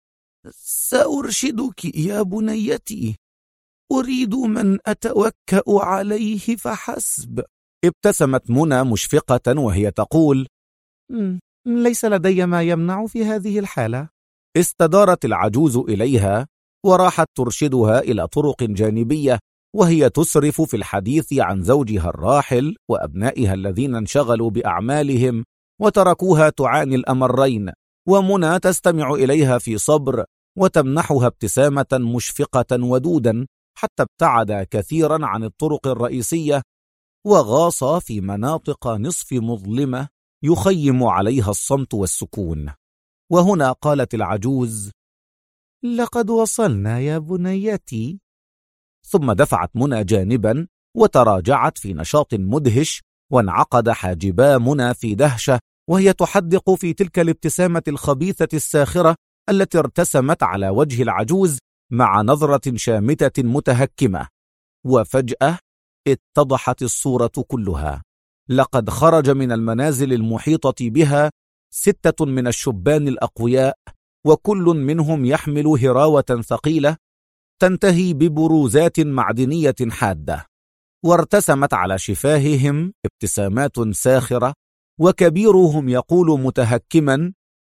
سأرشدك يا بنيتي، أريد من أتوكأ عليه فحسب. ابتسمت منى مشفقة وهي تقول: ليس لدي ما يمنع في هذه الحالة. استدارت العجوز إليها وراحت ترشدها إلى طرق جانبية، وهي تسرف في الحديث عن زوجها الراحل وأبنائها الذين انشغلوا بأعمالهم وتركوها تعاني الأمرين، ومنى تستمع إليها في صبر وتمنحها ابتسامة مشفقة ودودا، حتى ابتعد كثيرا عن الطرق الرئيسية وغاص في مناطق نصف مظلمة يخيم عليها الصمت والسكون. وهنا قالت العجوز: لقد وصلنا يا بنيتي. ثم دفعت منى جانبا وتراجعت في نشاط مدهش، وانعقد حاجبا منى في دهشة وهي تحدق في تلك الابتسامة الخبيثة الساخرة التي ارتسمت على وجه العجوز مع نظرة شامتة متهكمة. وفجأة اتضحت الصورة كلها. لقد خرج من المنازل المحيطة بها 6 من الشبان الأقوياء، وكل منهم يحمل هراوة ثقيلة تنتهي ببروزات معدنية حادة، وارتسمت على شفاههم ابتسامات ساخرة، وكبيرهم يقول متهكما: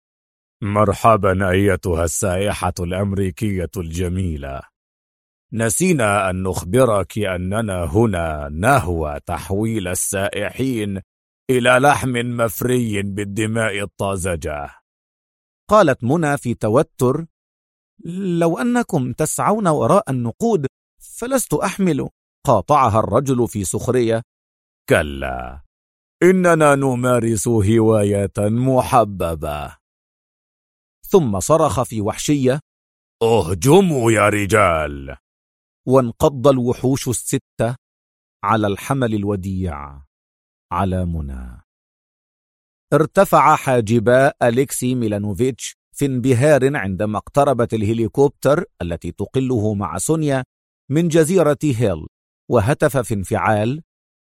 مرحبا أيتها السائحة الأمريكية الجميلة، نسينا أن نخبرك أننا هنا نهوى تحويل السائحين إلى لحم مفري بالدماء الطازجة. قالت منى في توتر: لو أنكم تسعون وراء النقود فلست أحمل. قاطعها الرجل في سخرية: كلا، إننا نمارس هواية محببة. ثم صرخ في وحشية: اهجموا يا رجال. وانقض الوحوش 6 على الحمل الوديع، على منى. ارتفع حاجبا أليكسي ميلانوفيتش في انبهار عندما اقتربت الهليكوبتر التي تقله مع سونيا من جزيرة هيل، وهتف في انفعال: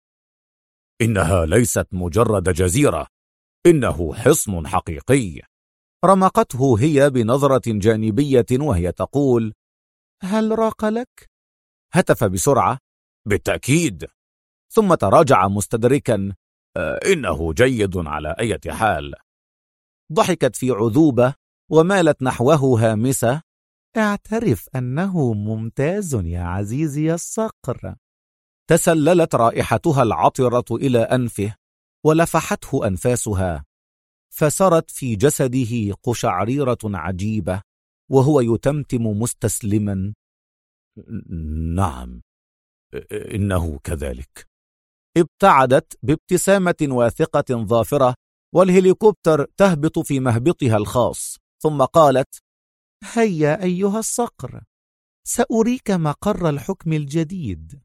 إنها ليست مجرد جزيرة، إنه حصن حقيقي. رمقته هي بنظرة جانبية وهي تقول: هل راق لك؟ هتف بسرعة: بالتأكيد. ثم تراجع مستدركا: إنه جيد على أي حال. ضحكت في عذوبة ومالت نحوه هامسة: اعترف أنه ممتاز يا عزيزي الصقر. تسللت رائحتها العطرة إلى أنفه ولفحته أنفاسها، فسرت في جسده قشعريرة عجيبة وهو يتمتم مستسلما: نعم، إنه كذلك. ابتعدت بابتسامة واثقة ظافرة، والهليكوبتر تهبط في مهبطها الخاص، ثم قالت: هيا أيها الصقر، سأريك مقر الحكم الجديد.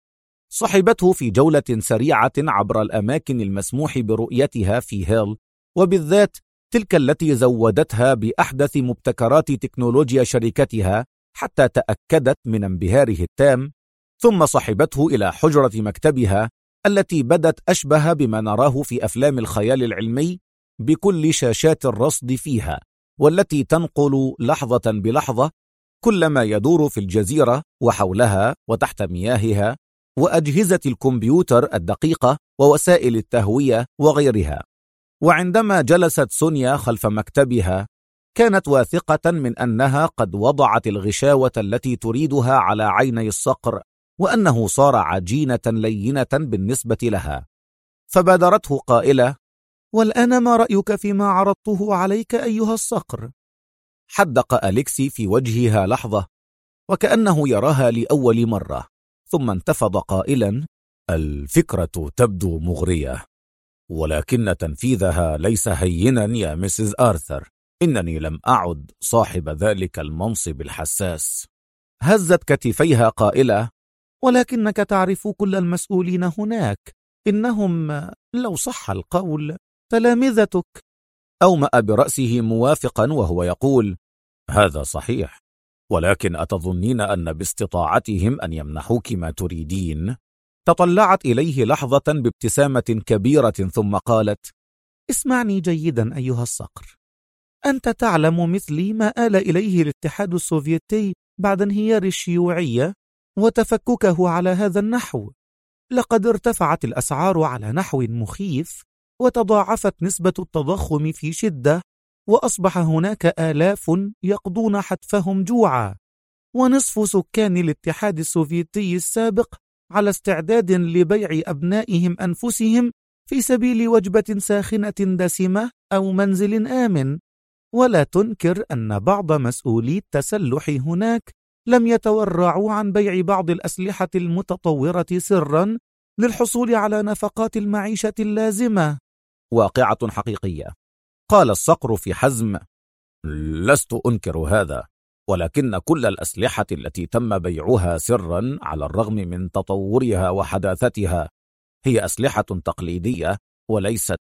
صحبته في جولة سريعة عبر الأماكن المسموح برؤيتها في هيل، وبالذات تلك التي زودتها بأحدث مبتكرات تكنولوجيا شركتها حتى تأكدت من انبهاره التام. ثم صحبته إلى حجرة مكتبها التي بدت أشبه بما نراه في أفلام الخيال العلمي، بكل شاشات الرصد فيها، والتي تنقل لحظة بلحظة كل ما يدور في الجزيرة وحولها وتحت مياهها، وأجهزة الكمبيوتر الدقيقة ووسائل التهوية وغيرها. وعندما جلست سونيا خلف مكتبها كانت واثقة من أنها قد وضعت الغشاوة التي تريدها على عيني الصقر، وأنه صار عجينة لينة بالنسبة لها. فبادرته قائلة: والآن ما رأيك فيما عرضته عليك أيها الصقر؟ حدق أليكسي في وجهها لحظة وكأنه يراها لأول مرة، ثم انتفض قائلا: الفكرة تبدو مغرية، ولكن تنفيذها ليس هينا يا مسز آرثر. إنني لم أعد صاحب ذلك المنصب الحساس. هزت كتفيها قائلة: ولكنك تعرف كل المسؤولين هناك، إنهم لو صح القول تلامذتك. أومأ برأسه موافقا وهو يقول: هذا صحيح، ولكن أتظنين أن باستطاعتهم أن يمنحوك ما تريدين؟ تطلعت إليه لحظة بابتسامة كبيرة ثم قالت: اسمعني جيدا أيها الصقر، أنت تعلم مثلي ما آل إليه الاتحاد السوفيتي بعد انهيار الشيوعية وتفككه على هذا النحو. لقد ارتفعت الأسعار على نحو مخيف، وتضاعفت نسبة التضخم في شدة، وأصبح هناك آلاف يقضون حتفهم جوعا، ونصف سكان الاتحاد السوفيتي السابق على استعداد لبيع أبنائهم أنفسهم في سبيل وجبة ساخنة دسمة أو منزل آمن، ولا تنكر أن بعض مسؤولي التسلح هناك لم يتورعوا عن بيع بعض الأسلحة المتطورة سرا للحصول على نفقات المعيشة اللازمة. واقعة حقيقية، قال الصقر في حزم: لست أنكر هذا، ولكن كل الأسلحة التي تم بيعها سرا على الرغم من تطورها وحداثتها هي أسلحة تقليدية وليست.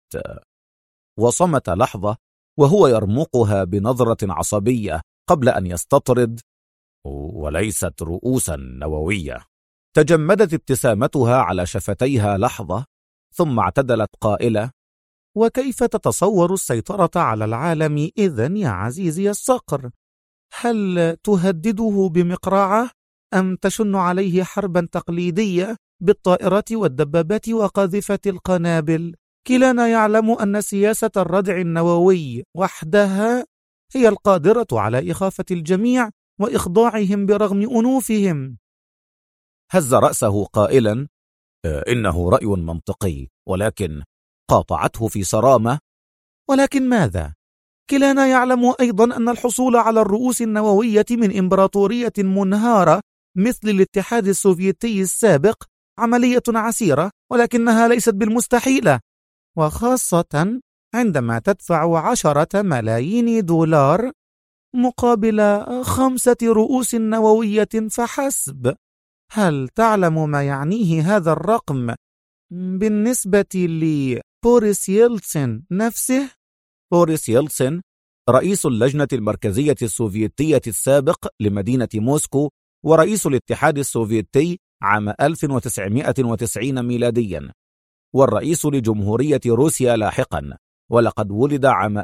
وصمت لحظة وهو يرمقها بنظرة عصبية قبل أن يستطرد: وليست رؤوسا نووية. تجمدت ابتسامتها على شفتيها لحظة، ثم اعتدلت قائلة: وكيف تتصور السيطرة على العالم إذن يا عزيزي الصقر؟ هل تهدده بمقراعة أم تشن عليه حربا تقليدية بالطائرات والدبابات وقاذفة القنابل؟ كلانا يعلم أن سياسة الردع النووي وحدها هي القادرة على إخافة الجميع وإخضاعهم برغم أنوفهم. هز رأسه قائلا: إنه رأي منطقي، ولكن قاطعته في صرامة: ولكن ماذا؟ كلانا يعلم أيضا أن الحصول على الرؤوس النووية من إمبراطورية منهارة مثل الاتحاد السوفيتي السابق عملية عسيرة، ولكنها ليست بالمستحيلة، وخاصة عندما تدفع 10 ملايين دولار مقابل 5 رؤوس نووية فحسب. هل تعلم ما يعنيه هذا الرقم بالنسبة لبوريس يلتسن نفسه؟ بوريس يلتسن رئيس اللجنة المركزية السوفيتية السابق لمدينة موسكو ورئيس الاتحاد السوفيتي عام 1990 ميلاديا، والرئيس لجمهورية روسيا لاحقا، ولقد ولد عام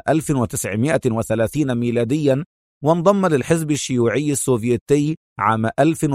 1930 ميلاديا وانضم للحزب الشيوعي السوفيتي عام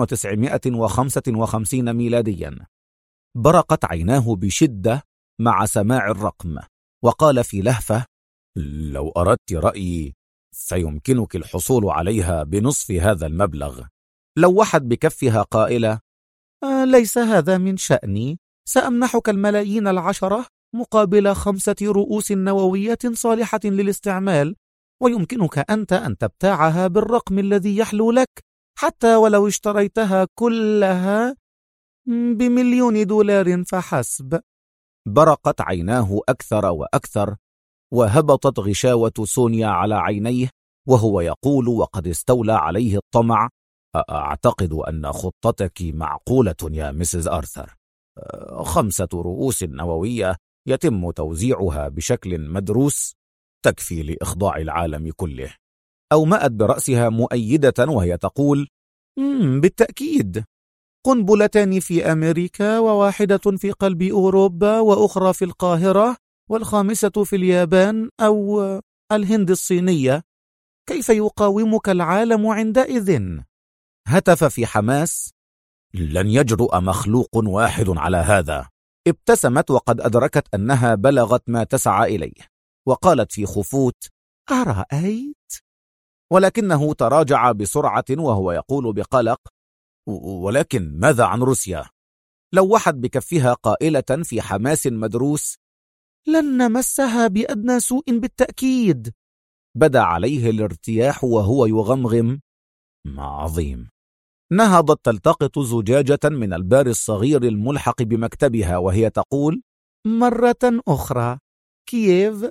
1955 ميلاديا. برقت عيناه بشدة مع سماع الرقم، وقال في لهفة: لو أردت رأيي فيمكنك الحصول عليها بنصف هذا المبلغ. لوحت بكفها قائلة: ليس هذا من شأني، سأمنحك الملايين 10 مقابل 5 رؤوس نووية صالحة للاستعمال، ويمكنك أنت أن تبتاعها بالرقم الذي يحلو لك، حتى ولو اشتريتها كلها ب1,000,000 دولار فحسب. برقت عيناه أكثر وأكثر، وهبطت غشاوة سونيا على عينيه وهو يقول وقد استولى عليه الطمع: أعتقد أن خطتك معقولة يا مسز آرثر. 5 رؤوس نووية يتم توزيعها بشكل مدروس تكفي لإخضاع العالم كله. أومأت برأسها مؤيدة وهي تقول: بالتأكيد، قنبلتان في أمريكا، وواحدة في قلب أوروبا، وأخرى في القاهرة، وال5 في اليابان أو الهند الصينية. كيف يقاومك العالم عندئذ؟ هتف في حماس: لن يجرؤ مخلوق واحد على هذا. ابتسمت وقد أدركت أنها بلغت ما تسعى إليه، وقالت في خفوت: أرأيت؟ ولكنه تراجع بسرعة وهو يقول بقلق: ولكن ماذا عن روسيا؟ لوحت بكفها قائلة في حماس مدروس: لن نمسها بأدنى سوء بالتأكيد. بدا عليه الارتياح وهو يغمغم: عظيم. نهضت تلتقط زجاجة من البار الصغير الملحق بمكتبها وهي تقول: مرة أخرى، كييف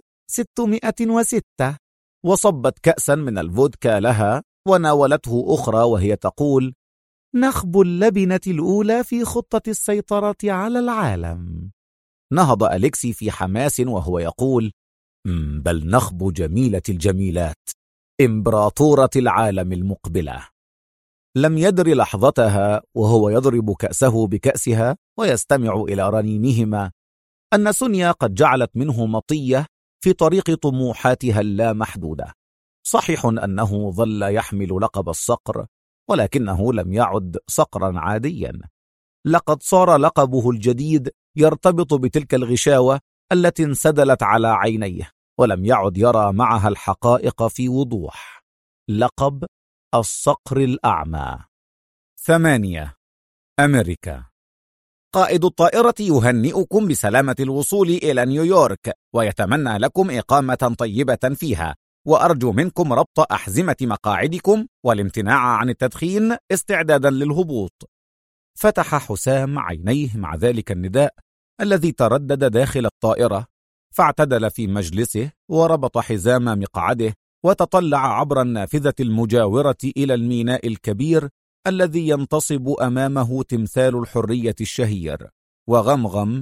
606. وصبت كأسا من الفودكا لها وناولته أخرى وهي تقول: نخب اللبنة الأولى في خطة السيطرة على العالم. نهض أليكسي في حماس وهو يقول: بل نخب جميلة الجميلات، إمبراطورة العالم المقبلة. لم يدر لحظتها وهو يضرب كأسه بكأسها ويستمع إلى رنينهما أن سونيا قد جعلت منه مطية في طريق طموحاتها اللامحدودة. صحيح أنه ظل يحمل لقب الصقر، ولكنه لم يعد صقرا عاديا. لقد صار لقبه الجديد يرتبط بتلك الغشاوة التي انسدلت على عينيه، ولم يعد يرى معها الحقائق في وضوح. لقب الصقر الأعمى. 8. أمريكا. قائد الطائرة يهنئكم بسلامة الوصول إلى نيويورك، ويتمنى لكم إقامة طيبة فيها، وأرجو منكم ربط أحزمة مقاعدكم والامتناع عن التدخين استعدادا للهبوط. فتح حسام عينيه مع ذلك النداء الذي تردد داخل الطائرة، فاعتدل في مجلسه وربط حزام مقعده، وتطلع عبر النافذة المجاورة إلى الميناء الكبير الذي ينتصب أمامه تمثال الحرية الشهير، وغمغم: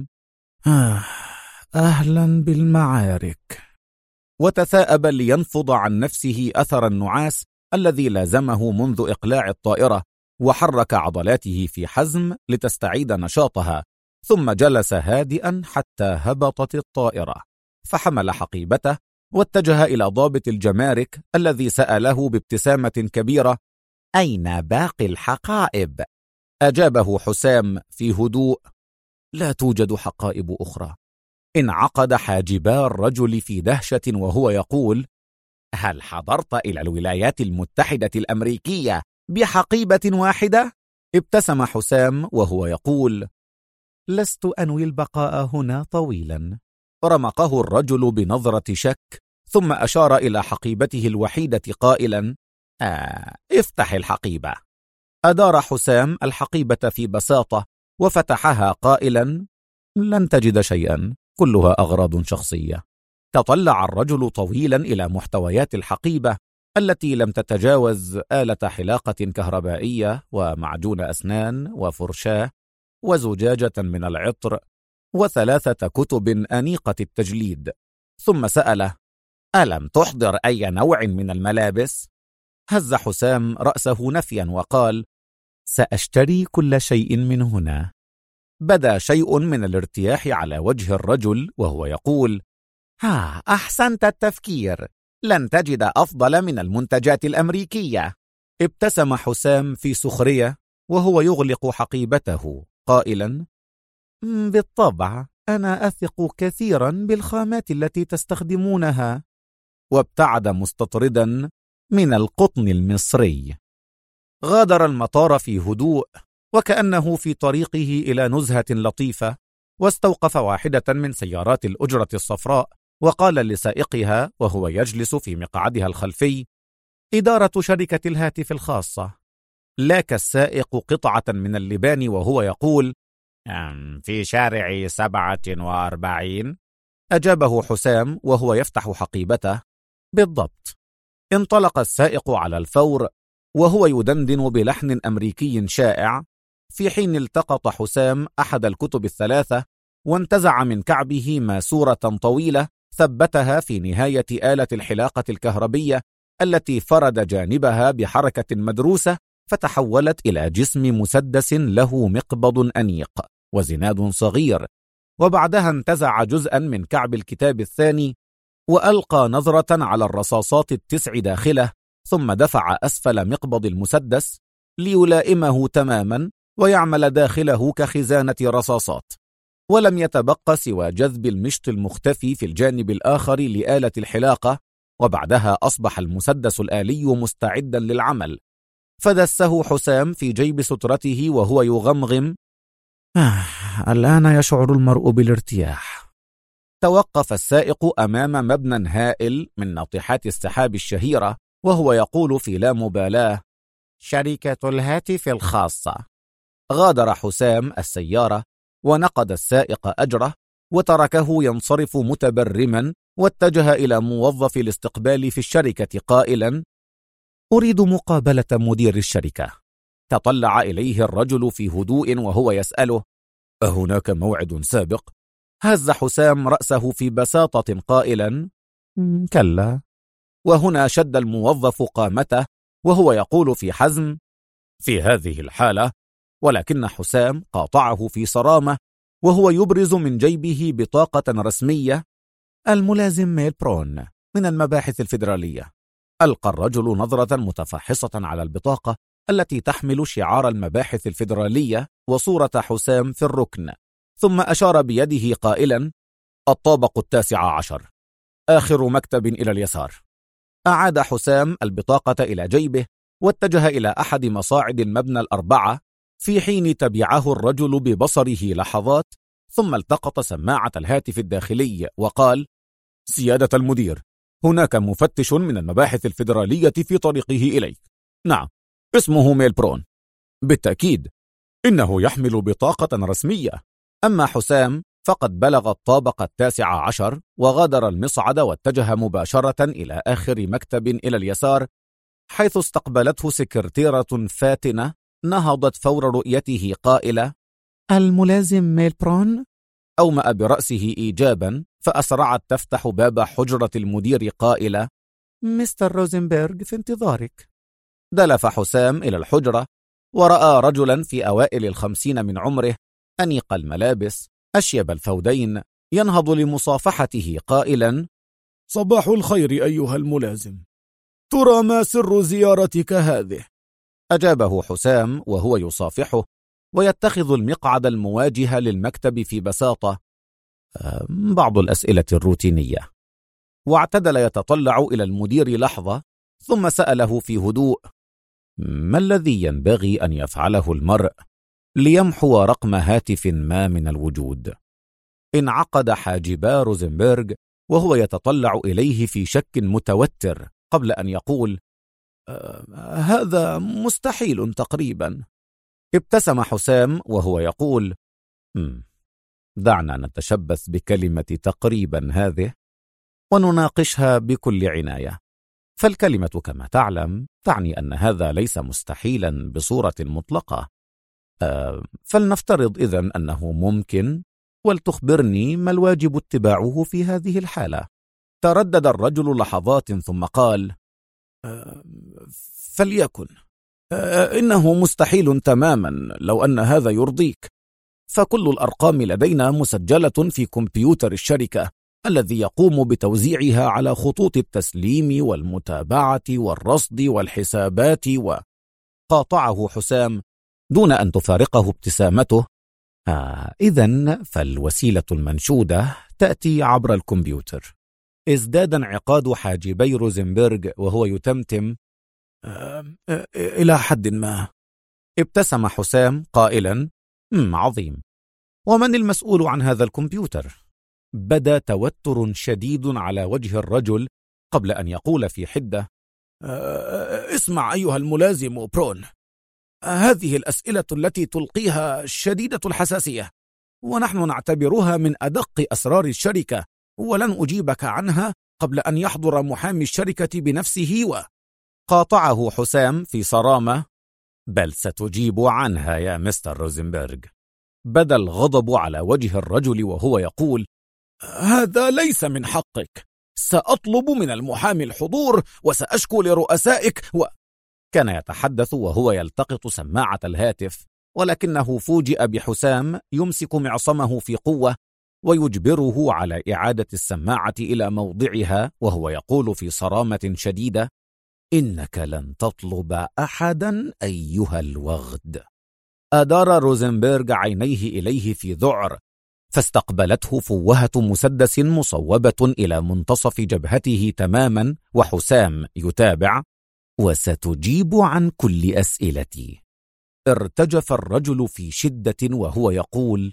أهلا بالمعارك. وتثاءب لينفض عن نفسه أثر النعاس الذي لازمه منذ إقلاع الطائرة، وحرك عضلاته في حزم لتستعيد نشاطها، ثم جلس هادئا حتى هبطت الطائرة، فحمل حقيبته واتجه إلى ضابط الجمارك الذي سأله بابتسامة كبيرة: أين باقي الحقائب؟ أجابه حسام في هدوء: لا توجد حقائب أخرى. انعقد حاجبا الرجل في دهشة وهو يقول: هل حضرت إلى الولايات المتحدة الأمريكية بحقيبة واحدة؟ ابتسم حسام وهو يقول: لست أنوي البقاء هنا طويلا. رمقه الرجل بنظرة شك، ثم أشار إلى حقيبته الوحيدة قائلا: افتح الحقيبة. أدار حسام الحقيبة في بساطة وفتحها قائلا: لن تجد شيئا، كلها أغراض شخصية. تطلع الرجل طويلا إلى محتويات الحقيبة التي لم تتجاوز آلة حلاقة كهربائية ومعجون أسنان وفرشاة وزجاجة من العطر وثلاثة كتب أنيقة التجليد، ثم سأله: ألم تحضر أي نوع من الملابس؟ هز حسام رأسه نفيا وقال: سأشتري كل شيء من هنا. بدا شيء من الارتياح على وجه الرجل وهو يقول: أحسنت التفكير، لن تجد أفضل من المنتجات الأمريكية. ابتسم حسام في سخرية وهو يغلق حقيبته قائلا: بالطبع، أنا أثق كثيرا بالخامات التي تستخدمونها. وابتعد مستطردا من القطن المصري. غادر المطار في هدوء وكأنه في طريقه إلى نزهة لطيفة، واستوقف واحدة من سيارات الأجرة الصفراء وقال لسائقها وهو يجلس في مقعدها الخلفي: إدارة شركة الهاتف الخاصة. لاك السائق قطعة من اللبان وهو يقول: في شارع 47. أجابه حسام وهو يفتح حقيبته: بالضبط. انطلق السائق على الفور وهو يدندن بلحن أمريكي شائع، في حين التقط حسام أحد الكتب الثلاثة وانتزع من كعبه ماسورة طويلة ثبتها في نهاية آلة الحلاقة الكهربية التي فرد جانبها بحركة مدروسة، فتحولت إلى جسم مسدس له مقبض أنيق وزناد صغير، وبعدها انتزع جزءا من كعب الكتاب الثاني وألقى نظرة على الرصاصات ال9 داخله، ثم دفع أسفل مقبض المسدس ليلائمه تماما ويعمل داخله كخزانة رصاصات، ولم يتبقى سوى جذب المشط المختفي في الجانب الآخر لآلة الحلاقة، وبعدها أصبح المسدس الآلي مستعدا للعمل. فدسه حسام في جيب سترته وهو يغمغم: الآن يشعر المرء بالارتياح. توقف السائق أمام مبنى هائل من ناطحات السحاب الشهيرة وهو يقول في لا مبالاة: شركة الهاتف الخاصة. غادر حسام السيارة ونقد السائق أجره وتركه ينصرف متبرما، واتجه إلى موظف الاستقبال في الشركة قائلا: أريد مقابلة مدير الشركة. تطلع إليه الرجل في هدوء وهو يسأله: أهناك موعد سابق؟ هز حسام رأسه في بساطة قائلا: كلا. وهنا شد الموظف قامته وهو يقول في حزم: في هذه الحالة. ولكن حسام قاطعه في صرامة وهو يبرز من جيبه بطاقة رسمية: الملازم ميل برون من المباحث الفيدرالية. ألقى الرجل نظرة متفحصة على البطاقة التي تحمل شعار المباحث الفيدرالية وصورة حسام في الركن، ثم أشار بيده قائلا: الطابق 19، آخر مكتب إلى اليسار. أعاد حسام البطاقة إلى جيبه واتجه إلى أحد مصاعد المبنى 4 في حين تبعه الرجل ببصره لحظات، ثم التقط سماعة الهاتف الداخلي وقال: سيادة المدير، هناك مفتش من المباحث الفيدرالية في طريقه إليك. نعم، اسمه ميل برون. بالتأكيد، إنه يحمل بطاقة رسمية. أما حسام فقد بلغ الطابق 19 وغادر المصعد واتجه مباشرة إلى آخر مكتب إلى اليسار، حيث استقبلته سكرتيرة فاتنة نهضت فور رؤيته قائلة: الملازم ميل برون؟ أومأ برأسه إيجابا، فأسرعت تفتح باب حجرة المدير قائلة: مستر روزنبرغ في انتظارك. دلف حسام إلى الحجرة ورأى رجلا في أوائل 50 من عمره، أنيق الملابس، أشيب الثودين، ينهض لمصافحته قائلا: صباح الخير أيها الملازم، ترى ما سر زيارتك هذه؟ أجابه حسام وهو يصافحه ويتخذ المقعد المواجه للمكتب في بساطة: بعض الأسئلة الروتينية. واعتدل يتطلع إلى المدير لحظة، ثم سأله في هدوء: ما الذي ينبغي أن يفعله المرء ليمحو رقم هاتف ما من الوجود؟ انعقد حاجبا روزنبرغ وهو يتطلع إليه في شك متوتر قبل أن يقول: هذا مستحيل تقريبا. ابتسم حسام وهو يقول: دعنا نتشبث بكلمة تقريبا هذه ونناقشها بكل عناية، فالكلمة كما تعلم تعني أن هذا ليس مستحيلا بصورة مطلقة. فلنفترض إذن أنه ممكن، ولتخبرني ما الواجب اتباعه في هذه الحالة. تردد الرجل لحظات ثم قال: فليكن، إنه مستحيل تماما لو أن هذا يرضيك، فكل الأرقام لدينا مسجلة في كمبيوتر الشركة الذي يقوم بتوزيعها على خطوط التسليم والمتابعة والرصد والحسابات. وقاطعه حسام دون أن تفارقه ابتسامته: إذن فالوسيلة المنشودة تأتي عبر الكمبيوتر. ازداد انعقاد حاجبي روزنبرغ وهو يتمتم: إلى حد ما. ابتسم حسام قائلا: عظيم. ومن المسؤول عن هذا الكمبيوتر؟ بدا توتر شديد على وجه الرجل قبل أن يقول في حدة: اسمع أيها الملازم برون، هذه الأسئلة التي تلقيها شديدة الحساسية، ونحن نعتبرها من أدق أسرار الشركة، ولن أجيبك عنها قبل أن يحضر محامي الشركة بنفسه. قاطعه حسام في صرامة: بل ستجيب عنها يا مستر روزنبرغ. بدا الغضب على وجه الرجل وهو يقول: هذا ليس من حقك، سأطلب من المحامي الحضور وسأشكو لرؤسائك. كان يتحدث وهو يلتقط سماعة الهاتف، ولكنه فوجئ بحسام يمسك معصمه في قوة ويجبره على إعادة السماعة إلى موضعها، وهو يقول في صرامة شديدة: إنك لن تطلب أحدا أيها الوغد. أدار روزنبرغ عينيه إليه في ذعر، فاستقبلته فوهة مسدس مصوبة إلى منتصف جبهته تماما، وحسام يتابع: وستجيب عن كل أسئلتي. ارتجف الرجل في شدة وهو يقول: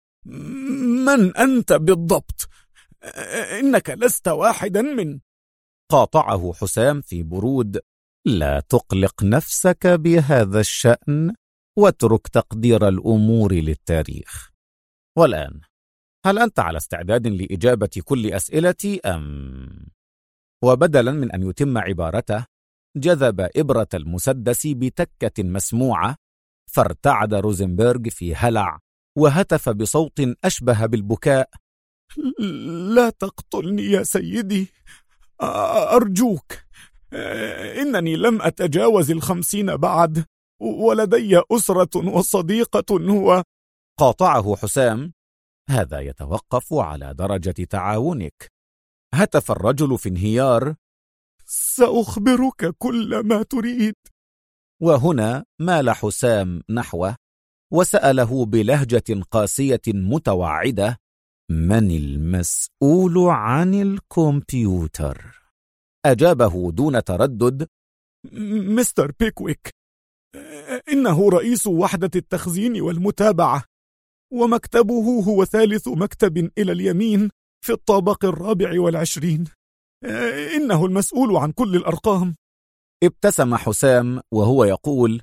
من أنت بالضبط؟ إنك لست واحدا من... قاطعه حسام في برود: لا تقلق نفسك بهذا الشأن، واترك تقدير الأمور للتاريخ. والآن، هل أنت على استعداد لإجابة كل أسئلتي أم؟ وبدلا من أن يتم عبارته، جذب إبرة المسدس بتكة مسموعة، فارتعد روزنبرغ في هلع وهتف بصوت أشبه بالبكاء: لا تقتلني يا سيدي، أرجوك، إنني لم أتجاوز 50 بعد، ولدي أسرة وصديقة. قاطعه حسام: هذا يتوقف على درجة تعاونك. هتف الرجل في انهيار: سأخبرك كل ما تريد. وهنا مال حسام نحوه وسأله بلهجة قاسية متوعدة: من المسؤول عن الكمبيوتر؟ أجابه دون تردد: مستر بيكويك، إنه رئيس وحدة التخزين والمتابعة، ومكتبه هو ثالث مكتب إلى اليمين في الطابق 24. إنه المسؤول عن كل الأرقام. ابتسم حسام وهو يقول: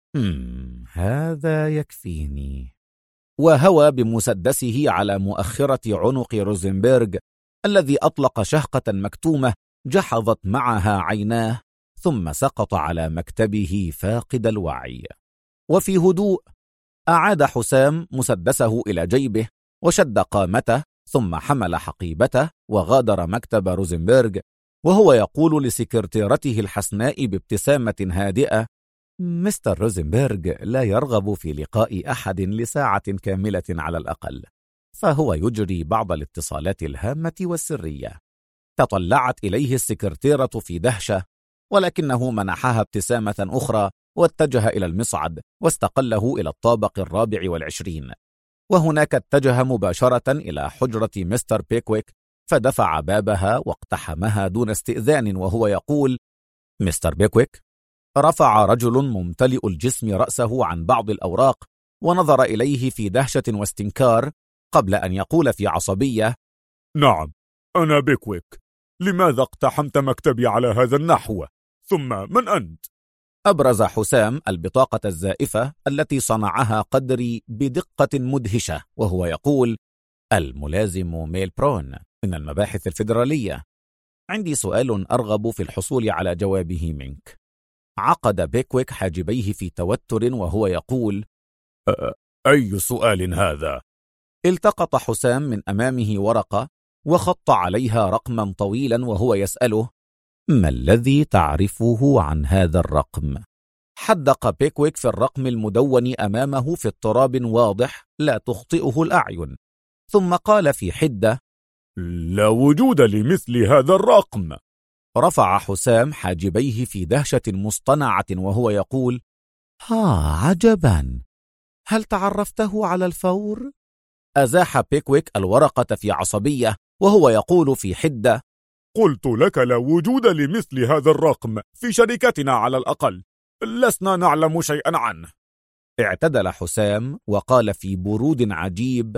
هذا يكفيني. وهوى بمسدسه على مؤخرة عنق روزنبرغ الذي أطلق شهقة مكتومة جحظت معها عيناه، ثم سقط على مكتبه فاقد الوعي. وفي هدوء أعاد حسام مسدسه إلى جيبه وشد قامته، ثم حمل حقيبته وغادر مكتب روزنبرغ وهو يقول لسكرتيرته الحسناء بابتسامة هادئة: مستر روزنبرغ لا يرغب في لقاء أحد لساعة كاملة على الأقل، فهو يجري بعض الاتصالات الهامة والسرية. تطلعت إليه السكرتيرة في دهشة، ولكنه منحها ابتسامة أخرى واتجه إلى المصعد واستقله إلى الطابق 24، وهناك اتجه مباشرة إلى حجرة مستر بيكويك، فدفع بابها واقتحمها دون استئذان وهو يقول: مستر بيكويك. رفع رجل ممتلئ الجسم رأسه عن بعض الأوراق ونظر إليه في دهشة واستنكار قبل أن يقول في عصبية: نعم، أنا بيكويك. لماذا اقتحمت مكتبي على هذا النحو؟ ثم من أنت؟ أبرز حسام البطاقة الزائفة التي صنعها قدري بدقة مدهشة وهو يقول: الملازم ميل برون من المباحث الفيدرالية. عندي سؤال أرغب في الحصول على جوابه منك. عقد بيكويك حاجبيه في توتر وهو يقول: أي سؤال هذا؟ التقط حسام من أمامه ورقة وخط عليها رقما طويلا وهو يسأله: ما الذي تعرفه عن هذا الرقم؟ حدق بيكويك في الرقم المدون أمامه في اضطراب واضح لا تخطئه الأعين، ثم قال في حدة: لا وجود لمثل هذا الرقم. رفع حسام حاجبيه في دهشة مصطنعة وهو يقول: عجبا، هل تعرفته على الفور؟ أزاح بيكويك الورقة في عصبية وهو يقول في حدة: قلت لك لا وجود لمثل هذا الرقم في شركتنا على الأقل، لسنا نعلم شيئا عنه. اعتدل حسام وقال في برود عجيب: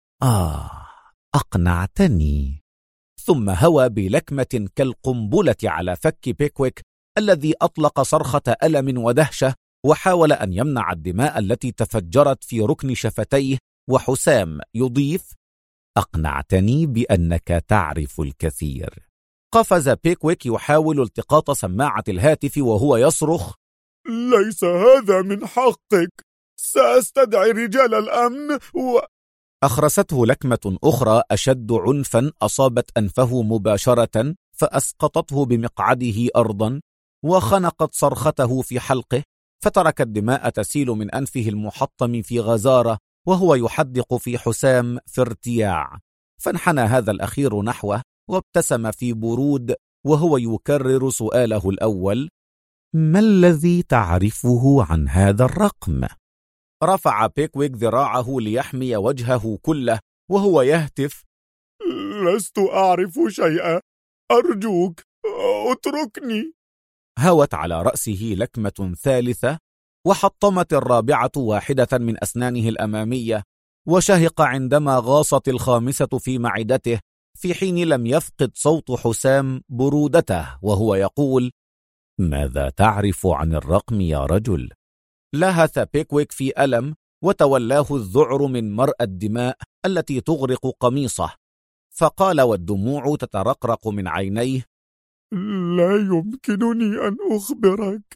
أقنعتني. ثم هوى بلكمة كالقنبلة على فك بيكويك الذي أطلق صرخة ألم ودهشة وحاول أن يمنع الدماء التي تفجرت في ركن شفتيه، وحسام يضيف: أقنعتني بأنك تعرف الكثير. قفز بيكويك يحاول التقاط سماعة الهاتف وهو يصرخ: ليس هذا من حقك، سأستدعي رجال الأمن أخرسته لكمة أخرى أشد عنفا أصابت أنفه مباشرة فأسقطته بمقعده أرضا، وخنقت صرخته في حلقه، فترك الدماء تسيل من أنفه المحطم في غزارة وهو يحدق في حسام في ارتياع. فانحنى هذا الأخير نحوه وابتسم في برود وهو يكرر سؤاله الأول: ما الذي تعرفه عن هذا الرقم؟ رفع بيكويك ذراعه ليحمي وجهه كله وهو يهتف: لست أعرف شيئا، أرجوك اتركني. هوت على رأسه لكمة ثالثة، وحطمت الرابعة واحدة من أسنانه الأمامية، وشهق عندما غاصت الخامسة في معدته، في حين لم يفقد صوت حسام برودته وهو يقول: ماذا تعرف عن الرقم يا رجل؟ لهث بيكويك في ألم وتولاه الذعر من مرأى الدماء التي تغرق قميصه، فقال والدموع تترقرق من عينيه: لا يمكنني أن أخبرك،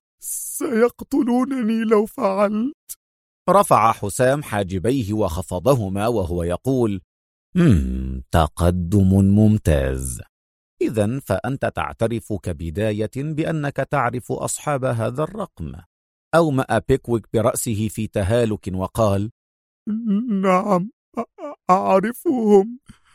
سيقتلونني لو فعلت. رفع حسام حاجبيه وخفضهما وهو يقول: تقدم ممتاز. إذن فأنت تعترف كبداية بأنك تعرف أصحاب هذا الرقم. أومأ بيكويك برأسه في تهالك وقال: نعم، أعرفهم،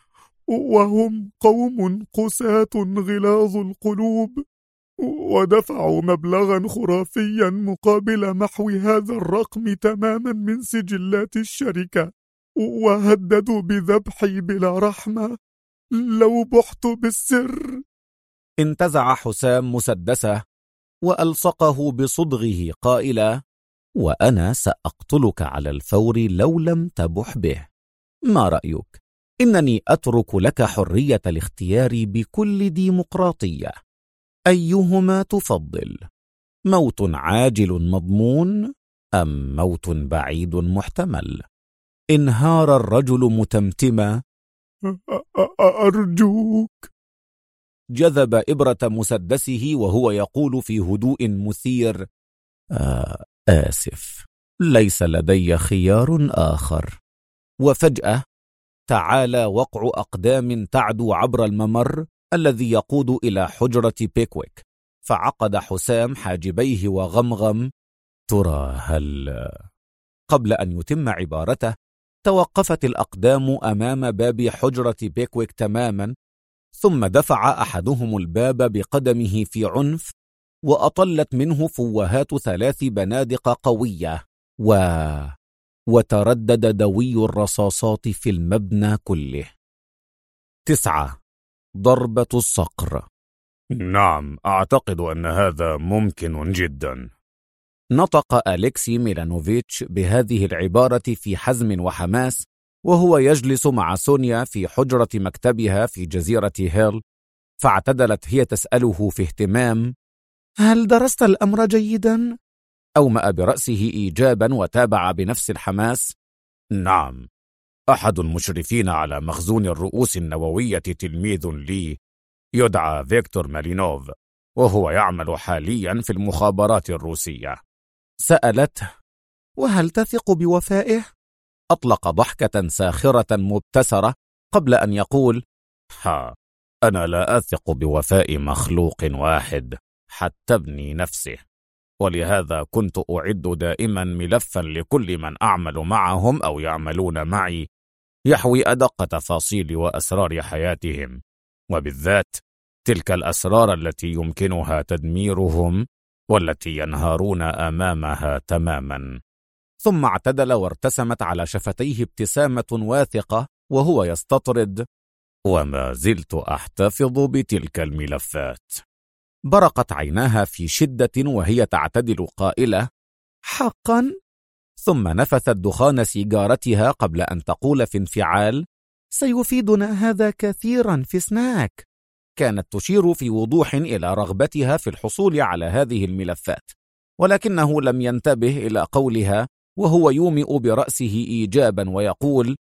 وهم قوم قساة غلاظ القلوب، ودفعوا مبلغا خرافيا مقابل محو هذا الرقم تماما من سجلات الشركة، وهددوا بذبحي بلا رحمة لو بحت بالسر. انتزع حسام مسدسه وألصقه بصدغه قائلا: وأنا سأقتلك على الفور لو لم تبح به. ما رأيك؟ إنني أترك لك حرية الاختيار بكل ديمقراطية. أيهما تفضل؟ موت عاجل مضمون أم موت بعيد محتمل؟ انهار الرجل متمتما: أرجوك. جذب إبرة مسدسه وهو يقول في هدوء مثير: آسف، ليس لدي خيار آخر. وفجأة تعالى وقع أقدام تعدو عبر الممر الذي يقود إلى حجرة بيكويك، فعقد حسام حاجبيه وغمغم: ترى هل... قبل أن يتم عبارته توقفت الأقدام أمام باب حجرة بيكويك تماما، ثم دفع أحدهم الباب بقدمه في عنف، وأطلت منه فوهات 3 بنادق قوية، وتردد دوي الرصاصات في المبنى كله. 9. ضربة الصقر. نعم، أعتقد أن هذا ممكن جدا. نطق أليكسي ميلانوفيتش بهذه العبارة في حزم وحماس وهو يجلس مع سونيا في حجرة مكتبها في جزيرة هيل، فاعتدلت هي تسأله في اهتمام: هل درست الأمر جيدا؟ أومأ برأسه إيجابا وتابع بنفس الحماس: نعم، أحد المشرفين على مخزون الرؤوس النووية تلميذ لي يدعى فيكتور مالينوف، وهو يعمل حاليا في المخابرات الروسية. سألته: وهل تثق بوفائه؟ أطلق ضحكة ساخرة مبتسرة قبل أن يقول: أنا لا أثق بوفاء مخلوق واحد حتى ابني نفسه، ولهذا كنت أعد دائما ملفا لكل من أعمل معهم أو يعملون معي، يحوي أدق تفاصيل وأسرار حياتهم، وبالذات تلك الأسرار التي يمكنها تدميرهم والتي ينهارون أمامها تماما. ثم اعتدل وارتسمت على شفتيه ابتسامة واثقة وهو يستطرد: وما زلت أحتفظ بتلك الملفات. برقت عيناها في شدة وهي تعتدل قائلة: حقا؟ ثم نفثت دخان سيجارتها قبل أن تقول في انفعال: سيفيدنا هذا كثيرا في سناك. كانت تشير في وضوح إلى رغبتها في الحصول على هذه الملفات، ولكنه لم ينتبه إلى قولها وهو يومئ برأسه إيجابا ويقول: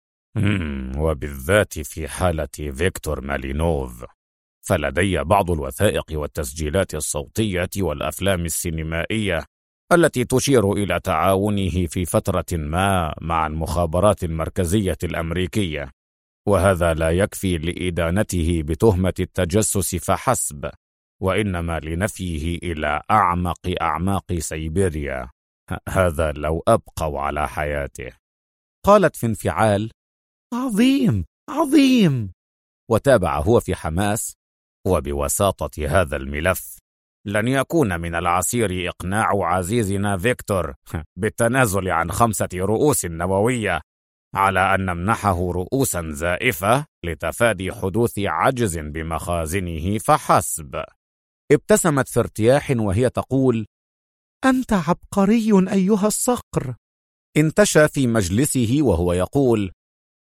وبالذات في حالة فيكتور مالينوف، فلدي بعض الوثائق والتسجيلات الصوتية والأفلام السينمائية التي تشير إلى تعاونه في فترة ما مع المخابرات المركزية الأمريكية، وهذا لا يكفي لإدانته بتهمة التجسس فحسب، وإنما لنفيه إلى أعمق أعماق سيبيريا، هذا لو أبقوا على حياته. قالت في انفعال: عظيم عظيم. وتابع هو في حماس: وبوساطة هذا الملف لن يكون من العسير إقناع عزيزنا فيكتور بالتنازل عن 5 رؤوس نووية على أن نمنحه رؤوسا زائفة لتفادي حدوث عجز بمخازنه فحسب. ابتسمت في ارتياح وهي تقول: أنت عبقري أيها الصقر. انتشى في مجلسه وهو يقول: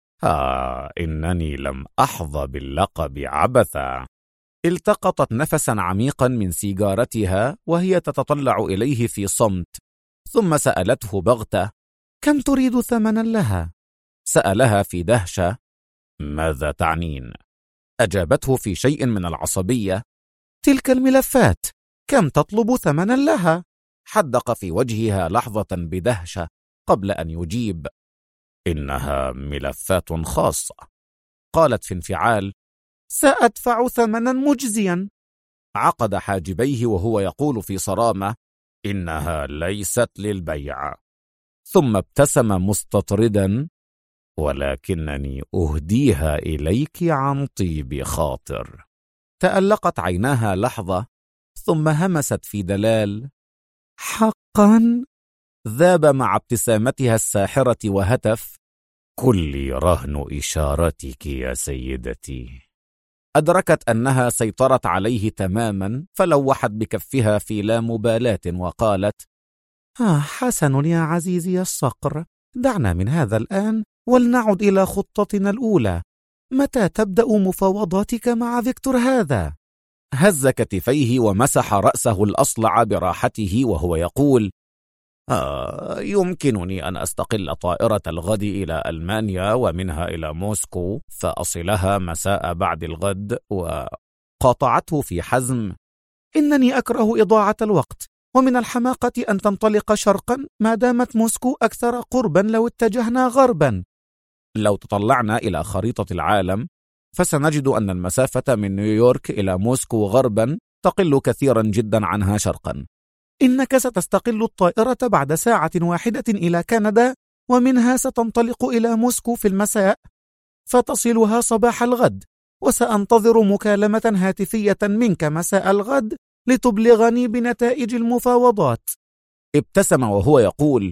إنني لم أحظى باللقب عبثا. التقطت نفسا عميقا من سيجارتها وهي تتطلع إليه في صمت، ثم سألته بغتة: كم تريد ثمنا لها؟ سألها في دهشة: ماذا تعنين؟ أجابته في شيء من العصبية: تلك الملفات، كم تطلب ثمنا لها؟ حدق في وجهها لحظة بدهشة قبل أن يجيب: إنها ملفات خاصة. قالت في انفعال: سأدفع ثمنا مجزيا. عقد حاجبيه وهو يقول في صرامة: إنها ليست للبيع. ثم ابتسم مستطردا: ولكنني أهديها إليك عن طيب خاطر. تألقت عيناها لحظة ثم همست في دلال: حقا؟ ذاب مع ابتسامتها الساحرة وهتف: كل رهن إشارتك يا سيدتي. أدركت أنها سيطرت عليه تماما، فلوحت بكفها في لا مبالاة وقالت: حسن يا عزيزي الصقر، دعنا من هذا الآن ولنعد إلى خطتنا الأولى. متى تبدأ مفاوضاتك مع فيكتور هذا؟ هز كتفيه ومسح رأسه الأصلع براحته وهو يقول: يمكنني أن أستقل طائرة الغد إلى ألمانيا ومنها إلى موسكو، فأصلها مساء بعد الغد. وقاطعته في حزم: إنني أكره إضاعة الوقت، ومن الحماقة أن تنطلق شرقا ما دامت موسكو أكثر قربا لو اتجهنا غربا. لو تطلعنا إلى خريطة العالم فسنجد أن المسافة من نيويورك إلى موسكو غربا تقل كثيرا جدا عنها شرقا. إنك ستستقل الطائرة بعد ساعة واحدة إلى كندا، ومنها ستنطلق إلى موسكو في المساء، فتصلها صباح الغد، وسأنتظر مكالمة هاتفية منك مساء الغد لتبلغني بنتائج المفاوضات. ابتسم وهو يقول: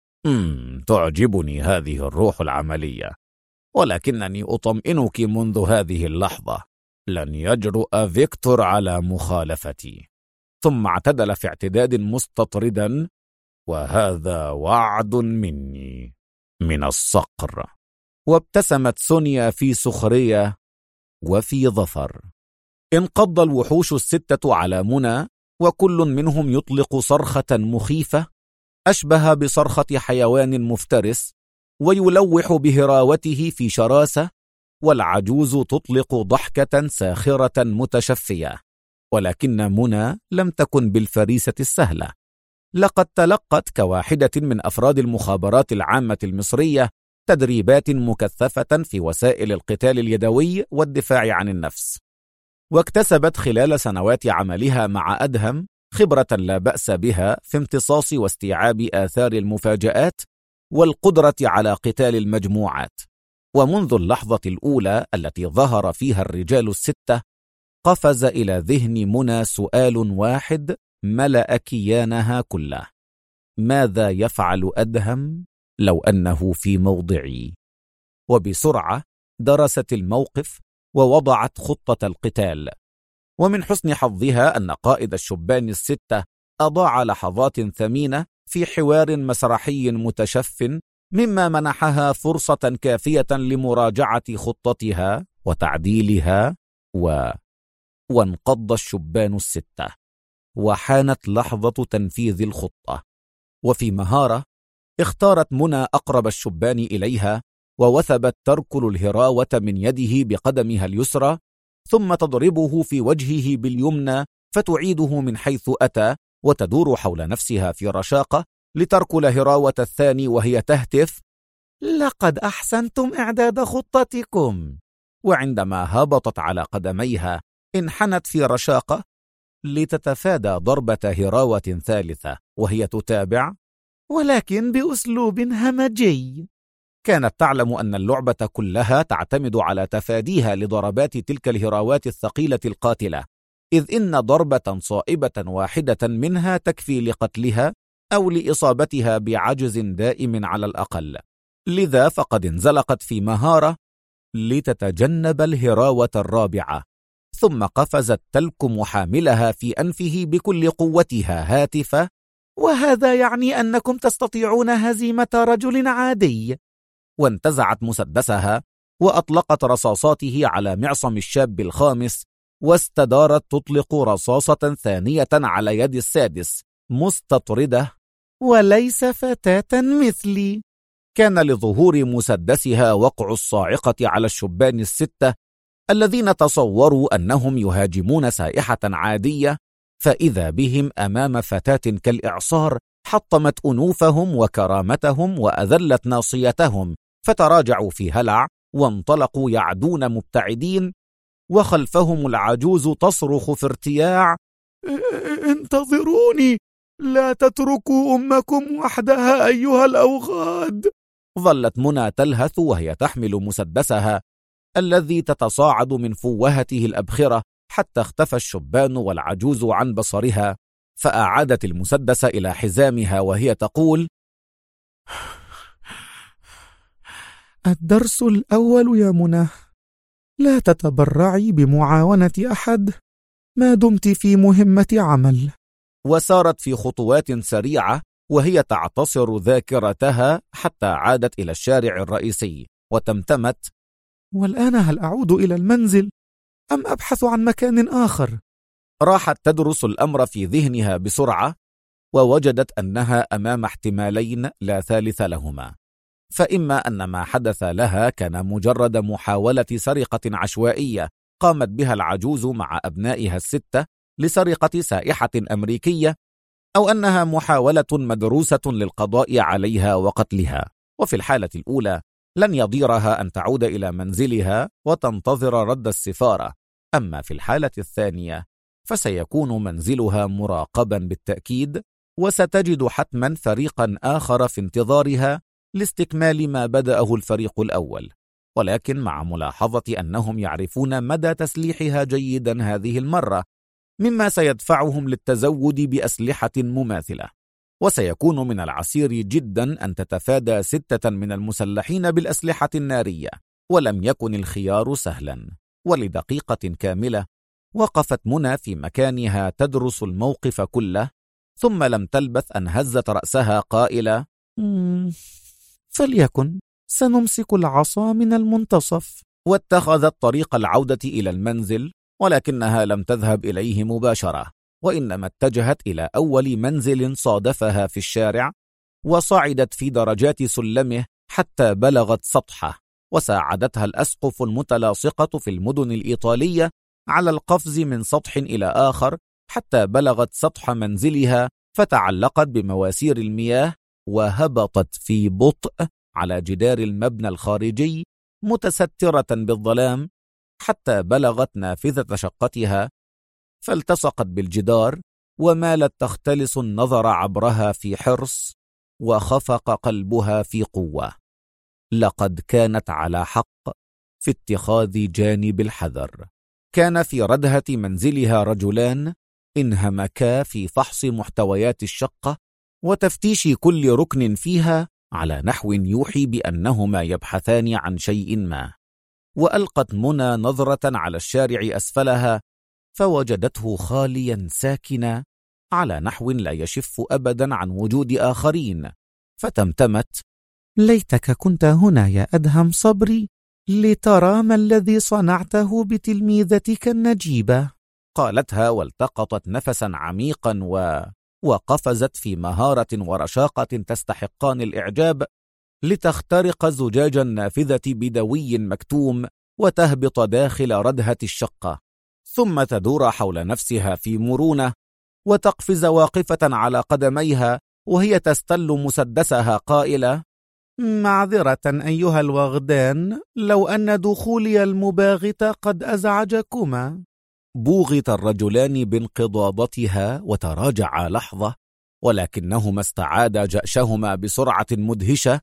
تعجبني هذه الروح العملية، ولكنني أطمئنك منذ هذه اللحظة لن يجرؤ فيكتور على مخالفتي. ثم اعتدل في اعتداد مستطردا: وهذا وعد مني من الصقر. وابتسمت سونيا في سخرية وفي ظفر. انقض الوحوش الستة على منى، وكل منهم يطلق صرخة مخيفة أشبه بصرخة حيوان مفترس، ويلوح بهراوته في شراسة، والعجوز تطلق ضحكة ساخرة متشفية. ولكن منى لم تكن بالفريسة السهلة. لقد تلقت كواحدة من أفراد المخابرات العامة المصرية تدريبات مكثفة في وسائل القتال اليدوي والدفاع عن النفس، واكتسبت خلال سنوات عملها مع أدهم خبرة لا بأس بها في امتصاص واستيعاب آثار المفاجآت والقدرة على قتال المجموعات. ومنذ اللحظة الأولى التي ظهر فيها الرجال الستة قفز إلى ذهن منى سؤال واحد ملأ كيانها كله: ماذا يفعل أدهم لو أنه في موضعي؟ وبسرعة درست الموقف ووضعت خطة القتال. ومن حسن حظها أن قائد الشبان الستة أضاع لحظات ثمينة في حوار مسرحي متشف، مما منحها فرصة كافية لمراجعة خطتها وتعديلها. وانقض الشبان الستة، وحانت لحظة تنفيذ الخطة. وفي مهارة اختارت منى أقرب الشبان إليها، ووثبت تركل الهراوة من يده بقدمها اليسرى، ثم تضربه في وجهه باليمنى فتعيده من حيث أتى، وتدور حول نفسها في رشاقة لتركل هراوة الثاني وهي تهتف: لقد أحسنتم إعداد خطتكم. وعندما هبطت على قدميها انحنت في رشاقة لتتفادى ضربة هراوة ثالثة، وهي تتابع: ولكن بأسلوب همجي. كانت تعلم أن اللعبة كلها تعتمد على تفاديها لضربات تلك الهراوات الثقيلة القاتلة، إذ إن ضربة صائبة واحدة منها تكفي لقتلها أو لإصابتها بعجز دائم على الأقل. لذا فقد انزلقت في مهارة لتتجنب الهراوة الرابعة، ثم قفزت تلكم حاملها في أنفه بكل قوتها هاتفة: وهذا يعني أنكم تستطيعون هزيمة رجل عادي. وانتزعت مسدسها وأطلقت رصاصاته على معصم الشاب الخامس، واستدارت تطلق رصاصة ثانية على يد السادس مستطردة: وليس فتاة مثلي. كان لظهور مسدسها وقع الصاعقة على الشبان الستة الذين تصوروا أنهم يهاجمون سائحة عادية، فإذا بهم أمام فتاة كالإعصار حطمت أنوفهم وكرامتهم وأذلت ناصيتهم، فتراجعوا في هلع وانطلقوا يعدون مبتعدين، وخلفهم العجوز تصرخ في ارتياع: انتظروني، لا تتركوا أمكم وحدها أيها الأوغاد. ظلت منى تلهث وهي تحمل مسدسها الذي تتصاعد من فوهته الأبخرة، حتى اختفى الشبان والعجوز عن بصرها، فأعادت المسدس إلى حزامها وهي تقول: الدرس الأول يا منى، لا تتبرعي بمعاونة أحد ما دمت في مهمة عمل. وسارت في خطوات سريعة وهي تعتصر ذاكرتها حتى عادت إلى الشارع الرئيسي وتمتمت: والآن هل أعود إلى المنزل أم أبحث عن مكان آخر؟ راحت تدرس الأمر في ذهنها بسرعة، ووجدت أنها أمام احتمالين لا ثالث لهما. فإما أن ما حدث لها كان مجرد محاولة سرقة عشوائية قامت بها العجوز مع أبنائها الستة لسرقة سائحة أمريكية، أو أنها محاولة مدروسة للقضاء عليها وقتلها. وفي الحالة الأولى لن يضيرها أن تعود إلى منزلها وتنتظر رد السفارة، أما في الحالة الثانية فسيكون منزلها مراقبا بالتأكيد، وستجد حتما فريقا آخر في انتظارها لاستكمال ما بدأه الفريق الأول، ولكن مع ملاحظة أنهم يعرفون مدى تسليحها جيدا هذه المرة، مما سيدفعهم للتزود بأسلحة مماثلة. وسيكون من العسير جدا أن تتفادى 6 من المسلحين بالأسلحة النارية، ولم يكن الخيار سهلا. ولدقيقة كاملة وقفت منى في مكانها تدرس الموقف كله، ثم لم تلبث أن هزت رأسها قائلة: فليكن، سنمسك العصا من المنتصف. واتخذت طريق العودة إلى المنزل، ولكنها لم تذهب إليه مباشرة، وإنما اتجهت إلى أول منزل صادفها في الشارع، وصعدت في درجات سلمه حتى بلغت سطحه، وساعدتها الأسقف المتلاصقة في المدن الإيطالية على القفز من سطح إلى آخر حتى بلغت سطح منزلها، فتعلقت بمواسير المياه وهبطت في بطء على جدار المبنى الخارجي متسترة بالظلام حتى بلغت نافذة شقتها، فالتصقت بالجدار ومالت تختلس النظر عبرها في حرص، وخفق قلبها في قوة. لقد كانت على حق في اتخاذ جانب الحذر. كان في ردهة منزلها رجلان انهمكا في فحص محتويات الشقة وتفتيش كل ركن فيها على نحو يوحي بأنهما يبحثان عن شيء ما. وألقت منى نظرة على الشارع أسفلها فوجدته خاليا ساكنا على نحو لا يشف أبدا عن وجود آخرين، فتمتمت: ليتك كنت هنا يا أدهم صبري لترى ما الذي صنعته بتلميذتك النجيبة. قالتها والتقطت نفسا عميقا وقفزت في مهارة ورشاقة تستحقان الإعجاب لتخترق زجاج النافذة بدوي مكتوم وتهبط داخل ردهة الشقة، ثم تدور حول نفسها في مرونة وتقفز واقفة على قدميها وهي تستل مسدسها قائلة: معذرة أيها الوغدان، لو أن دخولي المباغت قد أزعجكما. بوغت الرجلان بانقضاضتها وتراجعا لحظة، ولكنهما استعادا جأشهما بسرعة مدهشة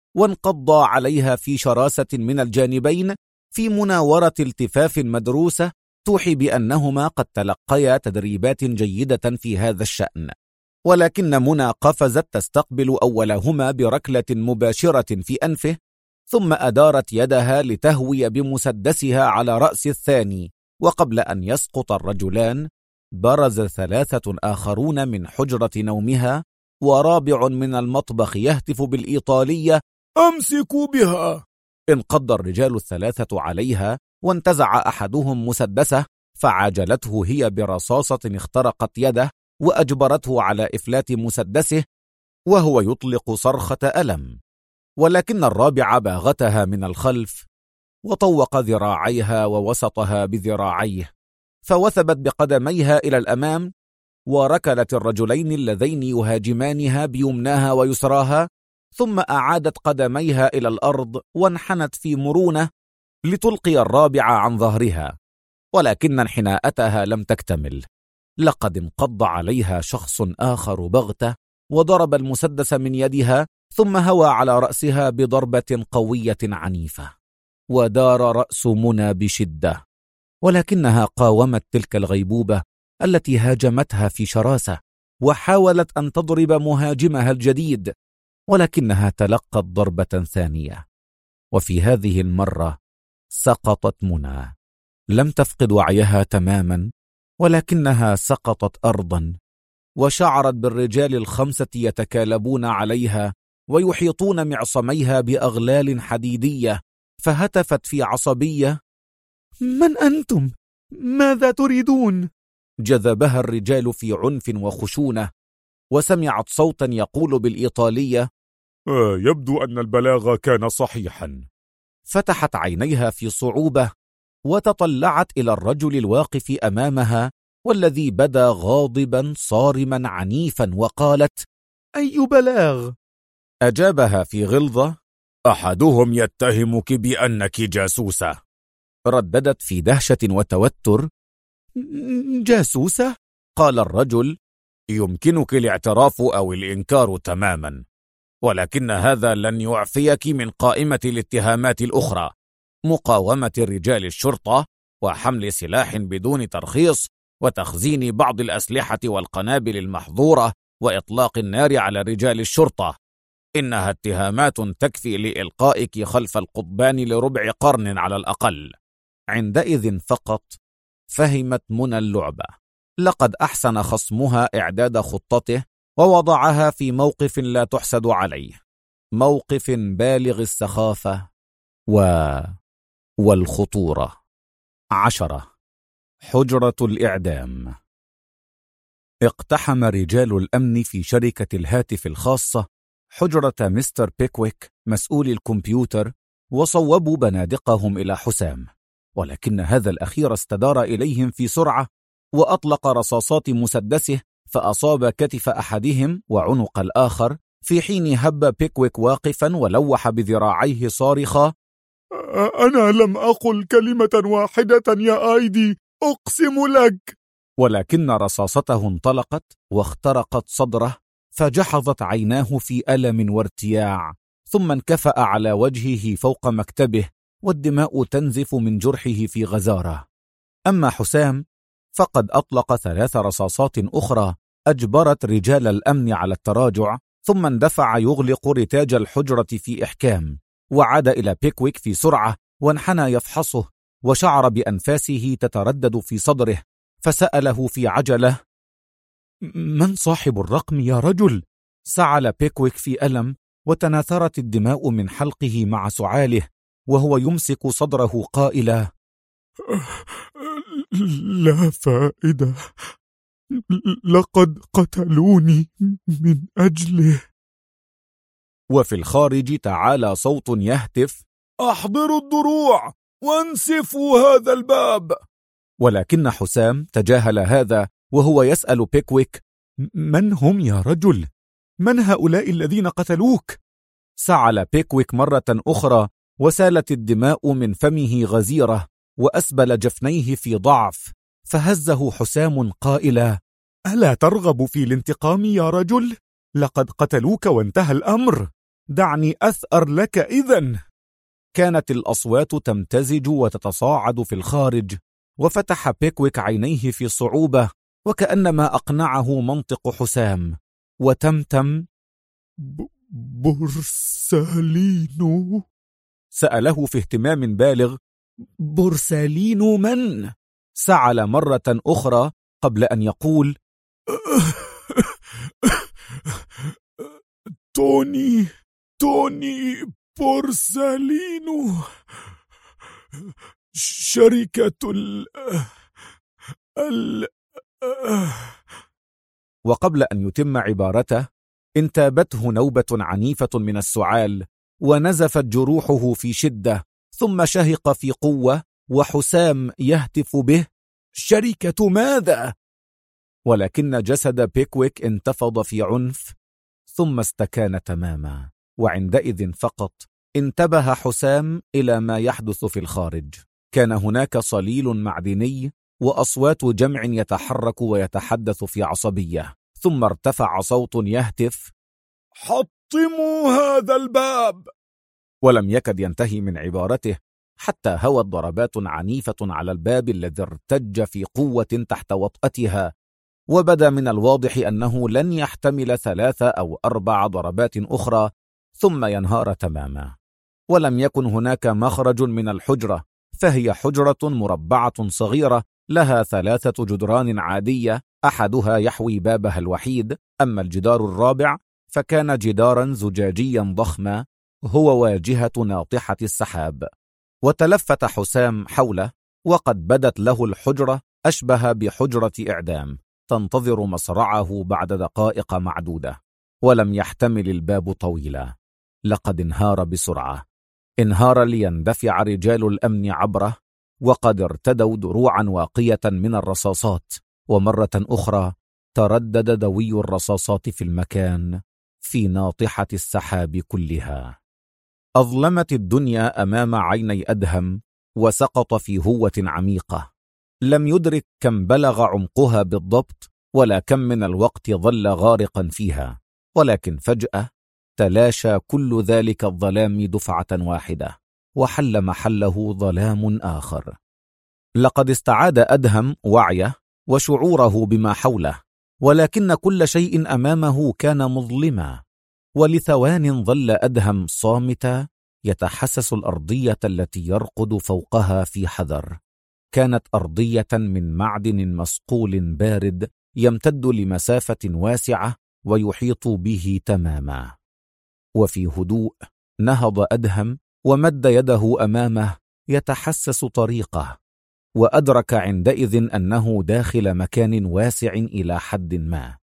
وانقضا عليها في شراسة من الجانبين في مناورة التفاف مدروسة توحي بأنهما قد تلقيا تدريبات جيدة في هذا الشأن. ولكن منى قفزت تستقبل أولهما بركلة مباشرة في أنفه، ثم أدارت يدها لتهوي بمسدسها على رأس الثاني، وقبل أن يسقط الرجلان برز 3 آخرون من حجرة نومها، ورابع من المطبخ يهتف بالإيطالية: أمسكوا بها! انقض الرجال 3 عليها، وانتزع أحدهم مسدسه فعاجلته هي برصاصة اخترقت يده وأجبرته على إفلات مسدسه وهو يطلق صرخة ألم. ولكن الرابع باغتها من الخلف وطوق ذراعيها ووسطها بذراعيه، فوثبت بقدميها إلى الأمام، وركلت الرجلين اللذين يهاجمانها بيمناها ويسراها، ثم أعادت قدميها إلى الأرض وانحنت في مرونة لتلقي الرابع عن ظهرها. ولكن انحناءتها لم تكتمل، لقد انقض عليها شخص آخر بغتة وضرب المسدس من يدها، ثم هوى على رأسها بضربة قوية عنيفة، ودار رأس منى بشدة، ولكنها قاومت تلك الغيبوبة التي هاجمتها في شراسة، وحاولت أن تضرب مهاجمها الجديد، ولكنها تلقت ضربة ثانية، وفي هذه المرة سقطت منى. لم تفقد وعيها تماما، ولكنها سقطت أرضا، وشعرت بالرجال ال5 يتكالبون عليها ويحيطون معصميها بأغلال حديدية، فهتفت في عصبية: من أنتم؟ ماذا تريدون؟ جذبها الرجال في عنف وخشونة، وسمعت صوتا يقول بالإيطالية: يبدو أن البلاغ كان صحيحا. فتحت عينيها في صعوبة وتطلعت إلى الرجل الواقف أمامها، والذي بدا غاضبا صارما عنيفا، وقالت: أي بلاغ؟ أجابها في غلظة: أحدهم يتهمك بأنك جاسوسة. رددت في دهشة وتوتر: جاسوسة؟ قال الرجل: يمكنك الاعتراف أو الإنكار تماما، ولكن هذا لن يعفيك من قائمة الاتهامات الأخرى: مقاومة رجال الشرطة، وحمل سلاح بدون ترخيص، وتخزين بعض الأسلحة والقنابل المحظورة، وإطلاق النار على رجال الشرطة. إنها اتهامات تكفي لإلقائك خلف القضبان ل4 قرن على الأقل. عندئذ فقط فهمت منى اللعبة. لقد أحسن خصمها إعداد خطته، ووضعها في موقف لا تحسد عليه، موقف بالغ السخافة والخطورة. 10. حجرة الإعدام. اقتحم رجال الأمن في شركة الهاتف الخاصة حجرة مستر بيكويك مسؤول الكمبيوتر، وصوبوا بنادقهم إلى حسام، ولكن هذا الأخير استدار إليهم في سرعة وأطلق رصاصات مسدسه، فأصاب كتف أحدهم وعنق الآخر، في حين هب بيكويك واقفا ولوح بذراعيه صارخا: أنا لم أقل كلمة واحدة يا آيدي، أقسم لك. ولكن رصاصته انطلقت واخترقت صدره، فجحظت عيناه في ألم وارتياع، ثم انكفأ على وجهه فوق مكتبه، والدماء تنزف من جرحه في غزارة. أما حسام فقد أطلق 3 رصاصات أخرى أجبرت رجال الأمن على التراجع، ثم اندفع يغلق رتاج الحجرة في إحكام، وعاد إلى بيكويك في سرعة وانحنى يفحصه، وشعر بأنفاسه تتردد في صدره، فسأله في عجلة: من صاحب الرقم يا رجل؟ سعل بيكويك في ألم، وتناثرت الدماء من حلقه مع سعاله، وهو يمسك صدره قائلا: لا فائدة، لقد قتلوني من أجله. وفي الخارج تعالى صوت يهتف: أحضروا الدروع وانسفوا هذا الباب. ولكن حسام تجاهل هذا وهو يسأل بيكويك: من هم يا رجل؟ من هؤلاء الذين قتلوك؟ سعل بيكويك مرة أخرى، وسالت الدماء من فمه غزيرة، وأسبل جفنيه في ضعف، فهزه حسام قائلا: ألا ترغب في الانتقام يا رجل؟ لقد قتلوك وانتهى الأمر، دعني أثأر لك إذن. كانت الأصوات تمتزج وتتصاعد في الخارج، وفتح بيكويك عينيه في صعوبة، وكأنما أقنعه منطق حسام، وتمتم: بورسالينو؟ سأله في اهتمام بالغ: بورسالينو من؟ سعل مرة أخرى قبل أن يقول: توني بورسالينو، شركة وقبل أن يتم عبارته انتابته نوبة عنيفة من السعال، ونزفت جروحه في شدة، ثم شهق في قوة، وحسام يهتف به: شركة ماذا؟ ولكن جسد بيكويك انتفض في عنف، ثم استكان تماما، وعندئذ فقط انتبه حسام إلى ما يحدث في الخارج. كان هناك صليل معدني وأصوات جمع يتحرك ويتحدث في عصبية، ثم ارتفع صوت يهتف: حطموا هذا الباب! ولم يكد ينتهي من عبارته حتى هوت ضربات عنيفة على الباب الذي ارتج في قوة تحت وطأتها، وبدا من الواضح أنه لن يحتمل 3 أو 4 ضربات أخرى ثم ينهار تماما. ولم يكن هناك مخرج من الحجرة، فهي حجرة مربعة صغيرة لها 3 جدران عادية، أحدها يحوي بابها الوحيد، أما الجدار الرابع فكان جدارا زجاجيا ضخما هو واجهة ناطحة السحاب. وتلفت حسام حوله، وقد بدت له الحجرة أشبه بحجرة إعدام تنتظر مصرعه بعد دقائق معدودة. ولم يحتمل الباب طويلا، لقد انهار بسرعة، انهار ليندفع رجال الأمن عبره، وقد ارتدوا دروعا واقية من الرصاصات، ومرة أخرى تردد دوي الرصاصات في المكان في ناطحة السحاب كلها. أظلمت الدنيا أمام عيني أدهم، وسقط في هوة عميقة. لم يدرك كم بلغ عمقها بالضبط، ولا كم من الوقت ظل غارقا فيها، ولكن فجأة تلاشى كل ذلك الظلام دفعة واحدة، وحل محله ظلام آخر. لقد استعاد أدهم وعيه وشعوره بما حوله، ولكن كل شيء أمامه كان مظلما. ولثوان ظل أدهم صامتا يتحسس الأرضية التي يرقد فوقها في حذر. كانت أرضية من معدن مصقول بارد يمتد لمسافة واسعة ويحيط به تماما. وفي هدوء نهض أدهم ومد يده أمامه يتحسس طريقه، وأدرك عندئذ أنه داخل مكان واسع إلى حد ما.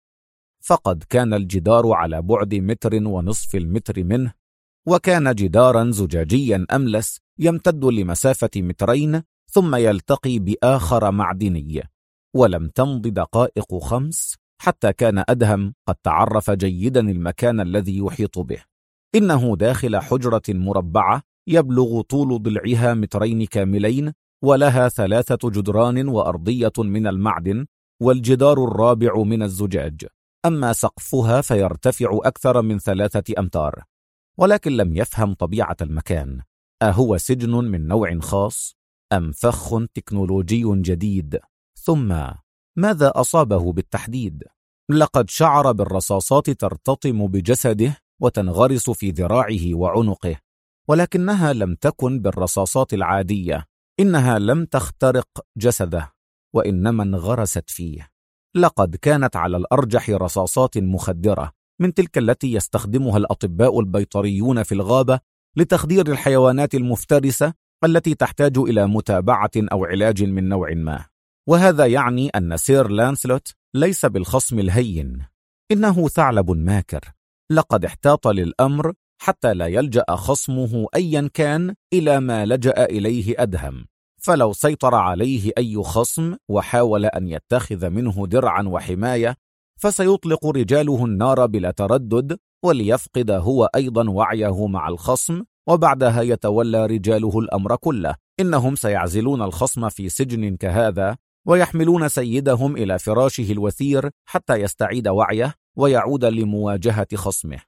فقد كان الجدار على بعد 1.5 متر منه، وكان جدارا زجاجيا أملس يمتد لمسافة 2 ثم يلتقي بآخر معدني. ولم تمض دقائق 5 حتى كان أدهم قد تعرف جيدا المكان الذي يحيط به. إنه داخل حجرة مربعة يبلغ طول ضلعها 2 كاملين، ولها 3 جدران وأرضية من المعدن، والجدار الرابع من الزجاج. أما سقفها فيرتفع أكثر من 3 أمتار. ولكن لم يفهم طبيعة المكان. أهو سجن من نوع خاص أم فخ تكنولوجي جديد؟ ثم ماذا أصابه بالتحديد؟ لقد شعر بالرصاصات ترتطم بجسده وتنغرس في ذراعه وعنقه، ولكنها لم تكن بالرصاصات العادية. إنها لم تخترق جسده، وإنما انغرست فيه. لقد كانت على الأرجح رصاصات مخدرة من تلك التي يستخدمها الأطباء البيطريون في الغابة لتخدير الحيوانات المفترسة التي تحتاج إلى متابعة أو علاج من نوع ما. وهذا يعني أن سير لانسلوت ليس بالخصم الهين، إنه ثعلب ماكر. لقد احتاط للأمر حتى لا يلجأ خصمه أيا كان إلى ما لجأ إليه أدهم. فلو سيطر عليه أي خصم وحاول أن يتخذ منه درعا وحماية، فسيطلق رجاله النار بلا تردد، وليفقد هو أيضا وعيه مع الخصم، وبعدها يتولى رجاله الأمر كله. إنهم سيعزلون الخصم في سجن كهذا، ويحملون سيدهم إلى فراشه الوثير حتى يستعيد وعيه ويعود لمواجهة خصمه.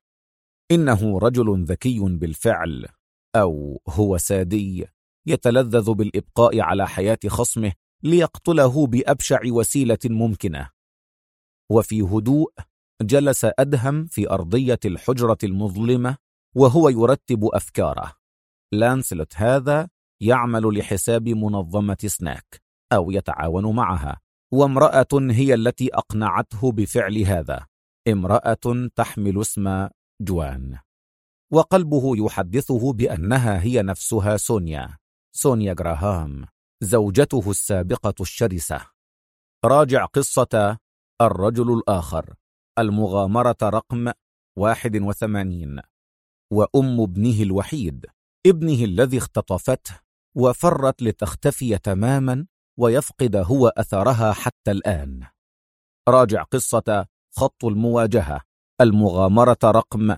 إنه رجل ذكي بالفعل، أو هو سادي يتلذذ بالإبقاء على حياة خصمه ليقتله بأبشع وسيلة ممكنة. وفي هدوء جلس أدهم في أرضية الحجرة المظلمة وهو يرتب أفكاره. لانسلوت هذا يعمل لحساب منظمة سناك أو يتعاون معها، وامرأة هي التي أقنعته بفعل هذا، امرأة تحمل اسم جوان، وقلبه يحدثه بأنها هي نفسها سونيا غراهام، زوجته السابقة الشرسة. راجع قصة الرجل الآخر، المغامرة رقم 81، وأم ابنه الوحيد، ابنه الذي اختطفته وفرت لتختفي تماما ويفقد هو أثرها حتى الآن. راجع قصة خط المواجهة، المغامرة رقم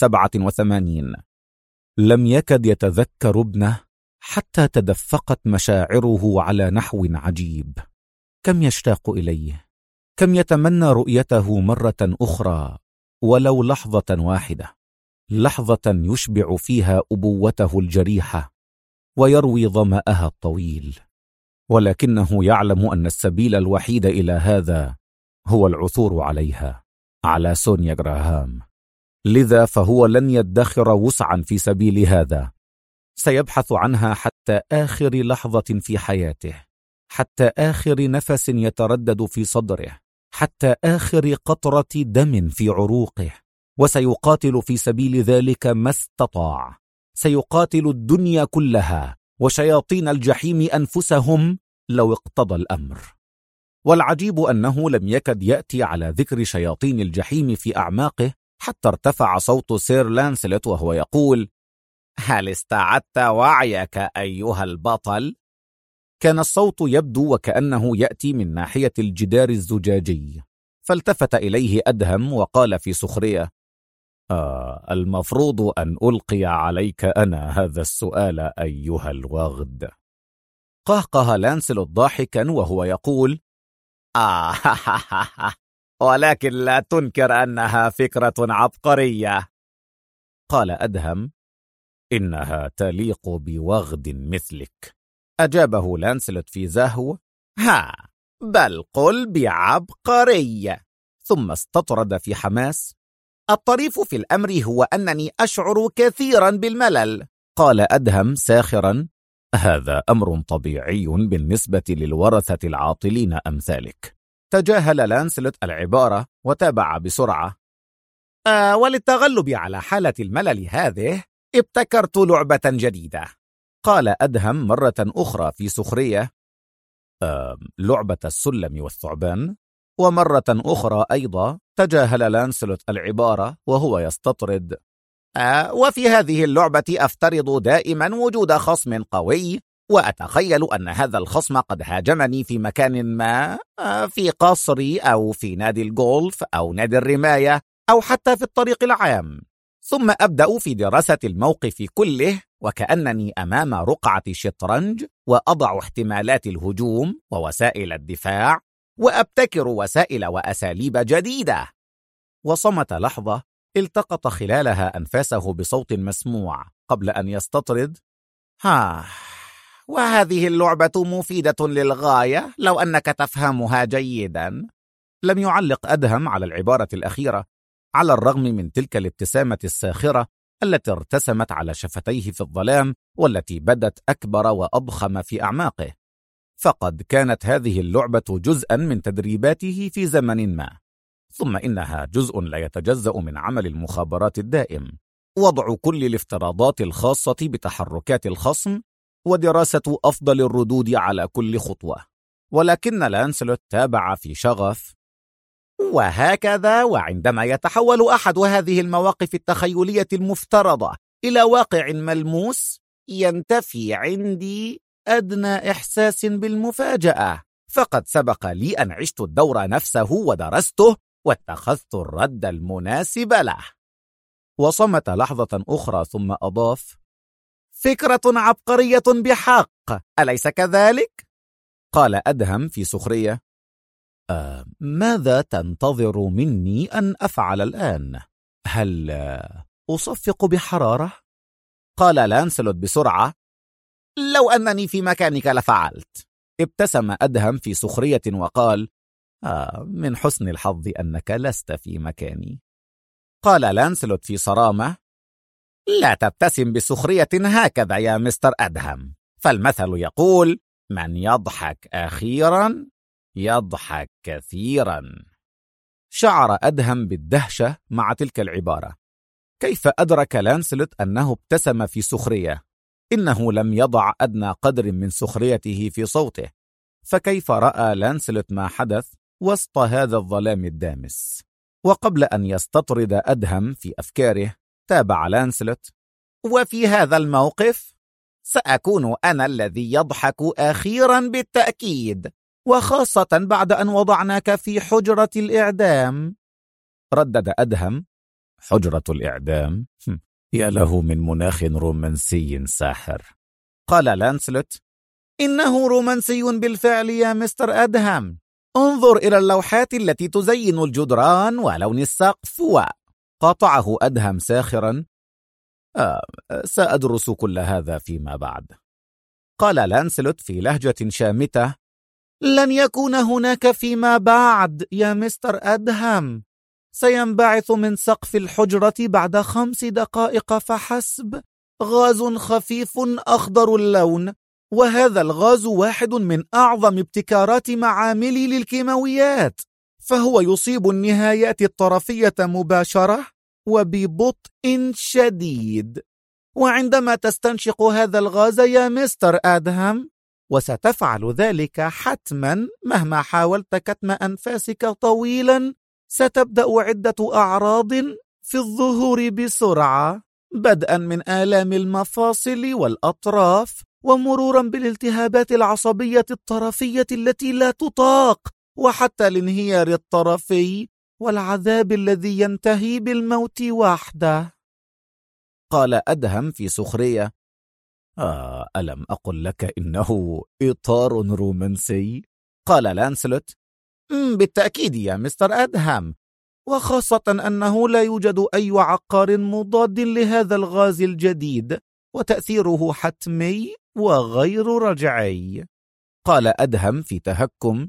87. لم يكد يتذكر ابنه حتى تدفقت مشاعره على نحو عجيب. كم يشتاق إليه، كم يتمنى رؤيته مرة أخرى، ولو لحظة واحدة، لحظة يشبع فيها أبوته الجريحة ويروي ظمأها الطويل. ولكنه يعلم أن السبيل الوحيد إلى هذا هو العثور عليها، على سونيا غراهام. لذا فهو لن يدخر وسعا في سبيل هذا. سيبحث عنها حتى آخر لحظة في حياته، حتى آخر نفس يتردد في صدره، حتى آخر قطرة دم في عروقه، وسيقاتل في سبيل ذلك ما استطاع. سيقاتل الدنيا كلها وشياطين الجحيم أنفسهم لو اقتضى الأمر. والعجيب أنه لم يكد يأتي على ذكر شياطين الجحيم في أعماقه حتى ارتفع صوت سير لانسلوت وهو يقول: هل استعدت وعيك أيها البطل؟ كان الصوت يبدو وكأنه يأتي من ناحية الجدار الزجاجي، فالتفت إليه أدهم وقال في سخرية: المفروض أن ألقي عليك أنا هذا السؤال أيها الوغد. قهقه لانسلوت ضاحكا وهو يقول: ولكن لا تنكر أنها فكرة عبقرية. قال أدهم: إنها تليق بوغد مثلك. أجابه لانسلوت في زهو: بل قل بعبقرية. ثم استطرد في حماس: الطريف في الأمر هو أنني أشعر كثيرا بالملل. قال أدهم ساخرا: هذا أمر طبيعي بالنسبة للورثة العاطلين أمثالك. تجاهل لانسلوت العبارة وتابع بسرعة: وللتغلب على حالة الملل هذه ابتكرت لعبة جديدة. قال أدهم مرة أخرى في سخرية: لعبة السلم والثعبان. ومرة أخرى أيضا تجاهل لانسلوت العبارة وهو يستطرد: وفي هذه اللعبة أفترض دائما وجود خصم قوي، وأتخيل أن هذا الخصم قد هاجمني في مكان ما، في قصري أو في نادي الجولف أو نادي الرماية أو حتى في الطريق العام، ثم أبدأ في دراسة الموقف كله وكأنني أمام رقعة شطرنج، وأضع احتمالات الهجوم ووسائل الدفاع، وأبتكر وسائل وأساليب جديدة. وصمت لحظة التقط خلالها أنفاسه بصوت مسموع قبل أن يستطرد: وهذه اللعبة مفيدة للغاية لو أنك تفهمها جيدا. لم يعلق أدهم على العبارة الأخيرة، على الرغم من تلك الابتسامة الساخرة التي ارتسمت على شفتيه في الظلام، والتي بدت أكبر وأضخم في أعماقه. فقد كانت هذه اللعبة جزءا من تدريباته في زمن ما، ثم إنها جزء لا يتجزأ من عمل المخابرات الدائم، وضع كل الافتراضات الخاصة بتحركات الخصم، ودراسة أفضل الردود على كل خطوة. ولكن لانسلوت تابع في شغف: وهكذا وعندما يتحول أحد هذه المواقف التخيلية المفترضة إلى واقع ملموس، ينتفي عندي أدنى إحساس بالمفاجأة، فقد سبق لي أن عشت الدور نفسه ودرسته واتخذت الرد المناسب له. وصمت لحظة أخرى ثم أضاف: فكرة عبقرية بحق، أليس كذلك؟ قال أدهم في سخرية: ماذا تنتظر مني أن أفعل الآن؟ هل أصفق بحرارة؟ قال لانسلوت بسرعة: لو أنني في مكانك لفعلت. ابتسم أدهم في سخرية وقال: من حسن الحظ أنك لست في مكاني. قال لانسلوت في صرامة: لا تبتسم بسخرية هكذا يا مستر أدهم، فالمثل يقول: من يضحك أخيرا يضحك كثيرا. شعر أدهم بالدهشة مع تلك العبارة. كيف أدرك لانسلوت أنه ابتسم في سخرية؟ إنه لم يضع أدنى قدر من سخريته في صوته، فكيف رأى لانسلوت ما حدث وسط هذا الظلام الدامس؟ وقبل أن يستطرد أدهم في أفكاره، تابع لانسلوت: وفي هذا الموقف سأكون أنا الذي يضحك أخيرا بالتأكيد، وخاصة بعد أن وضعناك في حجرة الإعدام. ردد أدهم: حجرة الإعدام؟ يا له من مناخ رومانسي ساحر. قال لانسلوت: إنه رومانسي بالفعل يا مستر أدهم، انظر إلى اللوحات التي تزين الجدران ولون السقف. قاطعه أدهم ساخرا: سأدرس كل هذا فيما بعد. قال لانسلوت في لهجة شامتة: لن يكون هناك فيما بعد يا مستر أدهم، سينبعث من سقف الحجرة بعد 5 دقائق فحسب، غاز خفيف أخضر اللون، وهذا الغاز واحد من أعظم ابتكارات معاملي للكيماويات، فهو يصيب النهايات الطرفية مباشرة وببطء شديد. وعندما تستنشق هذا الغاز يا مستر آدهم، وستفعل ذلك حتما مهما حاولت كتم أنفاسك طويلا، ستبدأ عدة أعراض في الظهور بسرعة، بدءا من آلام المفاصل والأطراف، ومرورا بالالتهابات العصبية الطرفية التي لا تطاق، وحتى الانهيار الطرفي والعذاب الذي ينتهي بالموت وحده. قال أدهم في سخرية: ألم أقل لك إنه إطار رومانسي؟ قال لانسلوت: بالتأكيد يا مستر أدهم، وخاصة أنه لا يوجد أي عقار مضاد لهذا الغاز الجديد، وتأثيره حتمي وغير رجعي. قال أدهم في تهكم: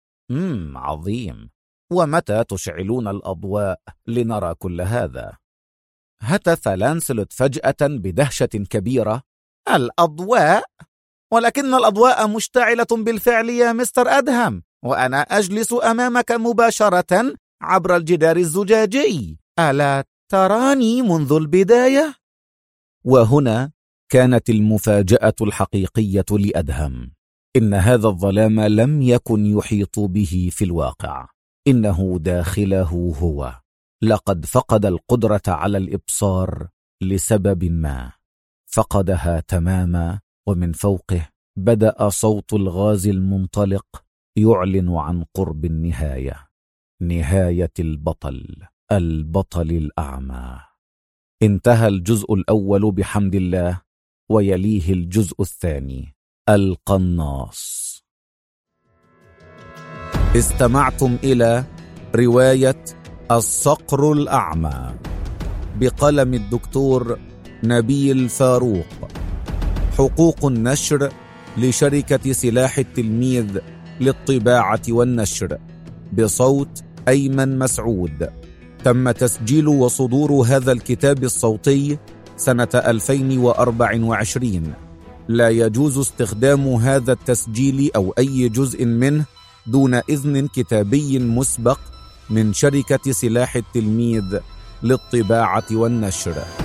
عظيم، ومتى تشعلون الأضواء لنرى كل هذا؟ هتف لانسلوت فجأة بدهشة كبيرة: الأضواء؟ ولكن الأضواء مشتعلة بالفعل يا مستر أدهم، وأنا أجلس أمامك مباشرة عبر الجدار الزجاجي، ألا تراني منذ البداية؟ وهنا كانت المفاجأة الحقيقية لأدهم. إن هذا الظلام لم يكن يحيط به في الواقع، إنه داخله هو. لقد فقد القدرة على الإبصار لسبب ما، فقدها تماما، ومن فوقه بدأ صوت الغاز المنطلق يعلن عن قرب النهاية، نهاية البطل الأعمى. انتهى الجزء الأول بحمد الله، ويليه الجزء الثاني، القناص. استمعتم إلى رواية الصقر الأعمى بقلم الدكتور نبيل فاروق. حقوق النشر لشركة سلاح التلميذ للطباعة والنشر، بصوت أيمن مسعود. تم تسجيل وصدور هذا الكتاب الصوتي سنة 2024. لا يجوز استخدام هذا التسجيل أو أي جزء منه دون إذن كتابي مسبق من شركة سلاح التلميذ للطباعة والنشر.